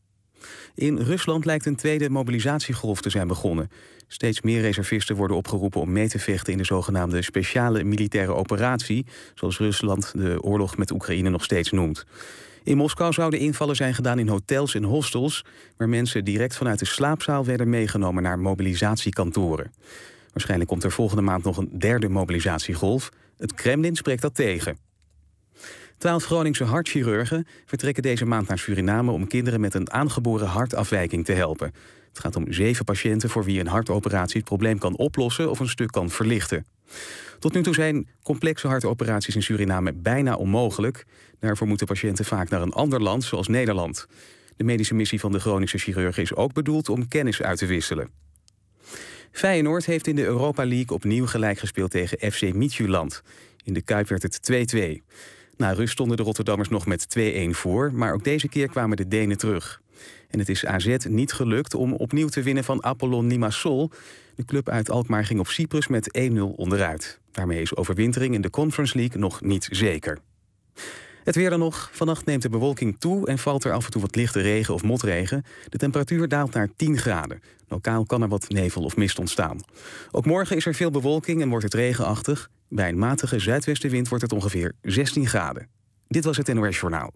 In Rusland lijkt een tweede mobilisatiegolf te zijn begonnen. Steeds meer reservisten worden opgeroepen om mee te vechten in de zogenaamde speciale militaire operatie, zoals Rusland de oorlog met Oekraïne nog steeds noemt. In Moskou zouden invallen zijn gedaan in hotels en hostels, waar mensen direct vanuit de slaapzaal werden meegenomen naar mobilisatiekantoren. Waarschijnlijk komt er volgende maand nog een derde mobilisatiegolf. Het Kremlin spreekt dat tegen. Twaalf Groningse hartchirurgen vertrekken deze maand naar Suriname om kinderen met een aangeboren hartafwijking te helpen. Het gaat om zeven patiënten voor wie een hartoperatie het probleem kan oplossen of een stuk kan verlichten. Tot nu toe zijn complexe hartoperaties in Suriname bijna onmogelijk. Daarvoor moeten patiënten vaak naar een ander land, zoals Nederland. De medische missie van de Groningse chirurgen is ook bedoeld om kennis uit te wisselen. Feyenoord heeft in de Europa League opnieuw gelijk gespeeld tegen F C Midtjylland. In de Kuip werd het twee-twee. Na rust stonden de Rotterdammers nog met twee-een voor, maar ook deze keer kwamen de Denen terug. En het is A Z niet gelukt om opnieuw te winnen van Apollon Limassol. De club uit Alkmaar ging op Cyprus met één nul onderuit. Daarmee is overwintering in de Conference League nog niet zeker. Het weer dan nog. Vannacht neemt de bewolking toe en valt er af en toe wat lichte regen of motregen. De temperatuur daalt naar tien graden. Lokaal kan er wat nevel of mist ontstaan. Ook morgen is er veel bewolking en wordt het regenachtig. Bij een matige zuidwestenwind wordt het ongeveer zestien graden. Dit was het N O S-journaal.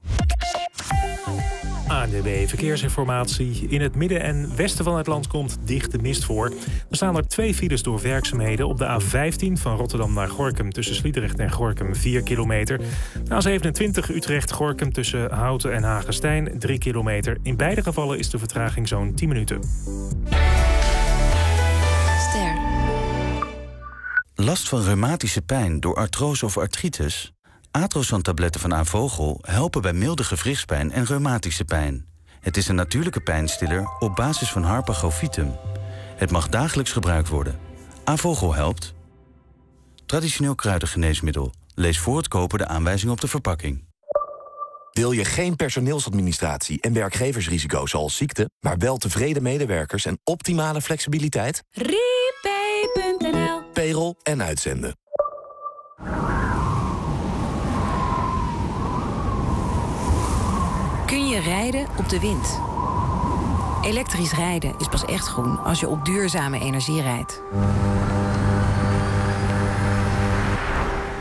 A N W B Verkeersinformatie. In het midden en westen van het land komt dichte mist voor. Er staan er twee files door werkzaamheden. Op de A vijftien van Rotterdam naar Gorinchem tussen Sliedrecht en Gorinchem vier kilometer. De A zevenentwintig Utrecht-Gorinchem tussen Houten en Hagestein drie kilometer. In beide gevallen is de vertraging zo'n tien minuten. Ster. Last van reumatische pijn door artrose of artritis? Atrosan-tabletten van Avogel helpen bij milde gewrichtspijn en reumatische pijn. Het is een natuurlijke pijnstiller op basis van Harpagofitum. Het mag dagelijks gebruikt worden. Avogel helpt. Traditioneel kruidengeneesmiddel. Lees voor het kopen de aanwijzing op de verpakking. Wil je geen personeelsadministratie en werkgeversrisico zoals ziekte, maar wel tevreden medewerkers en optimale flexibiliteit? Repay punt n l. Payroll en uitzenden. Kun je rijden op de wind? Elektrisch rijden is pas echt groen als je op duurzame energie rijdt.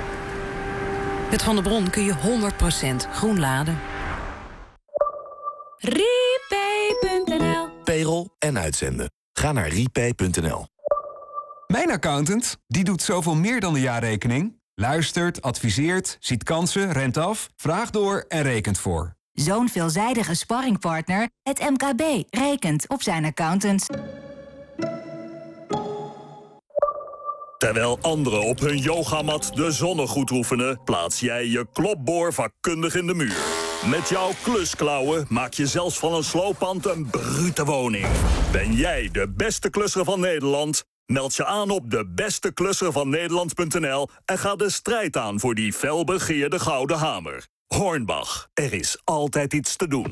Met Van der Bron kun je honderd procent groen laden. Repay punt n l. Payroll en uitzenden. Ga naar repay punt n l. Mijn accountant, die doet zoveel meer dan de jaarrekening. Luistert, adviseert, ziet kansen, remt af, vraagt door en rekent voor. Zo'n veelzijdige sparringpartner, het M K B, rekent op zijn accountant. Terwijl anderen op hun yogamat de zonnegoed oefenen, plaats jij je klopboor vakkundig in de muur. Met jouw klusklauwen maak je zelfs van een slooppand een brute woning. Ben jij de beste klusser van Nederland? Meld je aan op de beste klusser van Nederland punt n l en ga de strijd aan voor die felbegeerde gouden hamer. Hornbach, er is altijd iets te doen.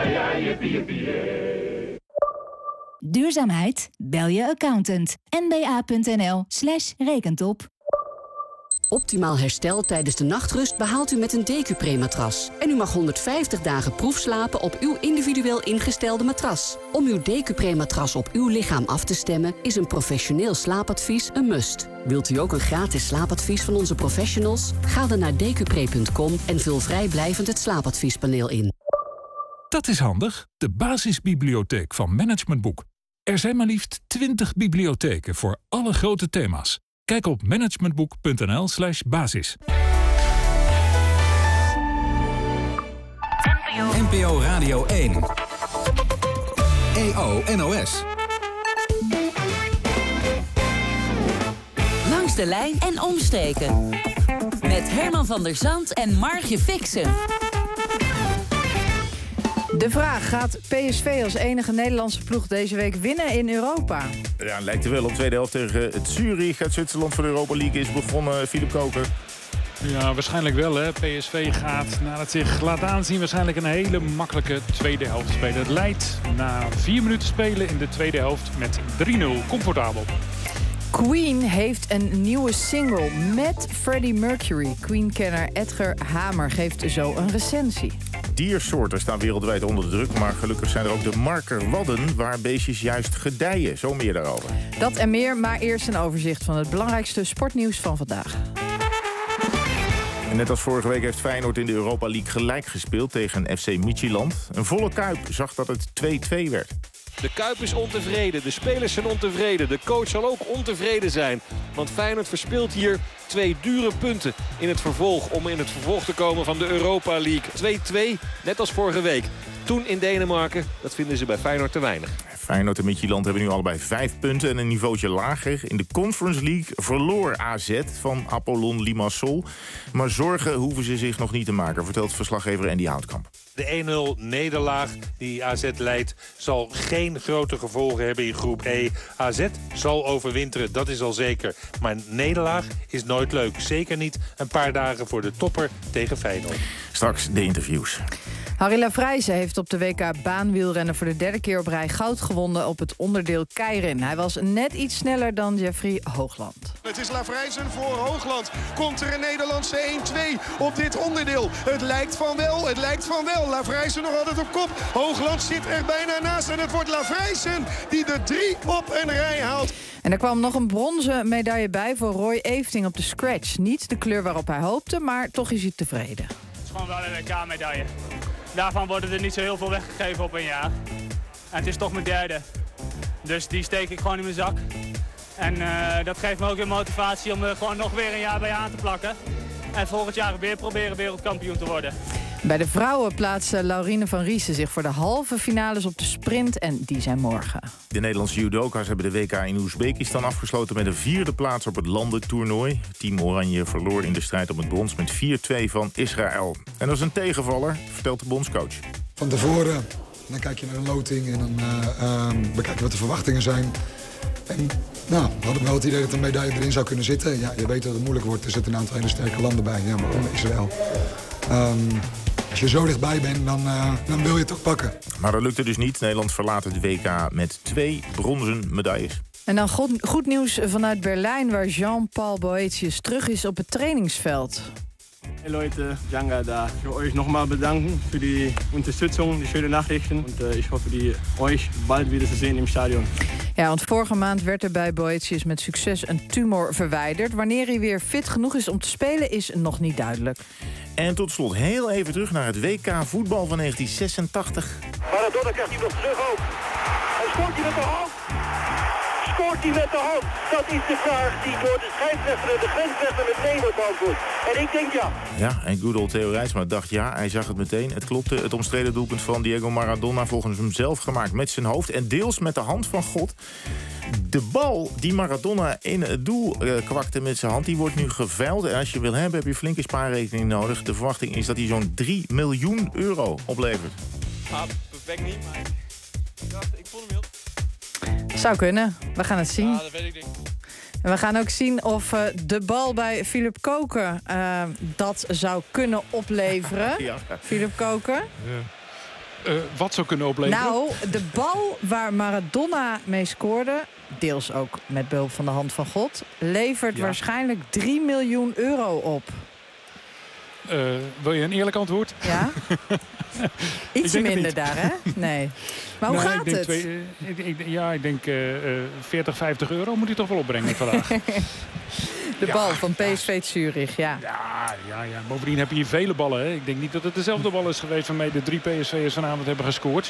Duurzaamheid? Bel je accountant. n b a punt n l slash rekentop. Optimaal herstel tijdens de nachtrust behaalt u met een Decupre-matras. En u mag honderdvijftig dagen proefslapen op uw individueel ingestelde matras. Om uw Decupre-matras op uw lichaam af te stemmen is een professioneel slaapadvies een must. Wilt u ook een gratis slaapadvies van onze professionals? Ga dan naar decupre punt com en vul vrijblijvend het slaapadviespaneel in. Dat is handig, de basisbibliotheek van Management Boek. Er zijn maar liefst twintig bibliotheken voor alle grote thema's. Kijk op managementboek punt n l slash basis. N P O Radio één. E O N O S. Langs de lijn en omstreken. Met Herman van der Zand en Margje Fixen. De vraag, gaat P S V als enige Nederlandse ploeg deze week winnen in Europa? Ja, lijkt er wel op. Tweede helft tegen het Zurich uit Zwitserland voor de Europa League is begonnen. Philip Koker. Ja, waarschijnlijk wel. Hè. P S V gaat, nadat het zich laat aanzien, waarschijnlijk een hele makkelijke tweede helft spelen. Het leidt na vier minuten spelen in de tweede helft met drie nul. Comfortabel. Queen heeft een nieuwe single met Freddie Mercury. Queen-kenner Edgar Hamer geeft zo een recensie. Diersoorten staan wereldwijd onder de druk, maar gelukkig zijn er ook de markerwadden waar beestjes juist gedijen. Zo meer daarover. Dat en meer, maar eerst een overzicht van het belangrijkste sportnieuws van vandaag. En net als vorige week heeft Feyenoord in de Europa League gelijk gespeeld tegen F C Midtjylland. Een volle Kuip zag dat het twee twee werd. De Kuip is ontevreden, de spelers zijn ontevreden, de coach zal ook ontevreden zijn. Want Feyenoord verspeelt hier twee dure punten in het vervolg om in het vervolg te komen van de Europa League. twee twee, net als vorige week. Toen in Denemarken, dat vinden ze bij Feyenoord te weinig. Feyenoord en Midtjylland hebben nu allebei vijf punten en een niveautje lager. In de Conference League verloor A Z van Apollon Limassol. Maar zorgen hoeven ze zich nog niet te maken, vertelt verslaggever Andy Houtkamp. De een nul nederlaag die A Z leidt zal geen grote gevolgen hebben in groep E. A Z zal overwinteren, dat is al zeker. Maar een nederlaag is nooit leuk. Zeker niet een paar dagen voor de topper tegen Feyenoord. Straks de interviews. Harry Lavrijsen heeft op de W K baanwielrennen voor de derde keer op rij goud gewonnen op het onderdeel keirin. Hij was net iets sneller dan Jeffrey Hoogland. Het is Lavrijsen voor Hoogland. Komt er een Nederlandse één twee op dit onderdeel? Het lijkt van wel, het lijkt van wel. Lavrijsen nog altijd op kop. Hoogland zit er bijna naast en het wordt Lavrijsen die de drie op een rij haalt. En er kwam nog een bronzen medaille bij voor Roy Efting op de scratch. Niet de kleur waarop hij hoopte, maar toch is hij tevreden. Het is gewoon wel een W K-medaille. Daarvan worden er niet zo heel veel weggegeven op een jaar. En het is toch mijn derde. Dus die steek ik gewoon in mijn zak. En uh, dat geeft me ook weer motivatie om er gewoon nog weer een jaar bij aan te plakken. En volgend jaar weer proberen wereldkampioen te worden. Bij de vrouwen plaatsen Laurine van Riesen zich voor de halve finales op de sprint. En die zijn morgen. De Nederlandse judoka's hebben de W K in Oezbekistan afgesloten met een vierde plaats op het landentoernooi. Team Oranje verloor in de strijd om het brons met vier twee van Israël. En dat is een tegenvaller, vertelt de bondscoach. Van tevoren dan kijk je naar de loting en dan uh, uh, bekijk je wat de verwachtingen zijn. En nou, we hadden wel het idee dat een medaille erin zou kunnen zitten. Ja, je weet dat het moeilijk wordt. Er zitten een aantal hele sterke landen bij. Ja, waaronder Israël. Um, Als je zo dichtbij bent, dan, uh, dan wil je het ook pakken. Maar dat lukte dus niet. Nederland verlaat het W K met twee bronzen medailles. En dan goed, goed nieuws vanuit Berlijn, waar Jean-Paul Boetius terug is op het trainingsveld. Hey Leute, Djanga da. Ich will euch nochmal bedanken für die Unterstützung, die schönen Nachrichten. Und uh, ich hoffe, die euch bald wieder zu sehen im Stadion. Ja, want vorige maand werd er bij Boetius met succes een tumor verwijderd. Wanneer hij weer fit genoeg is om te spelen, is nog niet duidelijk. En tot slot heel even terug naar het W K voetbal van negentien zesentachtig. Maradona krijgt hij nog terug ook. En scoort hij met de hand? Scoort hij met de hand? Dat is de vraag die door de scheidsrechter en de grensrechter meteen wordt beantwoord. En ik denk ja. Ja, en good old Theo Rijtsma dacht ja, hij zag het meteen. Het klopte, het omstreden doelpunt van Diego Maradona, volgens hem zelf gemaakt met zijn hoofd en deels met de hand van God. De bal die Maradona in het doel uh, kwakte met zijn hand, die wordt nu geveild. En als je wil hebben, heb je flinke spaarrekening nodig. De verwachting is dat hij zo'n drie miljoen euro oplevert. Ah, perfect niet, maar ik dacht, ik vond hem heel... Zou kunnen. We gaan het zien. Ja, dat weet ik niet. En we gaan ook zien of uh, de bal bij Philip Koken uh, dat zou kunnen opleveren. Ja. Philip Koken. Ja. Uh, wat zou kunnen opleveren? Nou, de bal waar Maradona mee scoorde, deels ook met behulp van de hand van God, levert ja. waarschijnlijk drie miljoen euro op. Uh, wil je een eerlijk antwoord? Ja? Ietsje minder daar, hè? Nee. Maar hoe nou, gaat ik denk het? Twee, uh, ik, ik, ja, ik denk uh, uh, veertig, vijftig euro moet hij toch wel opbrengen vandaag. De ja, bal van P S V Zurich, ja. Ja, ja, ja. Bovendien heb je hier vele ballen. Hè. Ik denk niet dat het dezelfde bal is geweest waarmee de drie P S V'ers vanavond hebben gescoord.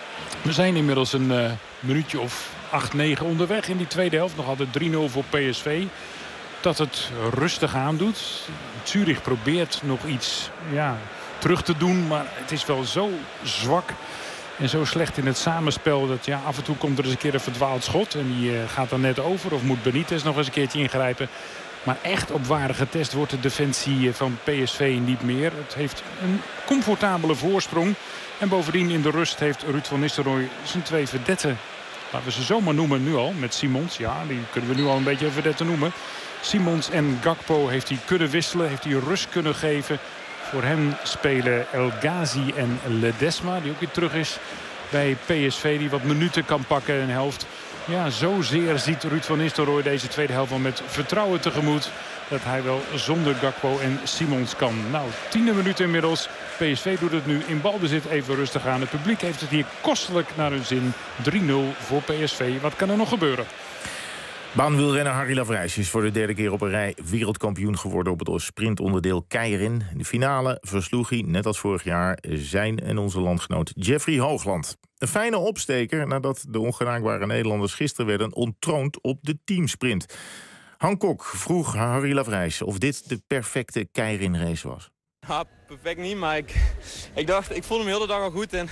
We zijn inmiddels een uh, minuutje of acht, negen onderweg in die tweede helft. Nog altijd drie nul voor P S V. Dat het rustig aandoet. Zurich probeert nog iets ja, terug te doen. Maar het is wel zo zwak en zo slecht in het samenspel. Dat ja, af en toe komt er eens een keer een verdwaald schot. En die uh, gaat dan net over. Of moet Benitez nog eens een keertje ingrijpen. Maar echt op waarde getest wordt de defensie van P S V niet meer. Het heeft een comfortabele voorsprong. En bovendien in de rust heeft Ruud van Nistelrooy zijn twee verdetten. Laten we ze zomaar noemen nu al. Met Simons. Ja, die kunnen we nu al een beetje verdetten noemen. Simons en Gakpo heeft hij kunnen wisselen. Heeft hij rust kunnen geven. Voor hem spelen El Ghazi en Ledesma. Die ook weer terug is bij P S V. Die wat minuten kan pakken in een helft. Ja, zozeer ziet Ruud van Nistelrooy deze tweede helft wel met vertrouwen tegemoet. Dat hij wel zonder Gakpo en Simons kan. Nou, tiende minuut inmiddels. P S V doet het nu in balbezit even rustig aan. Het publiek heeft het hier kostelijk naar hun zin. drie nul voor P S V. Wat kan er nog gebeuren? Baanwielrenner Harry Lavrijs is voor de derde keer op een rij wereldkampioen geworden op het sprintonderdeel keirin. In de finale versloeg hij, net als vorig jaar, zijn en onze landgenoot Jeffrey Hoogland. Een fijne opsteker nadat de ongenaakbare Nederlanders gisteren werden ontroond op de teamsprint. Han Kok vroeg Harry Lavrijs of dit de perfecte keirinrace was. Ja, perfect niet, maar ik, ik dacht, ik voelde me de hele dag al goed. En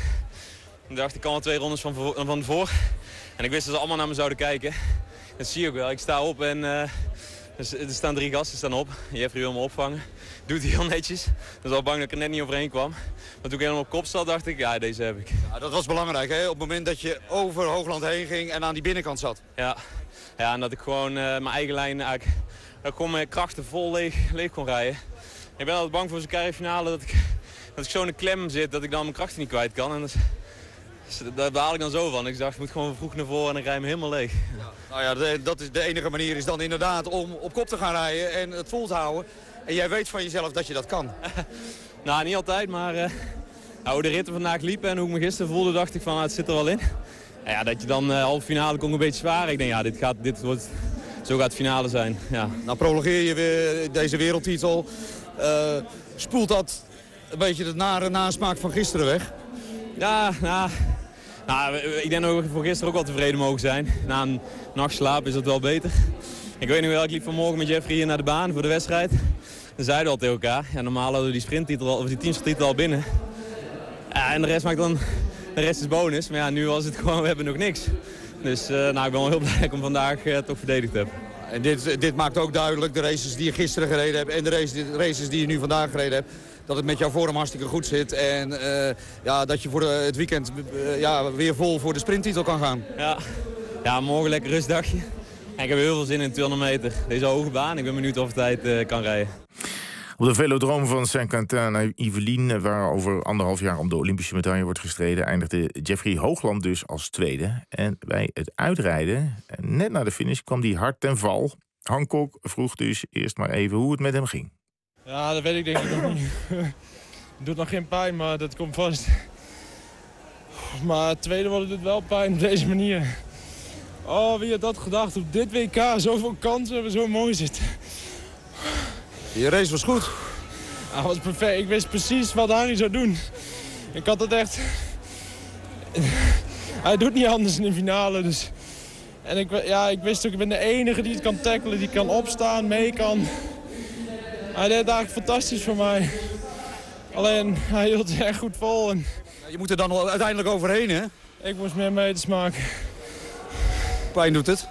ik dacht, ik kan wel twee rondes van, voor, van voor. En ik wist dat ze allemaal naar me zouden kijken. Dat zie je ook wel. Ik sta op en uh, er staan drie gasten staan op. Jeffrey wil me opvangen. Doet hij heel netjes. Ik was al bang dat ik er net niet overheen kwam. Maar toen ik helemaal op kop zat, dacht ik, ja, deze heb ik. Ja, dat was belangrijk, hè? Op het moment dat je over Hoogland heen ging en aan die binnenkant zat. Ja, ja en dat ik gewoon uh, mijn eigen lijn, eigenlijk, dat ik gewoon mijn krachten vol leeg, leeg kon rijden. Ik ben altijd bang voor zo'n carrièrefinale dat ik, dat ik zo in een klem zit dat ik dan mijn krachten niet kwijt kan. En dat, daar baal ik dan zo van. Ik dacht, ik moet gewoon vroeg naar voren en ik rij me helemaal leeg. Ja, nou ja, de, dat is de enige manier is dan inderdaad om op kop te gaan rijden en het vol te houden. En jij weet van jezelf dat je dat kan. Nou, niet altijd, maar uh, hoe de ritten vandaag liepen en hoe ik me gisteren voelde, dacht ik van, nou, het zit er wel in. En ja, dat je dan uh, halve finale kon een beetje zwaar. Ik denk, ja, dit gaat, dit wordt, zo gaat het finale zijn. Ja. Nou, prologeer je weer deze wereldtitel. Uh, spoelt dat een beetje de nare nasmaak van gisteren weg? Ja, nou, nou, ik denk dat we voor gisteren ook wel tevreden mogen zijn. Na een nacht slaap is dat wel beter. Ik weet nog wel, ik liep vanmorgen met Jeffrey hier naar de baan voor de wedstrijd. Dan zeiden we al tegen elkaar. Ja, normaal hadden we die sprinttitel al, of die teamstitel al binnen. Ja, en de rest maakt dan, de rest is bonus. Maar ja, nu was het gewoon, we hebben nog niks. Dus uh, nou, ik ben wel heel blij dat ik hem vandaag uh, toch verdedigd heb. En dit, dit maakt ook duidelijk, de races die je gisteren gereden hebt en de races, de races die je nu vandaag gereden hebt, dat het met jouw vorm hartstikke goed zit. En uh, ja, dat je voor de, het weekend uh, ja, weer vol voor de sprinttitel kan gaan. Ja. Ja, morgen lekker rustdagje. En ik heb heel veel zin in tweehonderd meter. Deze hoge baan, ik ben benieuwd of ik tijd uh, kan rijden. Op de velodroom van Saint-Quentin naar Yvelines, waar over anderhalf jaar om de Olympische medaille wordt gestreden, eindigde Jeffrey Hoogland dus als tweede. En bij het uitrijden, net na de finish, kwam hij hard ten val. Han Kok vroeg dus eerst maar even hoe het met hem ging. Ja, dat weet ik denk ik nog niet. Het doet nog geen pijn, maar dat komt vast. Maar het tweede wordt het wel pijn op deze manier. Oh, wie had dat gedacht? Op dit W K zoveel kansen we zo mooi zitten. Je race was goed. Ja, was perfect. Ik wist precies wat Harry zou doen. Ik had het echt hij doet niet anders in de finale. Dus. En ik, ja, ik wist ook, ik ben de enige die het kan tackelen, die kan opstaan, mee kan. Hij deed het eigenlijk fantastisch voor mij. Alleen, hij hield het echt goed vol. En... Je moet er dan uiteindelijk overheen, hè? Ik moest meer meters maken. Pijn doet het?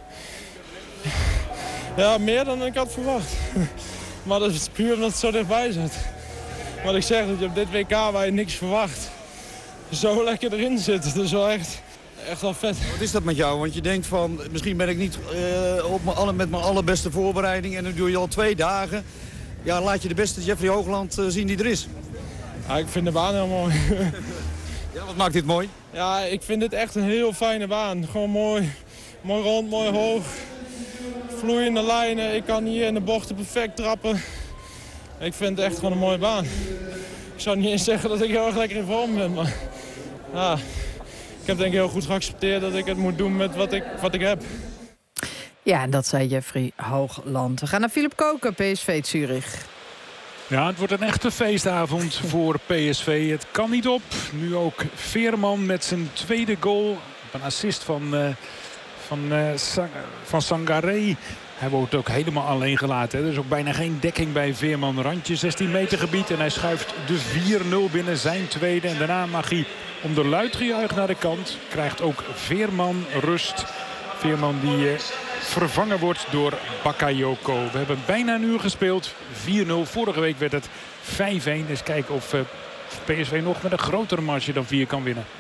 Ja, meer dan ik had verwacht. Maar dat is puur omdat het zo dichtbij zat. Wat ik zeg, dat je op dit W K waar je niks verwacht, zo lekker erin zit. Dat is wel echt, echt wel vet. Wat is dat met jou? Want je denkt van, misschien ben ik niet uh, op mijn alle, met mijn allerbeste voorbereiding. En dan doe je al twee dagen. Ja, laat je de beste Jeffrey Hoogland uh, zien die er is. Ja, ik vind de baan heel mooi. Ja, wat maakt dit mooi? Ja, ik vind dit echt een heel fijne baan. Gewoon mooi, mooi rond, mooi hoog. Vloeiende lijnen. Ik kan hier in de bochten perfect trappen. Ik vind het echt gewoon een mooie baan. Ik zou niet eens zeggen dat ik heel erg lekker in vorm ben. Maar ja, ik heb denk ik heel goed geaccepteerd dat ik het moet doen met wat ik, wat ik heb. Ja, en dat zei Jeffrey Hoogland. We gaan naar Philip Koken, P S V Zurich. Ja, het wordt een echte feestavond voor P S V. Het kan niet op. Nu ook Veerman met zijn tweede goal. Een assist van, uh, van, uh, Sang van Sangaré. Hij wordt ook helemaal alleen gelaten. Hè. Er is ook bijna geen dekking bij Veerman. Randje zestien meter gebied. En hij schuift de vier nul binnen, zijn tweede. En daarna mag hij om de luid gejuich naar de kant. Krijgt ook Veerman rust. Veerman die uh, vervangen wordt door Bakayoko. We hebben bijna een uur gespeeld. vier nul. Vorige week werd het vijf een. Dus kijken of uh, P S V nog met een grotere marge dan vier kan winnen.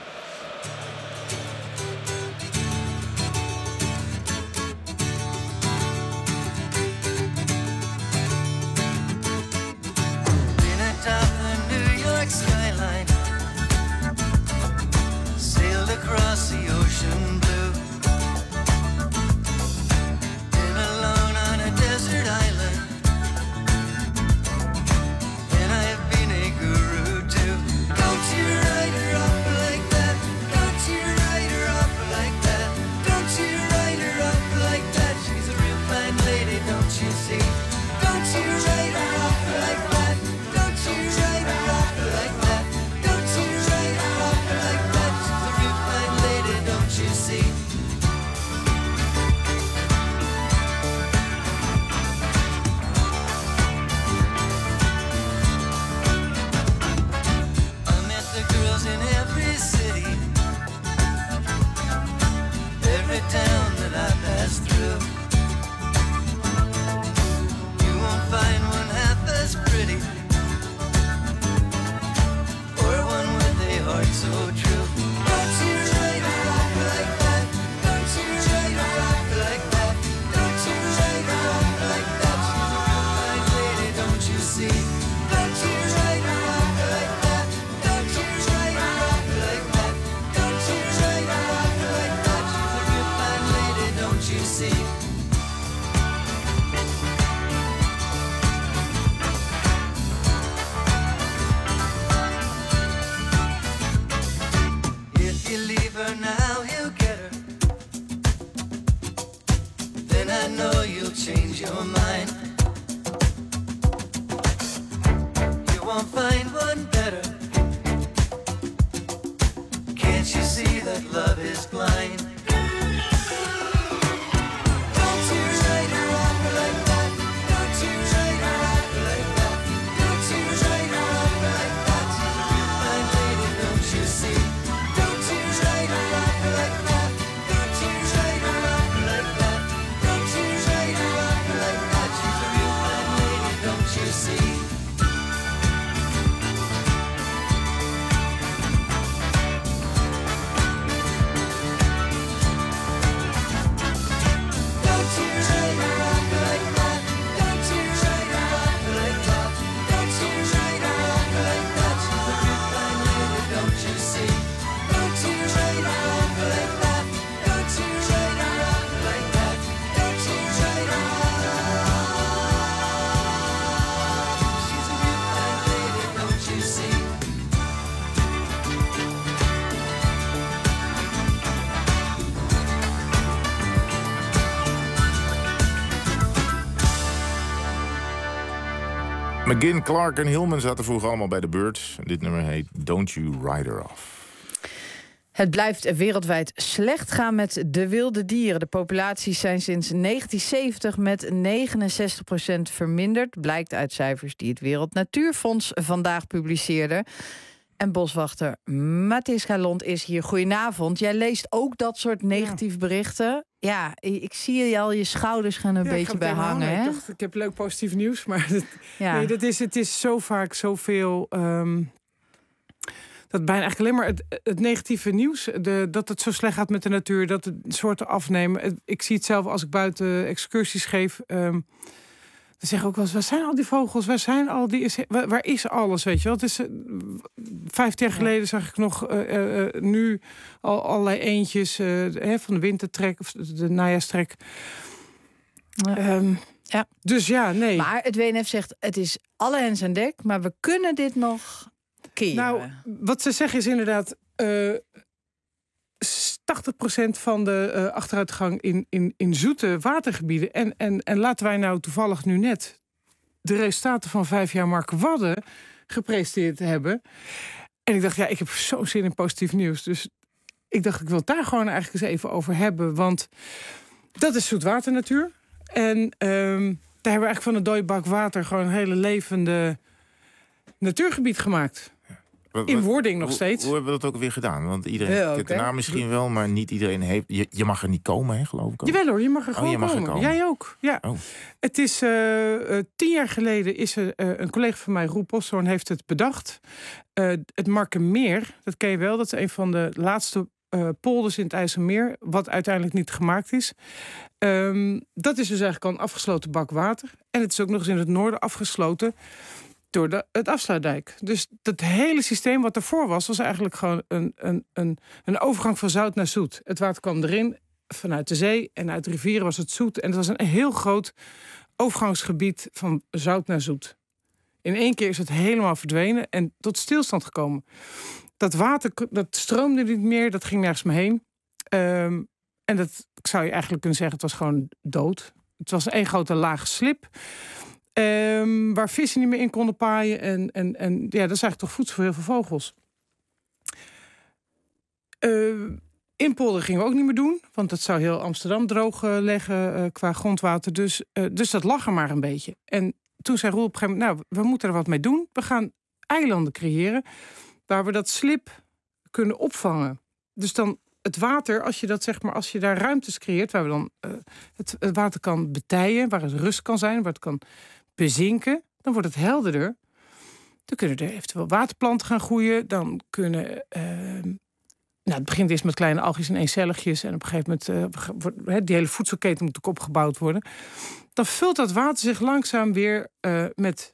Across the ocean blue, been alone on a desert island, and I have been a guru too. Don't you write her up like that? Don't you write her up like that? Don't you write her up like that? She's a real fine lady, don't you see? Don't you write her up like that? Don't you write her up like that? Don't you write her up like that? She's a real fine lady, don't you see? I met the girls in every city, every town that I passed through. You won't find one half as pretty, or one with a heart so true. Don't you write her up like that? Don't you write her up like that? Don't you write her up like that? She's a real fine lady, don't you see? Don't you write her up like that? Don't you write her up like that? Don't you write her up like that? She's a real fine lady, don't you see? If you leave her now, he'll get her. Then I know you'll change your mind. You won't find one better. Can't you see that love is blind? Don't you write her up like that? Don't you write her up like that? Don't you write her up like that? She's a real fine lady, don't you see? Don't you write her up like that? Don't you write her up like that? Don't you write her up like that? She's a real fine lady, don't you see? Don't you write her up like that? Don't you write her up like that? Don't you write her up like that? She's a real fine lady, don't you see? Don't you write her up like that? Don't you write her up like that? Don't you write her up? She's a real fine lady, don't you see? McGinn, Clark en Hillman zaten vroeger allemaal bij de Birds. Dit nummer heet Don't You Ride Her Off. Het blijft wereldwijd slecht gaan met de wilde dieren. De populaties zijn sinds negentien zeventig met negenenzestig procent verminderd. Blijkt uit cijfers die het Wereld Natuurfonds vandaag publiceerde. En boswachter Matthijs Galont is hier. Goedenavond. Jij leest ook dat soort negatieve ja. berichten. Ja, ik zie je al je schouders gaan een ja, beetje bij hangen. Hè? Ik dacht, ik heb leuk positief nieuws. Maar dat, ja. nee, dat is, het is zo vaak zoveel... Um, dat bijna eigenlijk alleen maar het, het negatieve nieuws. De, dat het zo slecht gaat met de natuur. Dat de soorten afnemen. Het, ik zie het zelf als ik buiten excursies geef... Um, dan zeg ik ook wel eens, waar zijn al die vogels? Waar zijn al die? Waar, waar is alles? Weet je wel? Het is uh, vijftien jaar geleden zag ik nog uh, uh, nu al allerlei eentjes uh, hè, van de wintertrek of de najaarstrek. Ja. Um, ja. Dus ja, nee. Maar het W N F zegt, het is alle hens aan dek, maar we kunnen dit nog keren. Nou, wat ze zeggen is inderdaad... Uh, tachtig procent van de uh, achteruitgang in, in, in zoete watergebieden. En, en, en laten wij nou toevallig nu net de resultaten van vijf jaar Mark Wadden gepresenteerd hebben. En ik dacht, ja, ik heb zo'n zin in positief nieuws. Dus ik dacht, ik wil het daar gewoon eigenlijk eens even over hebben. Want dat is zoetwaternatuur. En um, daar hebben we eigenlijk van een dode bak water gewoon een hele levende natuurgebied gemaakt. In wording nog hoe, steeds. Hoe hebben we dat ook weer gedaan? Want iedereen ja, kent okay. de naam misschien wel, maar niet iedereen heeft... Je, je mag er niet komen, hè, geloof ik ook. Jawel hoor, je mag er gewoon oh, je mag komen. Er komen. Jij ook, ja. Oh. Het is uh, uh, tien jaar geleden is er uh, een collega van mij, Roel Posthoorn, heeft het bedacht. Uh, het Markenmeer, dat ken je wel. Dat is een van de laatste uh, polders in het IJsselmeer, wat uiteindelijk niet gemaakt is. Um, dat is dus eigenlijk al een afgesloten bak water. En het is ook nog eens in het noorden afgesloten door de, het afsluitdijk. Dus dat hele systeem wat ervoor was, was eigenlijk gewoon een, een, een, een overgang van zout naar zoet. Het water kwam erin vanuit de zee en uit de rivieren was het zoet. En het was een heel groot overgangsgebied van zout naar zoet. In één keer is het helemaal verdwenen en tot stilstand gekomen. Dat water, dat stroomde niet meer, dat ging nergens meer heen. Um, en dat zou je eigenlijk kunnen zeggen, het was gewoon dood. Het was één grote lage slip. Um, waar vissen niet meer in konden paaien. En, en, en ja, dat is eigenlijk toch voedsel voor heel veel vogels. Uh, inpolderen gingen we ook niet meer doen. Want dat zou heel Amsterdam droog uh, leggen uh, qua grondwater. Dus, uh, dus dat lag er maar een beetje. En toen zei Roel op een gegeven moment, nou, we moeten er wat mee doen. We gaan eilanden creëren waar we dat slip kunnen opvangen. Dus dan het water, als je dat zeg maar, als je daar ruimtes creëert, waar we dan uh, het, het water kan betijen, waar het rust kan zijn, waar het kan bezinken, dan wordt het helderder. Dan kunnen er eventueel waterplanten gaan groeien. Dan kunnen, uh, nou, het begint eerst met kleine algjes en eencelligjes en op een gegeven moment uh, wordt, die hele voedselketen moet ook opgebouwd worden. Dan vult dat water zich langzaam weer uh, met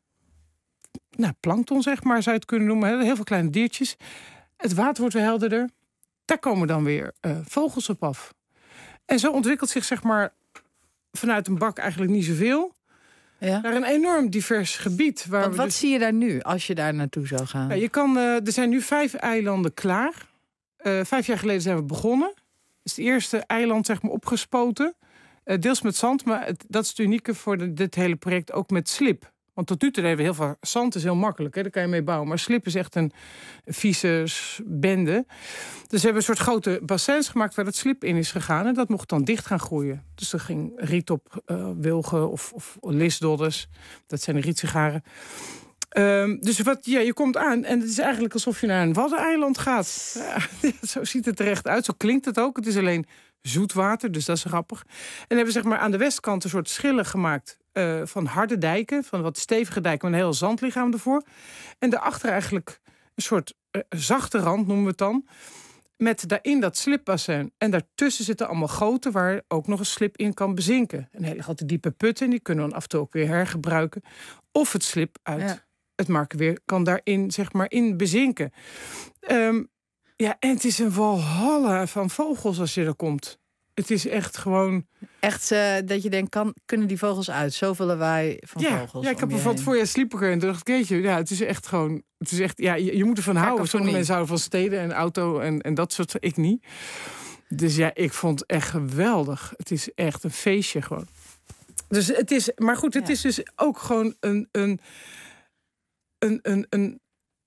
nou, plankton, zeg maar, zou je het kunnen noemen. Heel veel kleine diertjes. Het water wordt weer helderder. Daar komen dan weer uh, vogels op af. En zo ontwikkelt zich, zeg maar, vanuit een bak eigenlijk niet zoveel. Ja. Naar een enorm divers gebied. Waar Want we wat dus... zie je daar nu, als je daar naartoe zou gaan? Ja, je kan, uh, er zijn nu vijf eilanden klaar. Uh, vijf jaar geleden zijn we begonnen. Dat is het eerste eiland, zeg maar, opgespoten. Uh, deels met zand, maar het, dat is het unieke voor de, dit hele project, ook met slip. Want tot nu toe deden we heel veel. Zand is heel makkelijk, hè? Daar kan je mee bouwen. Maar slip is echt een vieze bende. Dus we hebben een soort grote bassins gemaakt waar het slip in is gegaan. En dat mocht dan dicht gaan groeien. Dus er ging riet op, uh, wilgen of, of lisdodders. Dat zijn de rietsigaren. Um, dus wat, ja, je komt aan en het is eigenlijk alsof je naar een waddeneiland gaat. Ja, zo ziet het er echt uit. Zo klinkt het ook. Het is alleen zoet water, dus dat is grappig. En hebben we zeg maar aan de westkant een soort schillen gemaakt uh, van harde dijken, van wat stevige dijken met een heel zandlichaam ervoor. En daarachter eigenlijk een soort uh, zachte rand, noemen we het dan, met daarin dat slipbassin. En daartussen zitten allemaal goten waar ook nog een slip in kan bezinken. Een hele grote diepe putten, die kunnen we dan af en toe ook weer hergebruiken. Of het slip uit ja. het Markenmeer kan daarin, zeg maar, in bezinken. Um, ja, en het is een walhalla van vogels als je er komt. Het is echt gewoon... Echt uh, dat je denkt, kan, kunnen die vogels uit? Zoveel lawaai van ja, vogels. Ja, ik heb er wat voor je sliepen en toen dacht ik, ja, het is echt gewoon... Het is echt, ja, je, je moet ervan houden. Sommige mensen houden van steden en auto en, en dat soort... Ik niet. Dus ja, ik vond het echt geweldig. Het is echt een feestje gewoon. Dus het is... Maar goed, het ja. is dus ook gewoon een... een, een, een, een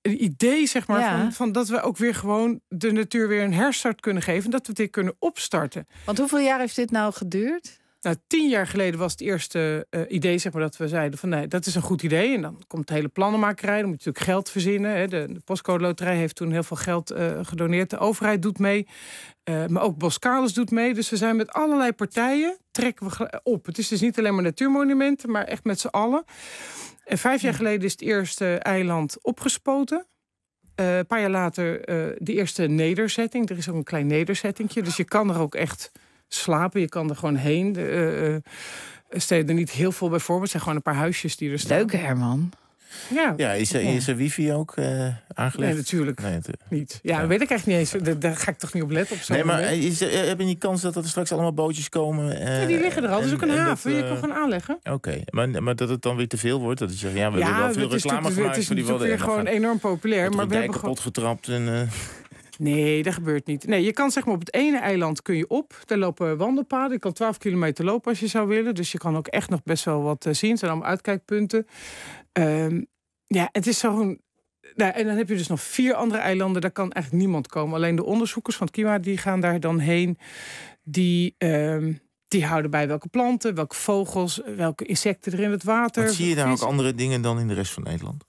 een idee, zeg maar, Ja. van, van dat we ook weer gewoon de natuur weer een herstart kunnen geven. En dat we dit kunnen opstarten. Want hoeveel jaar heeft dit nou geduurd? Nou, tien jaar geleden was het eerste uh, idee, zeg maar, dat we zeiden van nee, dat is een goed idee. En dan komt de hele plannenmakerij, dan moet je natuurlijk geld verzinnen. Hè. De, de Postcode Loterij heeft toen heel veel geld uh, gedoneerd. De overheid doet mee, uh, maar ook Boskalis doet mee. Dus we zijn met allerlei partijen, trekken we op. Het is dus niet alleen maar natuurmonumenten, maar echt met z'n allen. En vijf jaar geleden is het eerste eiland opgespoten. Uh, een paar jaar later uh, de eerste nederzetting. Er is ook een klein nederzettingje, dus je kan er ook echt slapen. Je kan er gewoon heen. Uh, uh, stel je er niet heel veel bij voor. Het zijn gewoon een paar huisjes die er staan. Leuk, Herman. Ja, ja, is, er, is er wifi ook uh, aangelegd? Nee, natuurlijk nee, het, niet. Ja, ja, dat weet ik eigenlijk niet eens. Daar, daar ga ik toch niet op letten op zo'n Nee, maar moment. is er, heb je niet kans dat er straks allemaal bootjes komen? Uh, ja, die liggen er al. Dat is ook een haven. Dat, uh, je kan gewoon aanleggen. Oké, okay. maar, maar dat het dan weer te veel wordt? Dat je zegt, ja, we ja, hebben wel veel reclame gemaakt. Het is voor die natuurlijk weer gewoon enorm populair. Maar we hebben kapot getrapt en... Uh... Nee, dat gebeurt niet. Nee, je kan zeg maar op het ene eiland kun je op. Daar lopen wandelpaden. Je kan twaalf kilometer lopen als je zou willen. Dus je kan ook echt nog best wel wat uh, zien. Het zijn allemaal uitkijkpunten. Um, ja, het is zo'n... Nou, en dan heb je dus nog vier andere eilanden. Daar kan eigenlijk niemand komen. Alleen de onderzoekers van het KIMA die gaan daar dan heen. Die... Um, Die houden bij welke planten, welke vogels, welke insecten er in het water. Maar zie je daar vis. ook andere dingen dan in de rest van Nederland?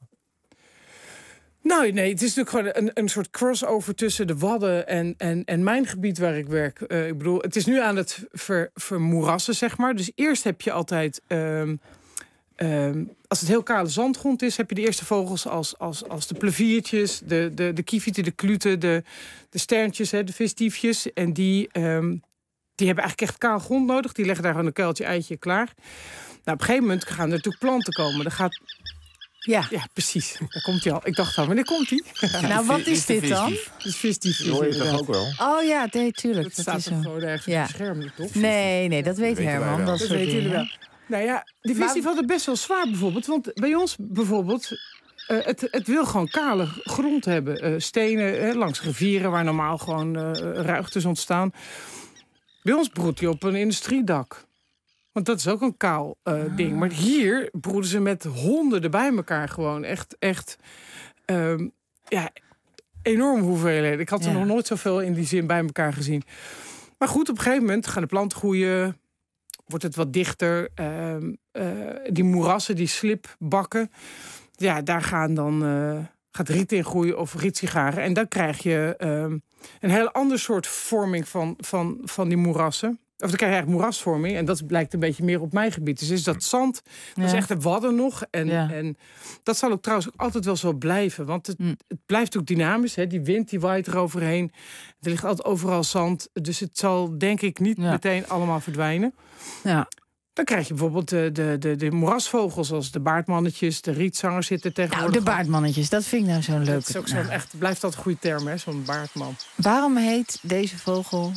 Nou, nee, het is natuurlijk gewoon een, een soort crossover tussen de Wadden en, en, en mijn gebied waar ik werk. Uh, ik bedoel, het is nu aan het ver, vermoerassen, zeg maar. Dus eerst heb je altijd... Um, um, als het heel kale zandgrond is, heb je de eerste vogels als, als, als de pleviertjes, de, de, de kievieten, de kluten, de, de sterntjes, hè, de visdiefjes. En die... Um, Die hebben eigenlijk echt kaal grond nodig. Die leggen daar gewoon een kuiltje, eitje klaar. Nou, op een gegeven moment gaan er natuurlijk planten komen. Er gaat... Ja. Ja, precies. Daar komt hij al. Ik dacht al, wanneer komt hij? Nou, wat is dit dan? Het is visdief. Hoor je toch ook wel? Oh ja, nee, tuurlijk. Dat, Dat staat is toch zo. gewoon ergens Ja. op het scherm, niet, toch? Nee, nee, dat weet weten wij Herman. wel. Dat, Dat soort weten jullie dingen. wel. Nou ja, die visdief hadden best wel zwaar bijvoorbeeld. Want bij ons bijvoorbeeld... Uh, het, het wil gewoon kale grond hebben. Uh, stenen uh, langs rivieren waar normaal gewoon uh, ruigtes ontstaan. Bij ons broedt hij op een industriedak. Want dat is ook een kaal uh, ah. ding. Maar hier broeden ze met honderden bij elkaar gewoon. Echt, echt um, ja, enorme hoeveelheden. Ik had er ja. nog nooit zoveel in die zin bij elkaar gezien. Maar goed, op een gegeven moment gaan de planten groeien. Wordt het wat dichter. Uh, uh, die moerassen, die slipbakken. Ja, daar gaan dan... Uh, gaat riet in groeien of rietsigaren. En dan krijg je um, een heel ander soort vorming van, van, van die moerassen. Of dan krijg je eigenlijk moerasvorming. En dat blijkt een beetje meer op mijn gebied. Dus is dat zand, dat ja. is echt de wadden nog. En, ja. en dat zal ook trouwens ook altijd wel zo blijven. Want het, mm. het blijft ook dynamisch. Hè? Die wind die waait eroverheen. Er ligt altijd overal zand. Dus het zal denk ik niet ja. meteen allemaal verdwijnen. Ja. Dan krijg je bijvoorbeeld de, de, de, de moerasvogels als de baardmannetjes, de rietzangers zitten tegenwoordig. Nou, de baardmannetjes, dat vind ik nou zo'n leuke. Dat is ook zo'n echt, blijft altijd een goede term, hè, zo'n baardman. Waarom heet deze vogel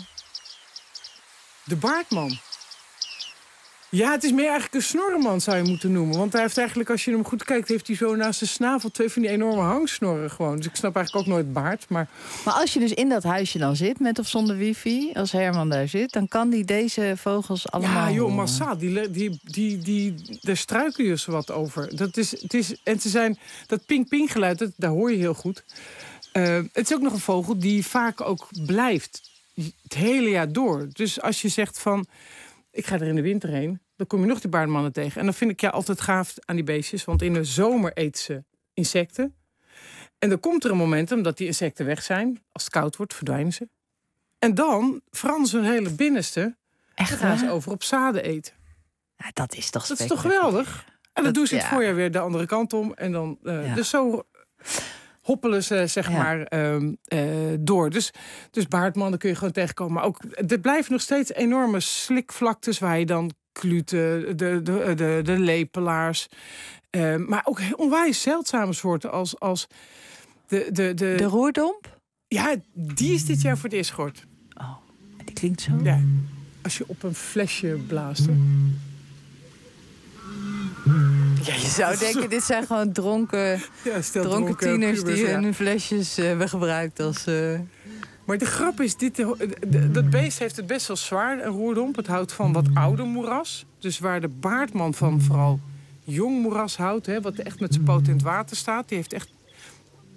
de baardman? Ja, het is meer eigenlijk een snorreman, zou je moeten noemen. Want hij heeft eigenlijk, als je hem goed kijkt, heeft hij zo naast zijn snavel twee van die enorme hangsnorren gewoon. Dus ik snap eigenlijk ook nooit baard. Maar, maar als je dus in dat huisje dan zit, met of zonder wifi, als Herman daar zit, dan kan die deze vogels allemaal... Ja, joh, massaal. Die, die, die, die, daar struiken je zo wat over. Dat is, het is, en ze zijn, dat ping-ping geluid, dat, daar hoor je heel goed. Uh, het is ook nog een vogel die vaak ook blijft. Het hele jaar door. Dus als je zegt van, ik ga er in de winter heen, dan kom je nog die baardmannen tegen. En dan vind ik ja altijd gaaf aan die beestjes. Want in de zomer eten ze insecten. En dan komt er een moment, omdat die insecten weg zijn. Als het koud wordt, verdwijnen ze. En dan veranderen ze hun hele binnenste. Echt, dan gaan ze over op zaden eten. Ja, dat is toch Dat is toch geweldig? En dan dat, doen ze het ja. voorjaar weer de andere kant om. En dan, uh, ja. dus zo hoppelen ze, zeg ja. maar, um, uh, door. Dus, dus baardmannen kun je gewoon tegenkomen. Maar ook, er blijven nog steeds enorme slikvlaktes waar je dan kluten, de, de, de, de lepelaars. Uh, maar ook onwijs zeldzame soorten als, als de, de, de... De roerdomp? Ja, die is dit jaar voor het eerst gehoord. Oh, die klinkt zo. Ja, als je op een flesje blaast. Hè? Ja, je zou denken, dit zijn gewoon dronken, ja, dronken, dronken tieners pubers, die ja. hun flesjes uh, hebben gebruikt als... Uh... Maar de grap is, dit, dat beest heeft het best wel zwaar, een roerdomp. Het houdt van wat ouder moeras. Dus waar de baardman van vooral jong moeras houdt, hè, wat echt met zijn poot in het water staat. Die heeft echt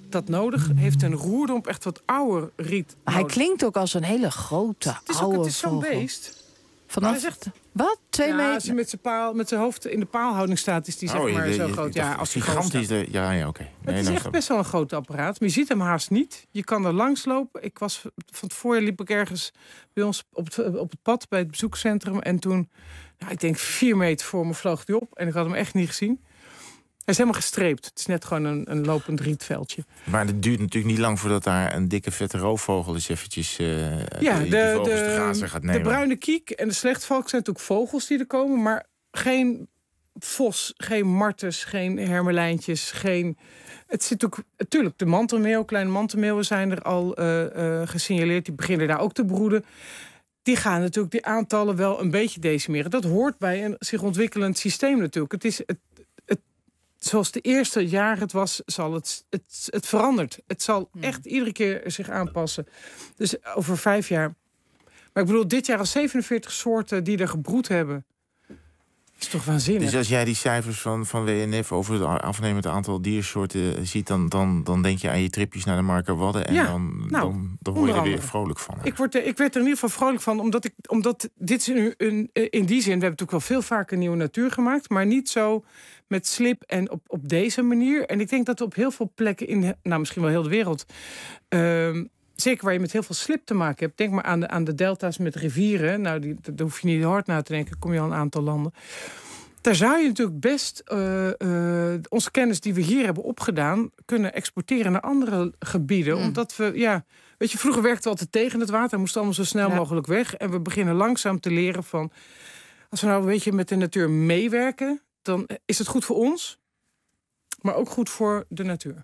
dat nodig. Heeft een roerdomp echt wat ouder riet Maar hij klinkt ook als een hele grote, Het is, ook, oude het is zo'n vogel. beest. Vanaf, Hij zegt- wat? Twee ja, meter? Als hij met zijn, paal, met zijn hoofd in de paalhouding staat, is die zeg Oh, maar je- zo je- groot. ik Ja, dacht, als hij groot gigantisch. staat. De, ja, ja, oké. Het Nee, is nee, echt best wel een groot apparaat. Maar je ziet hem haast niet. Je kan er langs lopen. Ik was van het voorjaar liep ik ergens bij ons op het, op het pad bij het bezoekcentrum. En toen, nou, ik denk vier meter voor me vloog hij op. En ik had hem echt niet gezien. Hij is helemaal gestreept. Het is net gewoon een, een lopend rietveldje. Maar het duurt natuurlijk niet lang voordat daar een dikke vette roofvogel eens eventjes uh, Ja, die, de, die vogels te grazen de, gaat de nemen. bruine kiek en de slechtvalk zijn natuurlijk vogels die er komen. Maar geen vos, geen martens, geen hermelijntjes, geen... Het zit ook, natuurlijk, de mantelmeeuw, kleine mantelmeeuwen zijn er al uh, uh, gesignaleerd. Die beginnen daar ook te broeden. Die gaan natuurlijk die aantallen wel een beetje decimeren. Dat hoort bij een zich ontwikkelend systeem natuurlijk. Het is het, het, zoals de eerste jaar het was, zal het, het, het verandert. Het zal echt iedere keer zich aanpassen. Dus over vijf jaar. Maar ik bedoel, dit jaar al zevenenveertig soorten die er gebroed hebben. Dat is toch waanzinnig? Dus als jij die cijfers van, van W N F over het afnemend aantal diersoorten ziet... Dan, dan, dan denk je aan je tripjes naar de Markerwadden... en Ja, dan, nou, dan, dan word je er weer andere. vrolijk van. Ik, word er, ik werd er in ieder geval vrolijk van, omdat, ik, omdat dit is nu een, in die zin... we hebben natuurlijk wel veel vaker nieuwe natuur gemaakt... maar niet zo met slip en op, op deze manier. En ik denk dat we op heel veel plekken in... nou, misschien wel heel de wereld... Uh, zeker waar je met heel veel slip te maken hebt. Denk maar aan de, aan de delta's met rivieren. Nou, die, daar hoef je niet hard na te denken. Kom je al een aantal landen. Daar zou je natuurlijk best uh, uh, onze kennis die we hier hebben opgedaan... kunnen exporteren naar andere gebieden. Mm. Omdat we, ja... Weet je, vroeger werkten we altijd tegen het water. We moesten allemaal zo snel ja. mogelijk weg. En we beginnen langzaam te leren van... Als we nou een beetje met de natuur meewerken... dan is het goed voor ons. Maar ook goed voor de natuur.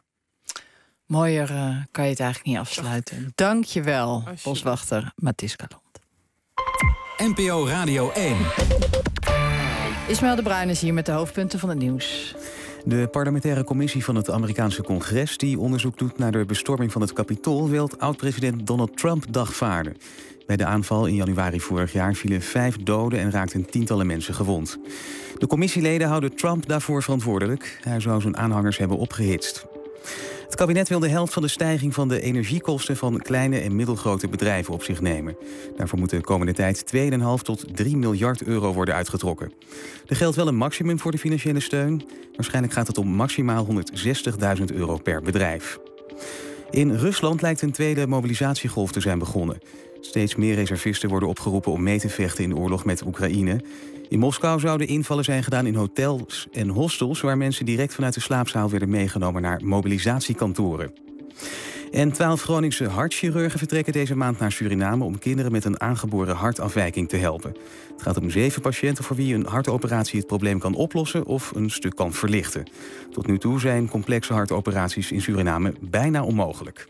Mooier uh, kan je het eigenlijk niet afsluiten. Dank je wel, boswachter Matthijs Kaland. N P O Radio één. Ismaël de Bruin is hier met de hoofdpunten van het nieuws. De parlementaire commissie van het Amerikaanse congres... die onderzoek doet naar de bestorming van het Capitool... wil oud-president Donald Trump dagvaarden. Bij de aanval in januari vorig jaar vielen vijf doden... en raakten tientallen mensen gewond. De commissieleden houden Trump daarvoor verantwoordelijk. Hij zou zijn aanhangers hebben opgehitst. Het kabinet wil de helft van de stijging van de energiekosten... van kleine en middelgrote bedrijven op zich nemen. Daarvoor moet de komende tijd twee komma vijf tot drie miljard euro worden uitgetrokken. Er geldt wel een maximum voor de financiële steun. Waarschijnlijk gaat het om maximaal honderdzestigduizend euro per bedrijf. In Rusland lijkt een tweede mobilisatiegolf te zijn begonnen. Steeds meer reservisten worden opgeroepen om mee te vechten in de oorlog met Oekraïne. In Moskou zouden invallen zijn gedaan in hotels en hostels... waar mensen direct vanuit de slaapzaal werden meegenomen naar mobilisatiekantoren. En twaalf Groningse hartchirurgen vertrekken deze maand naar Suriname... om kinderen met een aangeboren hartafwijking te helpen. Het gaat om zeven patiënten voor wie een hartoperatie het probleem kan oplossen... of een stuk kan verlichten. Tot nu toe zijn complexe hartoperaties in Suriname bijna onmogelijk.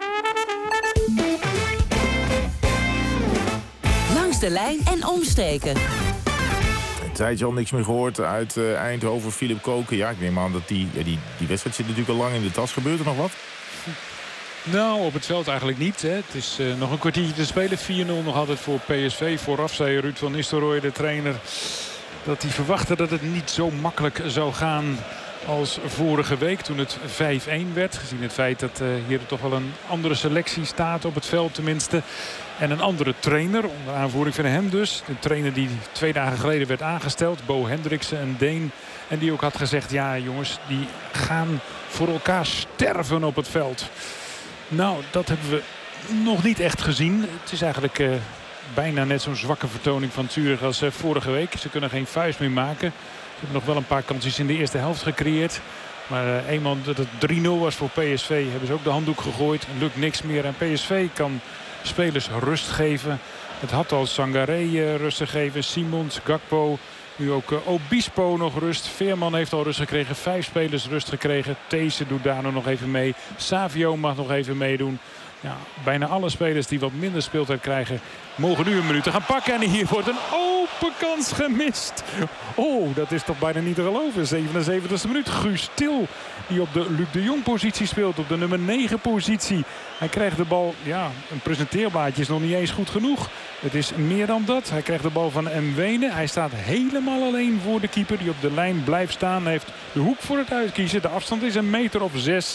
Langs de lijn en omstreken. Een tijdje al niks meer gehoord uit uh, Eindhoven, Philip Koken. Ja, ik neem aan dat die, ja, die, die wedstrijd zit natuurlijk al lang in de tas. Gebeurt er nog wat? Nou, op het veld eigenlijk niet. Hè. Het is uh, nog een kwartiertje te spelen. vier nul nog altijd voor P S V. Vooraf zei Ruud van Nistelrooy, de trainer... dat hij verwachtte dat het niet zo makkelijk zou gaan... als vorige week toen het vijf één werd. Gezien het feit dat uh, hier toch wel een andere selectie staat op het veld tenminste. En een andere trainer, onder aanvoering van hem dus. De trainer die twee dagen geleden werd aangesteld. Bo Hendriksen, een Deen. En die ook had gezegd, ja jongens, die gaan voor elkaar sterven op het veld. Nou, dat hebben we nog niet echt gezien. Het is eigenlijk uh, bijna net zo'n zwakke vertoning van Zurich als uh, vorige week. Ze kunnen geen vuist meer maken. Ze hebben nog wel een paar kansjes in de eerste helft gecreëerd. Maar uh, eenmaal dat het drie nul was voor P S V hebben ze ook de handdoek gegooid. Lukt niks meer en P S V kan spelers rust geven. Het had al Sangaré uh, rust gegeven. Simons, Gakpo. Nu ook uh, Obispo nog rust. Veerman heeft al rust gekregen. Vijf spelers rust gekregen. These doet daar nog even mee. Savio mag nog even meedoen. Ja, bijna alle spelers die wat minder speeltijd krijgen... mogen nu een minuut gaan pakken. En hier wordt een open kans gemist. Oh, dat is toch bijna niet te geloven. zevenenzeventigste minuut. Guus Til, die op de Luc de Jong positie speelt. Op de nummer negen positie. Hij krijgt de bal, ja, een presenteerblaadje is nog niet eens goed genoeg. Het is meer dan dat. Hij krijgt de bal van Mwene. Hij staat helemaal alleen voor de keeper die op de lijn blijft staan. Hij heeft de hoek voor het uitkiezen. De afstand is een meter of zes.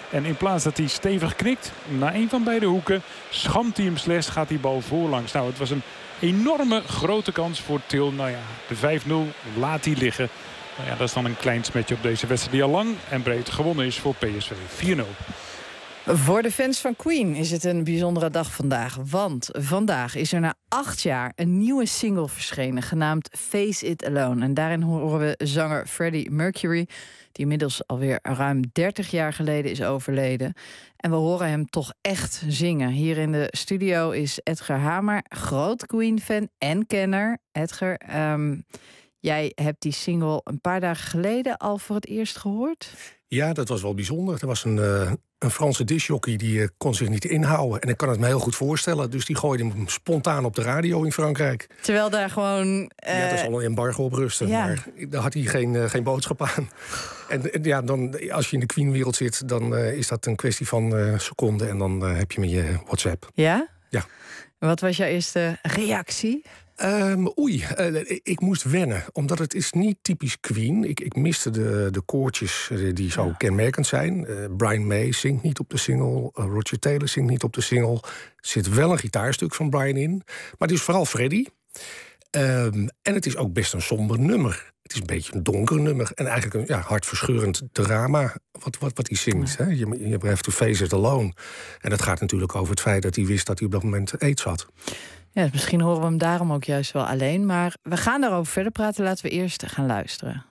En in plaats dat hij stevig knikt naar een van beide hoeken, schampt hij hem slechts, gaat die bal voorlangs. Nou, het was een enorme grote kans voor Til. Nou ja, de vijf nul laat hij liggen. Nou ja, dat is dan een klein smetje op deze wedstrijd die al lang en breed gewonnen is voor P S V. vier nul. Voor de fans van Queen is het een bijzondere dag vandaag. Want vandaag is er na acht jaar een nieuwe single verschenen, genaamd Face It Alone. En daarin horen we zanger Freddie Mercury, die inmiddels alweer ruim dertig jaar geleden is overleden. En we horen hem toch echt zingen. Hier in de studio is Edgar Hamer, groot Queen-fan en kenner. Edgar, um, jij hebt die single een paar dagen geleden al voor het eerst gehoord? Ja, dat was wel bijzonder. Er was een, uh, een Franse discjockey die uh, kon zich niet inhouden. En ik kan het me heel goed voorstellen. Dus die gooide hem spontaan op de radio in Frankrijk. Terwijl daar gewoon... Uh... Ja, dat is al een embargo op rusten. Ja. Maar daar had hij geen, uh, geen boodschap aan. En uh, ja, dan, als je in de Queen-wereld zit, dan uh, is dat een kwestie van uh, seconden. En dan uh, heb je me je WhatsApp. Ja? Ja. Wat was jouw eerste reactie? Um, oei, uh, ik moest wennen, omdat het is niet typisch Queen. Ik, ik miste de, de koortjes uh, die zo ja. kenmerkend zijn. Uh, Brian May zingt niet op de single. Uh, Roger Taylor zingt niet op de single. Er zit wel een gitaarstuk van Brian in. Maar het is vooral Freddie. Um, en het is ook best een somber nummer. Het is een beetje een donker nummer. En eigenlijk een ja, hartverscheurend drama wat, wat, wat hij zingt. Ja. Hè? Je, je have to face it alone. En dat gaat natuurlijk over het feit dat hij wist dat hij op dat moment aids had. Ja, dus misschien horen we hem daarom ook juist wel alleen. Maar we gaan daarover verder praten. Laten we eerst gaan luisteren.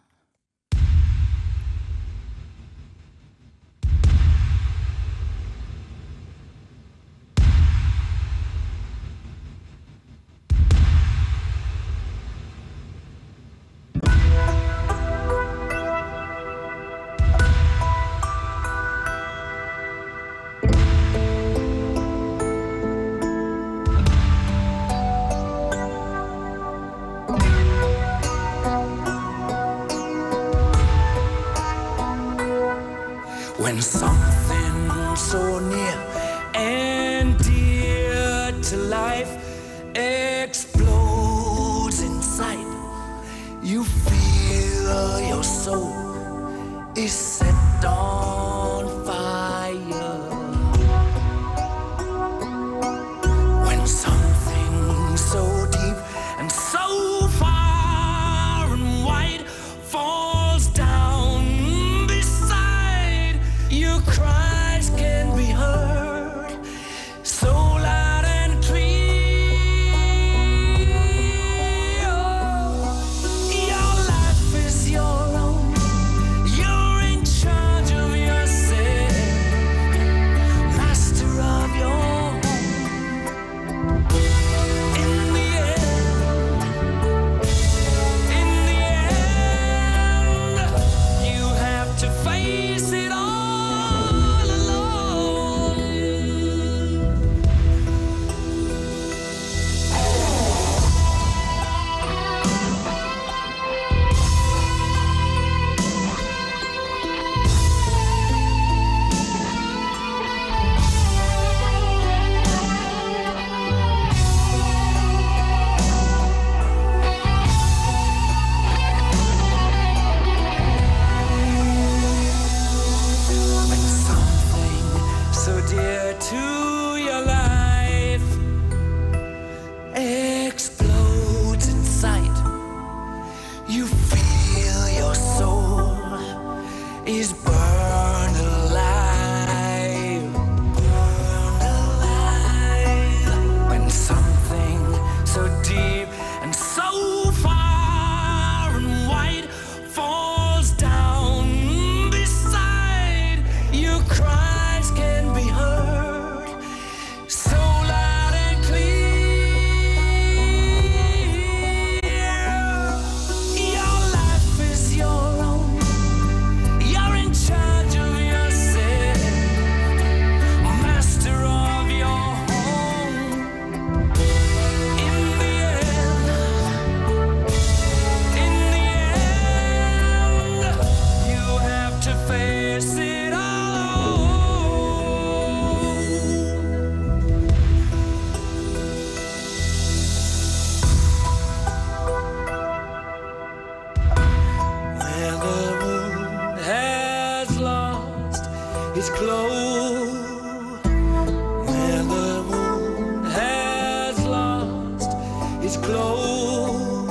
is closed.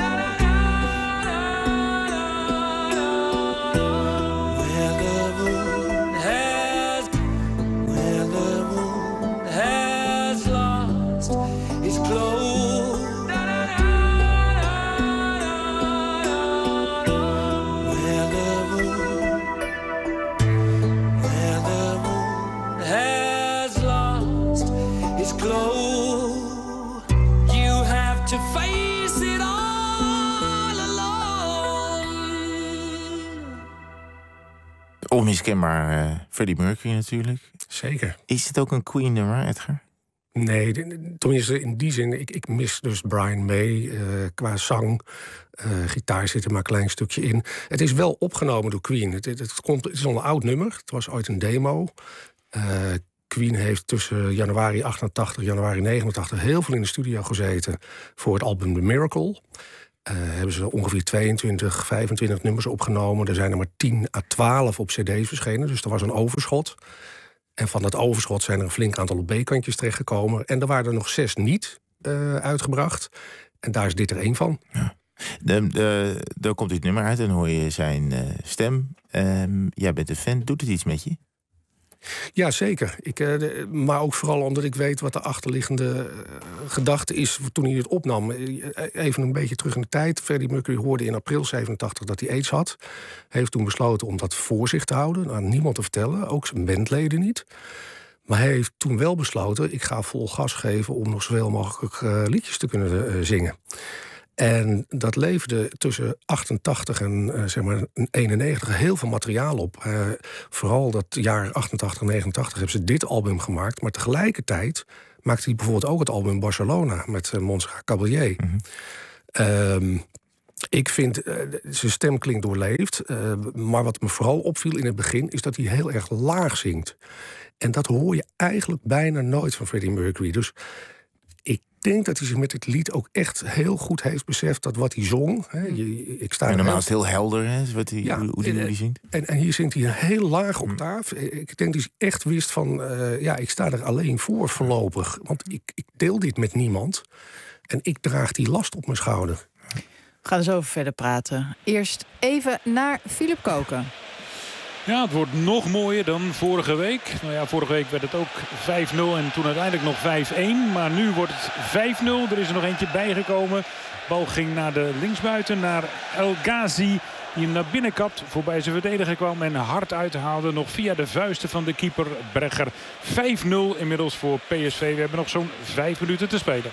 Where the moon has, where the moon has lost is closed. Where the moon, where the moon has lost is closed. You have to face it all alone. Onmiskenbaar uh, Freddie Mercury natuurlijk. Zeker. Is het ook een Queen-nummer, Edgar? Nee, de- de- tenminste in die zin, ik, ik mis dus Brian May eh, qua zang. Eh, gitaar zit er maar een klein stukje in. Het is wel opgenomen door Queen. Het, het, het, komt, het is al een oud nummer. Het was ooit een demo. Eh, Queen heeft tussen januari achtentachtig en januari negenentachtig heel veel in de studio gezeten voor het album The Miracle. Eh hebben ze ongeveer tweeëntwintig, vijfentwintig nummers opgenomen. Er zijn er maar tien à twaalf op cd's verschenen, dus er was een overschot. En van dat overschot zijn er een flink aantal op B-kantjes terechtgekomen. En er waren er nog zes niet uh, uitgebracht. En daar is dit er één van. Ja. De, de, daar komt dit nummer uit en hoor je zijn uh, stem. Um, jij bent een fan. Doet het iets met je? Ja, zeker. Ik, uh, de, maar ook vooral omdat ik weet wat de achterliggende uh, gedachte is toen hij het opnam. Uh, even een beetje terug in de tijd. Freddie Mercury hoorde in april zevenentachtig dat hij AIDS had. Hij heeft toen besloten om dat voor zich te houden, aan niemand te vertellen, ook zijn bandleden niet. Maar hij heeft toen wel besloten, ik ga vol gas geven om nog zoveel mogelijk uh, liedjes te kunnen uh, zingen. En dat leverde tussen achtentachtig en uh, zeg maar eenennegentig heel veel materiaal op. Uh, vooral dat jaar achtentachtig, negenentachtig hebben ze dit album gemaakt. Maar tegelijkertijd maakte hij bijvoorbeeld ook het album Barcelona met uh, Montserrat Caballé. Mm-hmm. Um, ik vind, uh, zijn stem klinkt doorleefd. Uh, maar wat me vooral opviel in het begin is dat hij heel erg laag zingt. En dat hoor je eigenlijk bijna nooit van Freddie Mercury. Dus ik denk dat hij zich met het lied ook echt heel goed heeft beseft dat wat hij zong. Hè, je, ik sta en normaal heel... is het heel helder, hè, wat hij, ja, hoe hij zingt. En, en hier zingt hij een heel laag octaaf. Mm. Ik denk dat hij echt wist van, uh, ja, ik sta er alleen voor voorlopig. Want ik, ik deel dit met niemand. En ik draag die last op mijn schouder. We gaan er zo over verder praten. Eerst even naar Philip Koken. Ja, het wordt nog mooier dan vorige week. Nou ja, vorige week werd het ook vijf nul en toen uiteindelijk nog vijf-één. Maar nu wordt het vijf nul. Er is er nog eentje bijgekomen. Bal ging naar de linksbuiten, naar El Ghazi. Die hem naar binnen kapt, voorbij zijn verdediger kwam en hard uithaalde. Nog via de vuisten van de keeper Bregger. vijf nul inmiddels voor P S V. We hebben nog zo'n vijf minuten te spelen.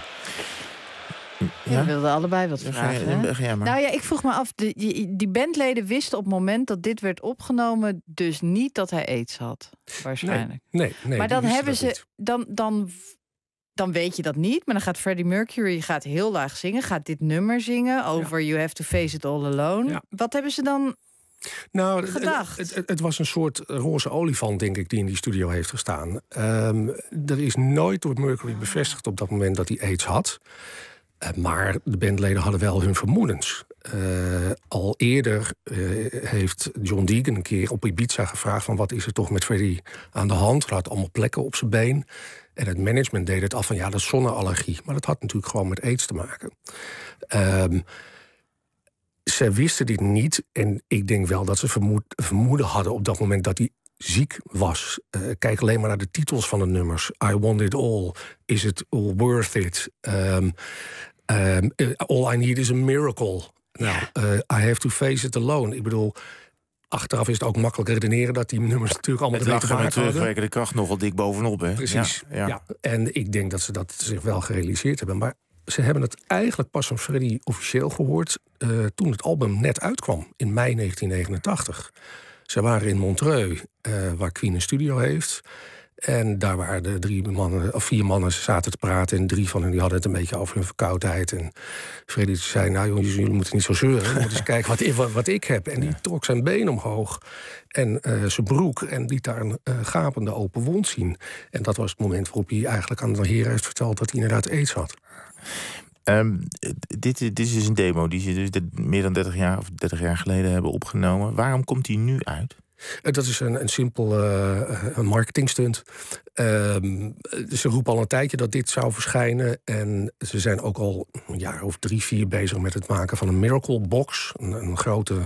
Ja? We wilden allebei wat vragen. Ja, ja, ja, maar. Nou ja, ik vroeg me af, die, die bandleden wisten op het moment dat dit werd opgenomen dus niet dat hij AIDS had. Waarschijnlijk. Nee, nee, nee maar dan hebben ze, dan, dan, dan weet je dat niet. Maar dan gaat Freddie Mercury gaat heel laag zingen, gaat dit nummer zingen over ja. You Have to Face It All Alone. Ja. Wat hebben ze dan nou, gedacht? Het, het, het was een soort roze olifant, denk ik, die in die studio heeft gestaan. Um, er is nooit door Mercury bevestigd op dat moment dat hij AIDS had. Uh, maar de bandleden hadden wel hun vermoedens. Uh, al eerder uh, heeft John Deacon een keer op Ibiza gevraagd van wat is er toch met Freddie aan de hand? Hij had allemaal plekken op zijn been. En het management deed het af van ja, dat is zonneallergie. Maar dat had natuurlijk gewoon met AIDS te maken. Um, ze wisten dit niet. En ik denk wel dat ze vermoed, vermoeden hadden op dat moment dat hij ziek was. Uh, kijk alleen maar naar de titels van de nummers. I Want It All. Is It All Worth It? Um, um, all I Need Is a Miracle. Nou, uh, I Have to Face It Alone. Ik bedoel, achteraf is het ook makkelijk redeneren dat die nummers natuurlijk allemaal met lachen en terugwerkende kracht nogal dik bovenop, hè? Precies. Ja, ja. Ja. En ik denk dat ze dat zich wel gerealiseerd hebben. Maar ze hebben het eigenlijk pas van Freddie officieel gehoord uh, toen het album net uitkwam in mei negentien negenentachtig. Ze waren in Montreux, uh, waar Queen een studio heeft. En daar waren de drie mannen, of vier mannen zaten te praten. En drie van hen die hadden het een beetje over hun verkoudheid. En Freddie zei, nou jongens, jullie moeten niet zo zeuren. Je moet eens kijken wat ik, wat ik heb. En die trok zijn been omhoog. En uh, zijn broek. En liet daar een uh, gapende open wond zien. En dat was het moment waarop hij eigenlijk aan de heer heeft verteld dat hij inderdaad AIDS had. Um, dit, dit is een demo die ze dus meer dan dertig jaar of dertig jaar geleden hebben opgenomen. Waarom komt die nu uit? Uh, dat is een, een simpel uh, een marketingstunt. Uh, ze roepen al een tijdje dat dit zou verschijnen. En ze zijn ook al een jaar of drie, vier bezig met het maken van een Miracle Box. Een, een grote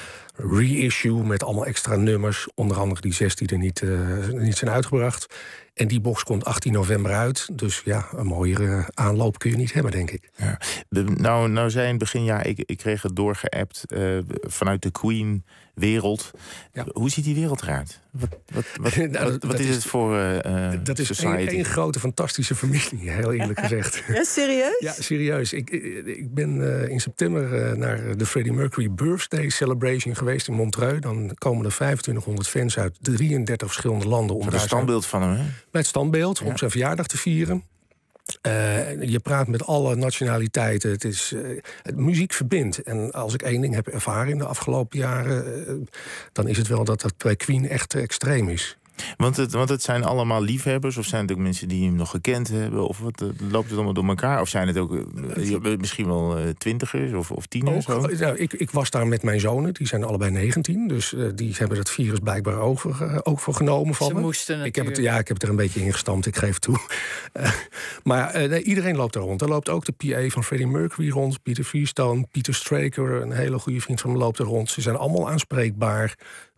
reissue met allemaal extra nummers. Onder andere die zes die er niet, uh, niet zijn uitgebracht. En die box komt achttien november uit. Dus ja, een mooiere aanloop kun je niet hebben, denk ik. Ja. De, nou, nou zei in het begin, ja, ik, ik kreeg het doorgeappt uh, vanuit de Queen-wereld. Ja. Hoe ziet die wereld eruit? Wat, wat, wat, nou, wat, wat is, is het voor uh, Dat is society? één grote fantastische familie, heel eerlijk gezegd. Ja, serieus? Ja, serieus. Ik, ik ben uh, in september uh, naar de Freddie Mercury Birthday Celebration geweest in Montreux. Dan komen er vijfentwintighonderd fans uit drieëndertig verschillende landen. Om Voor het standbeeld van hem, hè? Bij het standbeeld, ja. Om zijn verjaardag te vieren. Uh, je praat met alle nationaliteiten. Het is, uh, het, muziek verbindt. En als ik één ding heb ervaren in de afgelopen jaren, Uh, dan is het wel dat dat bij Queen echt uh, extreem is. Want het, want het zijn allemaal liefhebbers? Of zijn het ook mensen die hem nog gekend hebben? Of wat, loopt het allemaal door elkaar? Of zijn het ook uh, misschien wel uh, twintigers of, of tieners? Ook, nou, ik, ik was daar met mijn zonen. Die zijn allebei negentien. Dus uh, die hebben het virus blijkbaar ook, uh, ook voor genomen van Ze me. moesten ik heb het, Ja, ik heb het er een beetje ingestampt. Ik geef het toe. Uh, maar uh, nee, iedereen loopt er rond. Er loopt ook de P A van Freddie Mercury rond. Peter Freestone, Peter Straker, een hele goede vriend van me, loopt er rond. Ze zijn allemaal aanspreekbaar.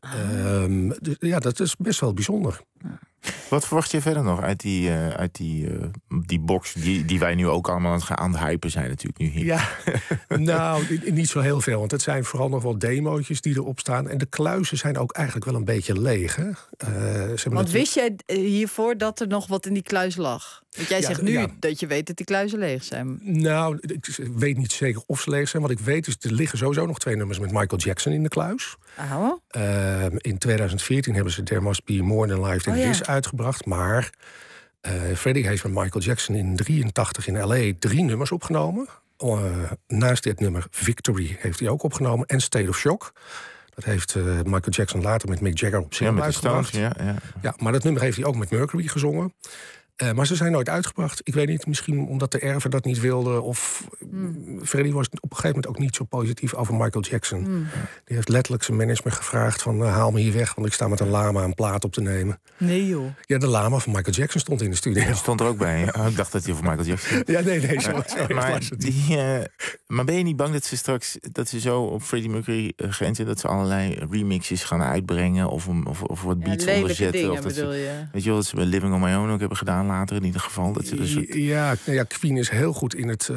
Um, dus, ja, dat is best wel bijzonder. Wat verwacht je verder nog uit die, uh, uit die, uh, die box die, die wij nu ook allemaal aan het, gaan, aan het hypen zijn natuurlijk nu hier? Ja, nou, niet zo heel veel. Want het zijn vooral nog wel demootjes die erop staan. En de kluizen zijn ook eigenlijk wel een beetje leeg. Hè? Uh, ze want wist jij hiervoor dat er nog wat in die kluis lag? Want jij ja, zegt nu ja. dat je weet dat die kluizen leeg zijn. Nou, ik weet niet zeker of ze leeg zijn. Wat ik weet is, er liggen sowieso nog twee nummers met Michael Jackson in de kluis. Oh. Uh, in tweeduizend veertien hebben ze There Must Be More Than Life Than oh, ja. This uitgebracht. Maar uh, Freddie heeft met Michael Jackson in drieëntachtig in L A drie nummers opgenomen. Uh, naast dit nummer Victory heeft hij ook opgenomen. En State of Shock. Dat heeft uh, Michael Jackson later met Mick Jagger op single ja, uitgebracht. Stones, ja, ja. ja, maar dat nummer heeft hij ook met Mercury gezongen. Uh, maar ze zijn nooit uitgebracht. Ik weet niet, misschien omdat de erven dat niet wilden. Of mm. Freddie was op een gegeven moment ook niet zo positief over Michael Jackson. Mm. Die heeft letterlijk zijn management gevraagd van uh, haal me hier weg, want ik sta met een lama een plaat op te nemen. Nee joh. Ja, de lama van Michael Jackson stond in de studio. Dat stond er ook bij. Oh, ik dacht dat hij over Michael Jackson. Ja, nee, nee. Zo, uh, zo maar, die, uh, maar ben je niet bang dat ze straks dat ze zo op Freddie Mercury uh, grens zijn, dat ze allerlei remixes gaan uitbrengen of, of, of wat beats ja, onderzetten? Dingen, of dat bedoel ze, je? Weet je wel, dat ze bij Living on My Own ook hebben gedaan later in ieder geval. Dat ze dus het... ja, ja, Queen is heel goed in het, uh,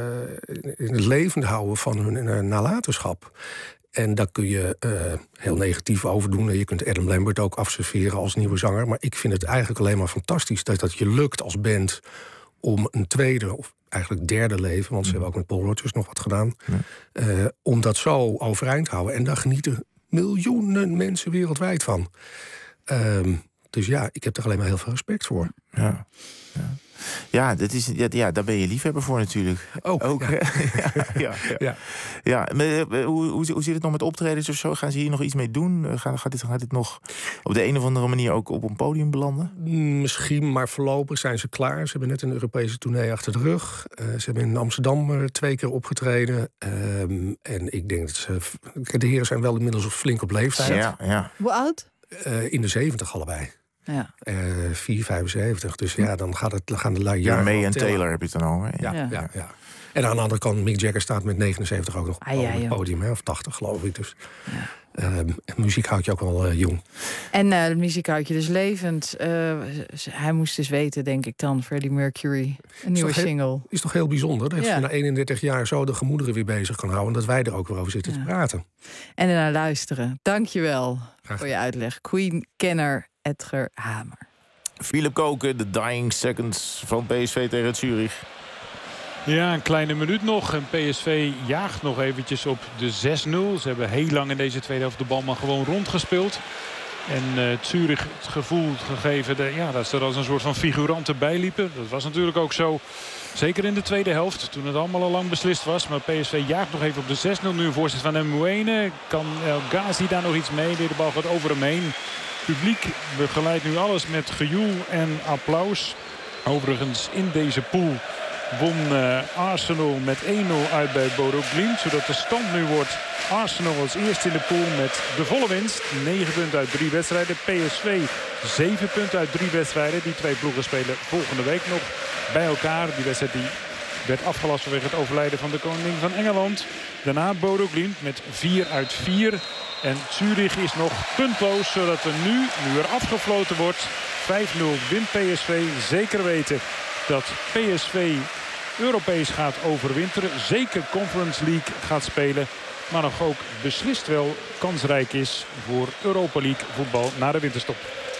in het levend houden van hun uh, nalatenschap. En daar kun je uh, heel negatief over doen. Je kunt Adam Lambert ook afserveren als nieuwe zanger. Maar ik vind het eigenlijk alleen maar fantastisch dat dat je lukt als band om een tweede of eigenlijk derde leven, want ze hebben ook met Paul Rodgers nog wat gedaan, ja. uh, om dat zo overeind te houden. En daar genieten miljoenen mensen wereldwijd van. Um, dus ja, ik heb er alleen maar heel veel respect voor. Ja, ja. Ja, dat is, ja, ja, daar ben je liefhebber voor natuurlijk. Ook, ook ja. ja, ja, ja. ja. ja maar, hoe, hoe, hoe zit het nog met optredens of zo? Gaan ze hier nog iets mee doen? Gaat, gaat, dit, gaat dit nog op de een of andere manier ook op een podium belanden? Misschien, maar voorlopig zijn ze klaar. Ze hebben net een Europese tournee achter de rug. Uh, ze hebben in Amsterdam uh, twee keer opgetreden. Um, en ik denk dat ze... De heren zijn wel inmiddels flink op leeftijd. Ja, ja. Hoe oud? Uh, in de zeventig allebei. Ja. Uh, vier vijfenzeventig. Dus ja, dan gaat het, dan gaan de jaren. Ja, May en Taylor heb je het dan al. Hè? Ja, ja. Ja, ja. En aan de andere kant, Mick Jagger staat met negenenzeventig ook nog ah, ja, op het podium. Hè, of tachtig, geloof ik. Dus ja. uh, muziek houdt je ook wel uh, jong. En uh, de muziek houdt je dus levend. Uh, hij moest dus weten, denk ik dan, Freddie Mercury. Een nieuwe single. Heel, is toch heel bijzonder dat ja. je na eenendertig jaar zo de gemoederen weer bezig kan houden. En dat wij er ook weer over zitten ja. te praten. En ernaar luisteren. Dank je wel voor je uitleg. Queen-kenner Edgar Hamer. Philip Koken, de dying seconds van P S V tegen Zurich. Ja, een kleine minuut nog. En P S V jaagt nog eventjes op de zes nul. Ze hebben heel lang in deze tweede helft de bal maar gewoon rondgespeeld. En uh, Zurich het gevoel gegeven de, ja, dat ze er als een soort van figuranten bij liepen. Dat was natuurlijk ook zo. Zeker in de tweede helft, toen het allemaal al lang beslist was. Maar P S V jaagt nog even op de zes nul. Nu een voorzet van Mwene. Kan El Ghazi daar nog iets mee? De bal gaat over hem heen. Publiek begeleidt nu alles met gejoel en applaus. Overigens in deze pool won uh, Arsenal met één nul uit bij Bodo Glimt. Zodat de stand nu wordt Arsenal als eerste in de pool met de volle winst. negen punten uit drie wedstrijden. P S V zeven punten uit drie wedstrijden. Die twee ploegen spelen volgende week nog bij elkaar. Die wedstrijd die werd afgelast vanwege het overlijden van de koning van Engeland. Daarna Bodo Glimt met vier uit vier. En Zurich is nog puntloos, zodat er nu, nu er afgefloten wordt, vijf nul wint P S V. Zeker weten dat P S V Europees gaat overwinteren. Zeker Conference League gaat spelen. Maar nog ook beslist wel kansrijk is voor Europa League voetbal na de winterstop.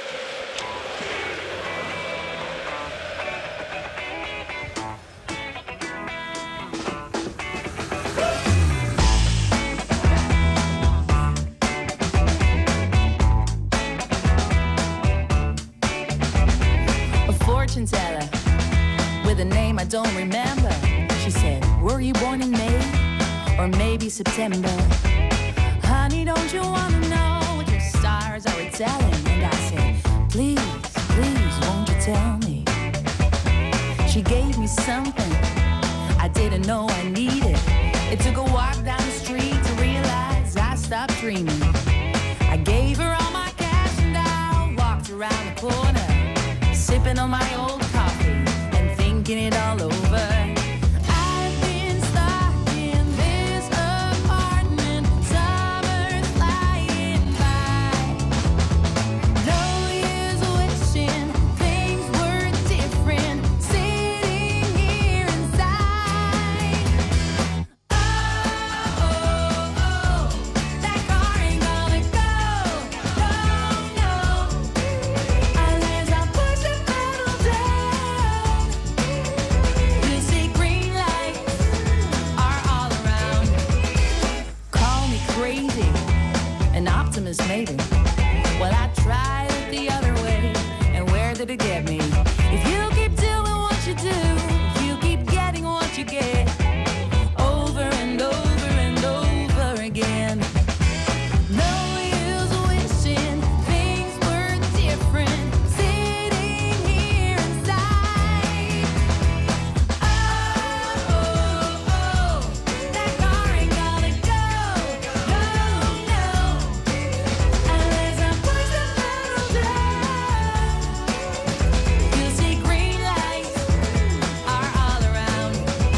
Teller with a name I don't remember. She said, were you born in May or maybe September? Honey, don't you wanna know what your stars are telling? And I said, please, please, won't you tell me? She gave me something I didn't know I needed. It took a walk down the street to realize I stopped dreaming. I gave her all my cash and I walked around the corner, sipping on my old coffee and thinking it all over. I've been stuck in this apartment, summer's flying by. No use wishing things were different, sitting here inside. Oh, oh, oh, that car ain't gonna go, no, no, unless I push the pedal down. You see green lights are all around. Call me crazy, an optimist maybe. Well, I tried it the other way, and where did it get me? If you keep doing what you do, if you keep getting what you get, over and over and over again. No use wishing things were different, sitting here inside. Oh, oh, oh, that car ain't gonna go, no, no, unless I push the pedal down. You see green lights are all around.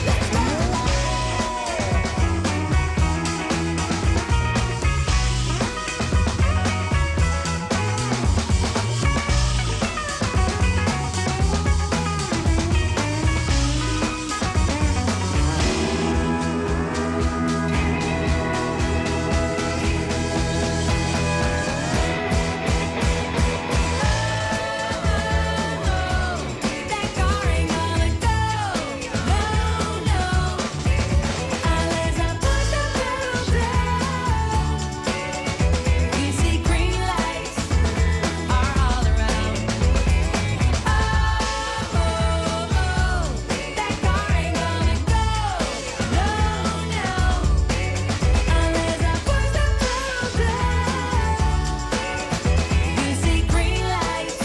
That car ain't gonna go, no, no, unless I push the pedal down. You see green lights are all around. Oh, oh, oh, that car ain't gonna go, no, no, unless I push the pedal down. You see green lights.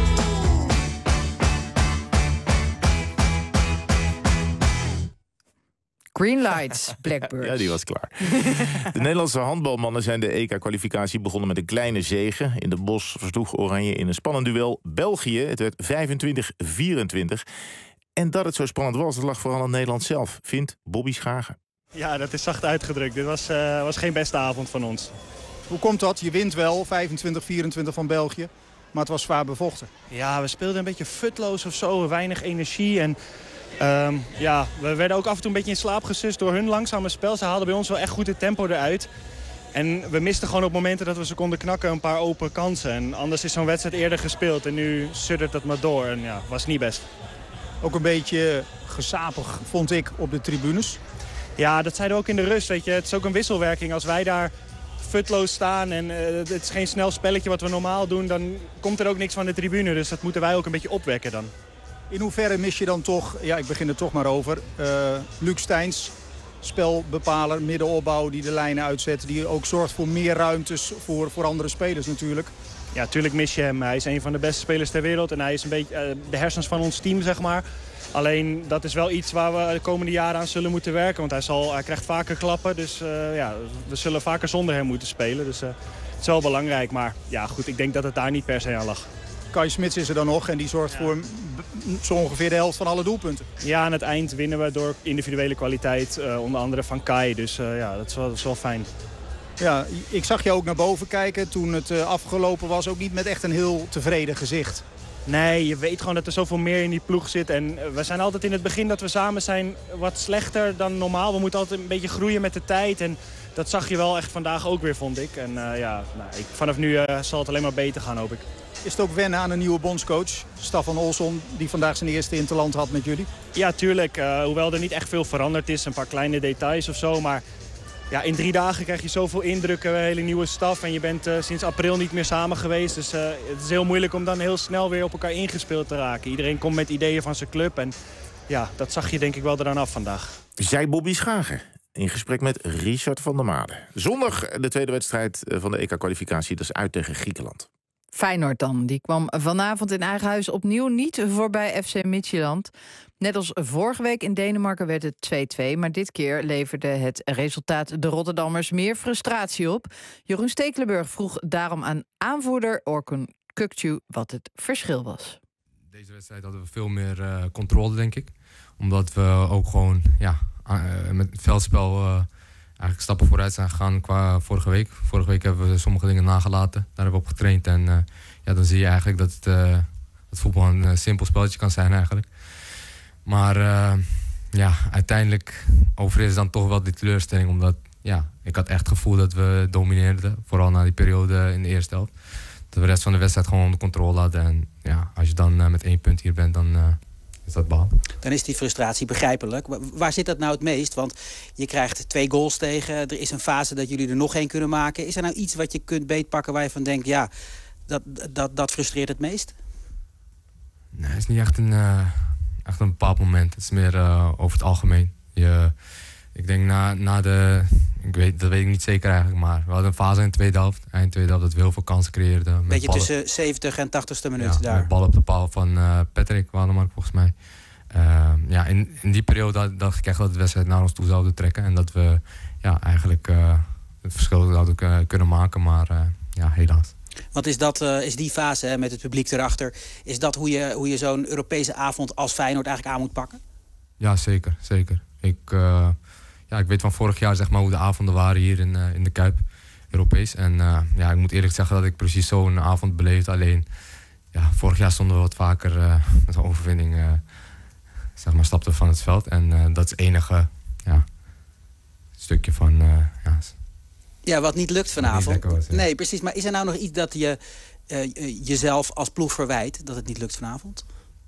Green lights, Blackbirds. Ja, die was klaar. De Nederlandse handbalmannen zijn de E K-kwalificatie begonnen met een kleine zege. In de Bos versloeg Oranje in een spannend duel België. Het werd vijfentwintig vierentwintig. En dat het zo spannend was, dat lag vooral aan Nederland zelf, vindt Bobby Schagen. Ja, dat is zacht uitgedrukt. Dit was, eh, was geen beste avond van ons. Hoe komt dat? Je wint wel, vijfentwintig vierentwintig van België. Maar het was zwaar bevochten. Ja, we speelden een beetje futloos of zo, weinig energie. En ehm, ja, we werden ook af en toe een beetje in slaap gesust door hun langzame spel. Ze haalden bij ons wel echt goed het tempo eruit. En we misten gewoon op momenten dat we ze konden knakken een paar open kansen. En anders is zo'n wedstrijd eerder gespeeld. En nu suddert het maar door. En ja, was niet best. Ook een beetje gesapig, vond ik, op de tribunes. Ja, dat zeiden we ook in de rust. Weet je. Het is ook een wisselwerking. Als wij daar futloos staan en uh, het is geen snel spelletje wat we normaal doen, dan komt er ook niks van de tribune. Dus dat moeten wij ook een beetje opwekken dan. In hoeverre mis je dan toch, ja, ik begin er toch maar over, uh, Luc Steins, spelbepaler, middenopbouw die de lijnen uitzet, die ook zorgt voor meer ruimtes voor, voor andere spelers natuurlijk. Ja, tuurlijk mis je hem. Hij is een van de beste spelers ter wereld en hij is een beetje uh, de hersens van ons team, zeg maar. Alleen dat is wel iets waar we de komende jaren aan zullen moeten werken. Want hij, zal, hij krijgt vaker klappen, dus uh, ja, we zullen vaker zonder hem moeten spelen. Dus uh, het is wel belangrijk, maar ja, goed, ik denk dat het daar niet per se aan lag. Kai Smits is er dan nog en die zorgt ja. voor zo ongeveer de helft van alle doelpunten. Ja, aan het eind winnen we door individuele kwaliteit, uh, onder andere van Kai. Dus uh, ja, dat is, wel, dat is wel fijn. Ja, ik zag je ook naar boven kijken toen het uh, afgelopen was. Ook niet met echt een heel tevreden gezicht. Nee, je weet gewoon dat er zoveel meer in die ploeg zit. En we zijn altijd in het begin dat we samen zijn wat slechter dan normaal. We moeten altijd een beetje groeien met de tijd. En dat zag je wel echt vandaag ook weer, vond ik. En uh, ja, nou, ik, vanaf nu uh, zal het alleen maar beter gaan, hoop ik. Is het ook wennen aan een nieuwe bondscoach, Staffan Olsson, die vandaag zijn eerste interland had met jullie? Ja, tuurlijk. Uh, hoewel er niet echt veel veranderd is, een paar kleine details of zo. Maar ja, in drie dagen krijg je zoveel indrukken, een hele nieuwe staf. En je bent uh, sinds april niet meer samen geweest. Dus uh, het is heel moeilijk om dan heel snel weer op elkaar ingespeeld te raken. Iedereen komt met ideeën van zijn club. En ja, dat zag je denk ik wel eraan af vandaag. Zij Bobby Schagen in gesprek met Richard van der Made. Zondag de tweede wedstrijd van de E K-kwalificatie. Dat is uit tegen Griekenland. Feyenoord dan. Die kwam vanavond in eigen huis opnieuw niet voorbij F C Midtjylland. Net als vorige week in Denemarken werd het twee-twee... maar dit keer leverde het resultaat de Rotterdammers meer frustratie op. Jeroen Stekelenburg vroeg daarom aan aanvoerder Orkun Kökçü wat het verschil was. Deze wedstrijd hadden we veel meer uh, controle, denk ik. Omdat we ook gewoon ja, uh, met het veldspel uh, eigenlijk stappen vooruit zijn gegaan qua vorige week. Vorige week hebben we sommige dingen nagelaten. Daar hebben we op getraind. En uh, ja, dan zie je eigenlijk dat het, uh, het voetbal een uh, simpel spelletje kan zijn eigenlijk. Maar uh, ja, uiteindelijk overheerst dan toch wel die teleurstelling. Omdat ja, ik had echt het gevoel dat we domineerden. Vooral na die periode in de eerste helft. Dat we de rest van de wedstrijd gewoon onder controle hadden. En ja, als je dan uh, met één punt hier bent, dan uh, is dat balen. Dan is die frustratie begrijpelijk. Waar zit dat nou het meest? Want je krijgt twee goals tegen. Er is een fase dat jullie er nog één kunnen maken. Is er nou iets wat je kunt beetpakken waar je van denkt... ja, dat, dat, dat frustreert het meest? Nee, het is niet echt een... Uh, Echt een bepaald moment. Het is meer uh, over het algemeen. Je, ik denk na, na de... Ik weet, dat weet ik niet zeker eigenlijk, maar we hadden een fase in de tweede helft. Eind tweede helft dat we heel veel kansen creëerden. Beetje tussen zeventig en tachtigste minuut ja, daar. Met bal op de paal van uh, Patrick Wanemark volgens mij. Uh, ja, in, in die periode dacht ik echt dat de wedstrijd naar ons toe zouden trekken. En dat we ja, eigenlijk uh, het verschil zouden kunnen maken, maar uh, ja, helaas. Want is, dat, uh, is die fase hè, met het publiek erachter... is dat hoe je, hoe je zo'n Europese avond als Feyenoord eigenlijk aan moet pakken? Ja, zeker. zeker. Ik, uh, ja, ik weet van vorig jaar zeg maar, hoe de avonden waren hier in, uh, in de Kuip. Europees. En uh, ja, ik moet eerlijk zeggen dat ik precies zo'n avond beleefde. Alleen, ja, vorig jaar stonden we wat vaker uh, met een overwinning... Uh, zeg maar, stapten van het veld. En uh, dat is het enige ja, stukje van... Uh, ja, Ja, wat niet lukt vanavond. Niet was, ja. Nee, precies. Maar is er nou nog iets dat je uh, jezelf als ploeg verwijt... dat het niet lukt vanavond?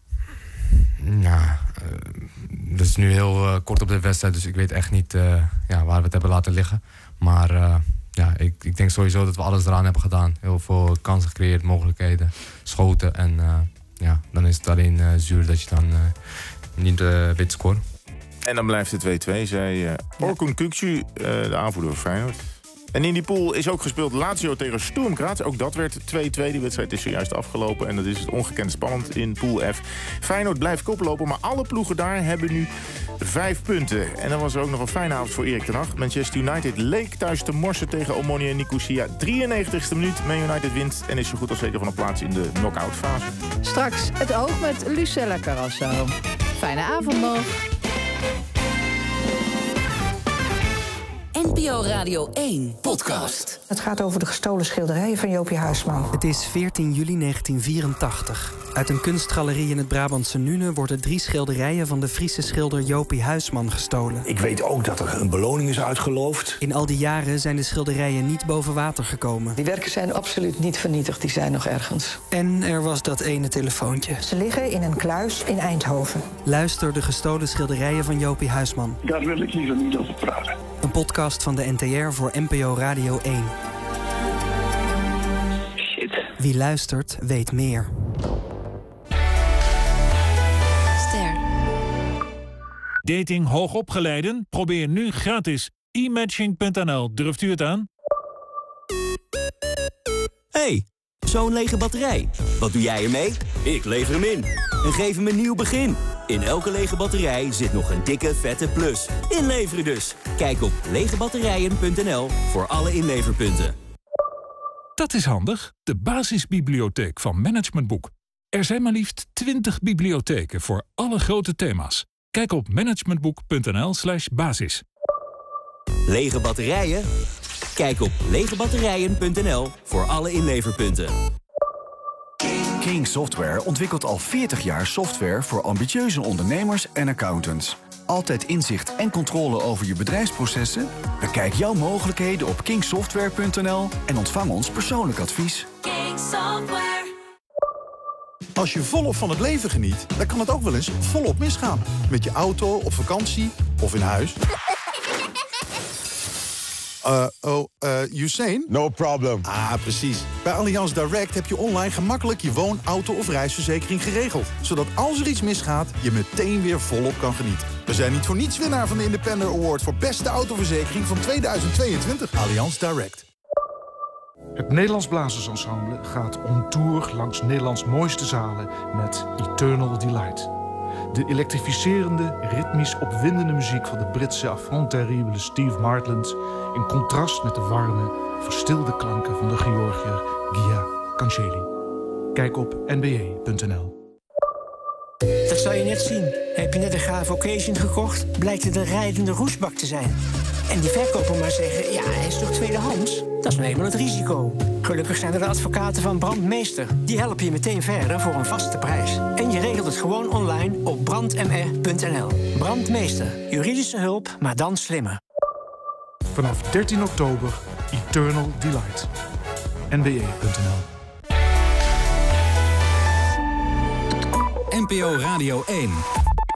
Nou, uh, dat is nu heel uh, kort op de wedstrijd... dus ik weet echt niet uh, ja, waar we het hebben laten liggen. Maar uh, ja, ik, ik denk sowieso dat we alles eraan hebben gedaan. Heel veel kansen gecreëerd, mogelijkheden, schoten. En uh, ja, dan is het alleen uh, zuur dat je dan uh, niet uh, weet scoren. En dan blijft het twee-twee, zei uh, Orkun Kökçü, uh, de aanvoerder van Feyenoord. En in die pool is ook gespeeld Lazio tegen Sturm Graz. Ook dat werd twee-twee. Die wedstrijd is zojuist afgelopen. En dat is het ongekend spannend in pool F. Feyenoord blijft koplopen, maar alle ploegen daar hebben nu vijf punten. En dan was er ook nog een fijne avond voor Erik ten Hag. Manchester United leek thuis te morsen tegen Omonia Nicosia. drieënnegentigste minuut. Man United wint en is zo goed als zeker van een plaats in de knock-out fase. Straks het oog met Lucella Carrasso. Fijne avond nog. N P O Radio één podcast. Het gaat over de gestolen schilderijen van Jopie Huisman. Het is veertien juli negentien vierentachtig. Uit een kunstgalerie in het Brabantse Nune worden drie schilderijen van de Friese schilder Jopie Huisman gestolen. Ik weet ook dat er een beloning is uitgeloofd. In al die jaren zijn de schilderijen niet boven water gekomen. Die werken zijn absoluut niet vernietigd, die zijn nog ergens. En er was dat ene telefoontje. Ze liggen in een kluis in Eindhoven. Luister de gestolen schilderijen van Jopie Huisman. Daar wil ik liever niet over praten. Een podcast van de N T R voor N P O Radio één. Shit. Wie luistert, weet meer. Ster. Dating hoogopgeleiden? Probeer nu gratis e matching punt n l. Durft u het aan? Hey, zo'n lege batterij. Wat doe jij ermee? Ik lever hem in. En geef hem een nieuw begin. In elke lege batterij zit nog een dikke vette plus. Inleveren dus. Kijk op legebatterijen punt n l voor alle inleverpunten. Dat is handig. De basisbibliotheek van Management Boek. Er zijn maar liefst twintig bibliotheken voor alle grote thema's. Kijk op managementboek punt n l slash basis. Lege batterijen? Kijk op legebatterijen punt n l voor alle inleverpunten. King Software ontwikkelt al veertig jaar software voor ambitieuze ondernemers en accountants. Altijd inzicht en controle over je bedrijfsprocessen? Bekijk jouw mogelijkheden op king software punt n l en ontvang ons persoonlijk advies. King Software. Als je volop van het leven geniet, dan kan het ook wel eens volop misgaan. Met je auto, op vakantie of in huis. Uh, oh, uh, Usain? No problem. Ah, precies. Bij Allianz Direct heb je online gemakkelijk je woon-, auto- of reisverzekering geregeld. Zodat als er iets misgaat, je meteen weer volop kan genieten. We zijn niet voor niets winnaar van de Independent Award voor beste autoverzekering van tweeduizend tweeëntwintig. Allianz Direct. Het Nederlands Blazersensemble gaat on tour langs Nederlands mooiste zalen met Eternal Delight. De elektrificerende, ritmisch opwindende muziek van de Britse affront terrible Steve Martland in contrast met de warme, verstilde klanken van de Georgiër Gia Canceli. Kijk op n b a punt n l. Dat zal je net zien. Heb je net een gave occasion gekocht, blijkt het een rijdende roestbak te zijn. En die verkoper maar zeggen, ja, hij is toch tweedehands? Dat is nou eenmaal het risico. Gelukkig zijn er de advocaten van Brandmeester. Die helpen je meteen verder voor een vaste prijs. En je regelt het gewoon online op brand m r punt n l. Brandmeester. Juridische hulp, maar dan slimmer. Vanaf dertien oktober, Eternal Delight. n b a punt n l. N P O Radio één.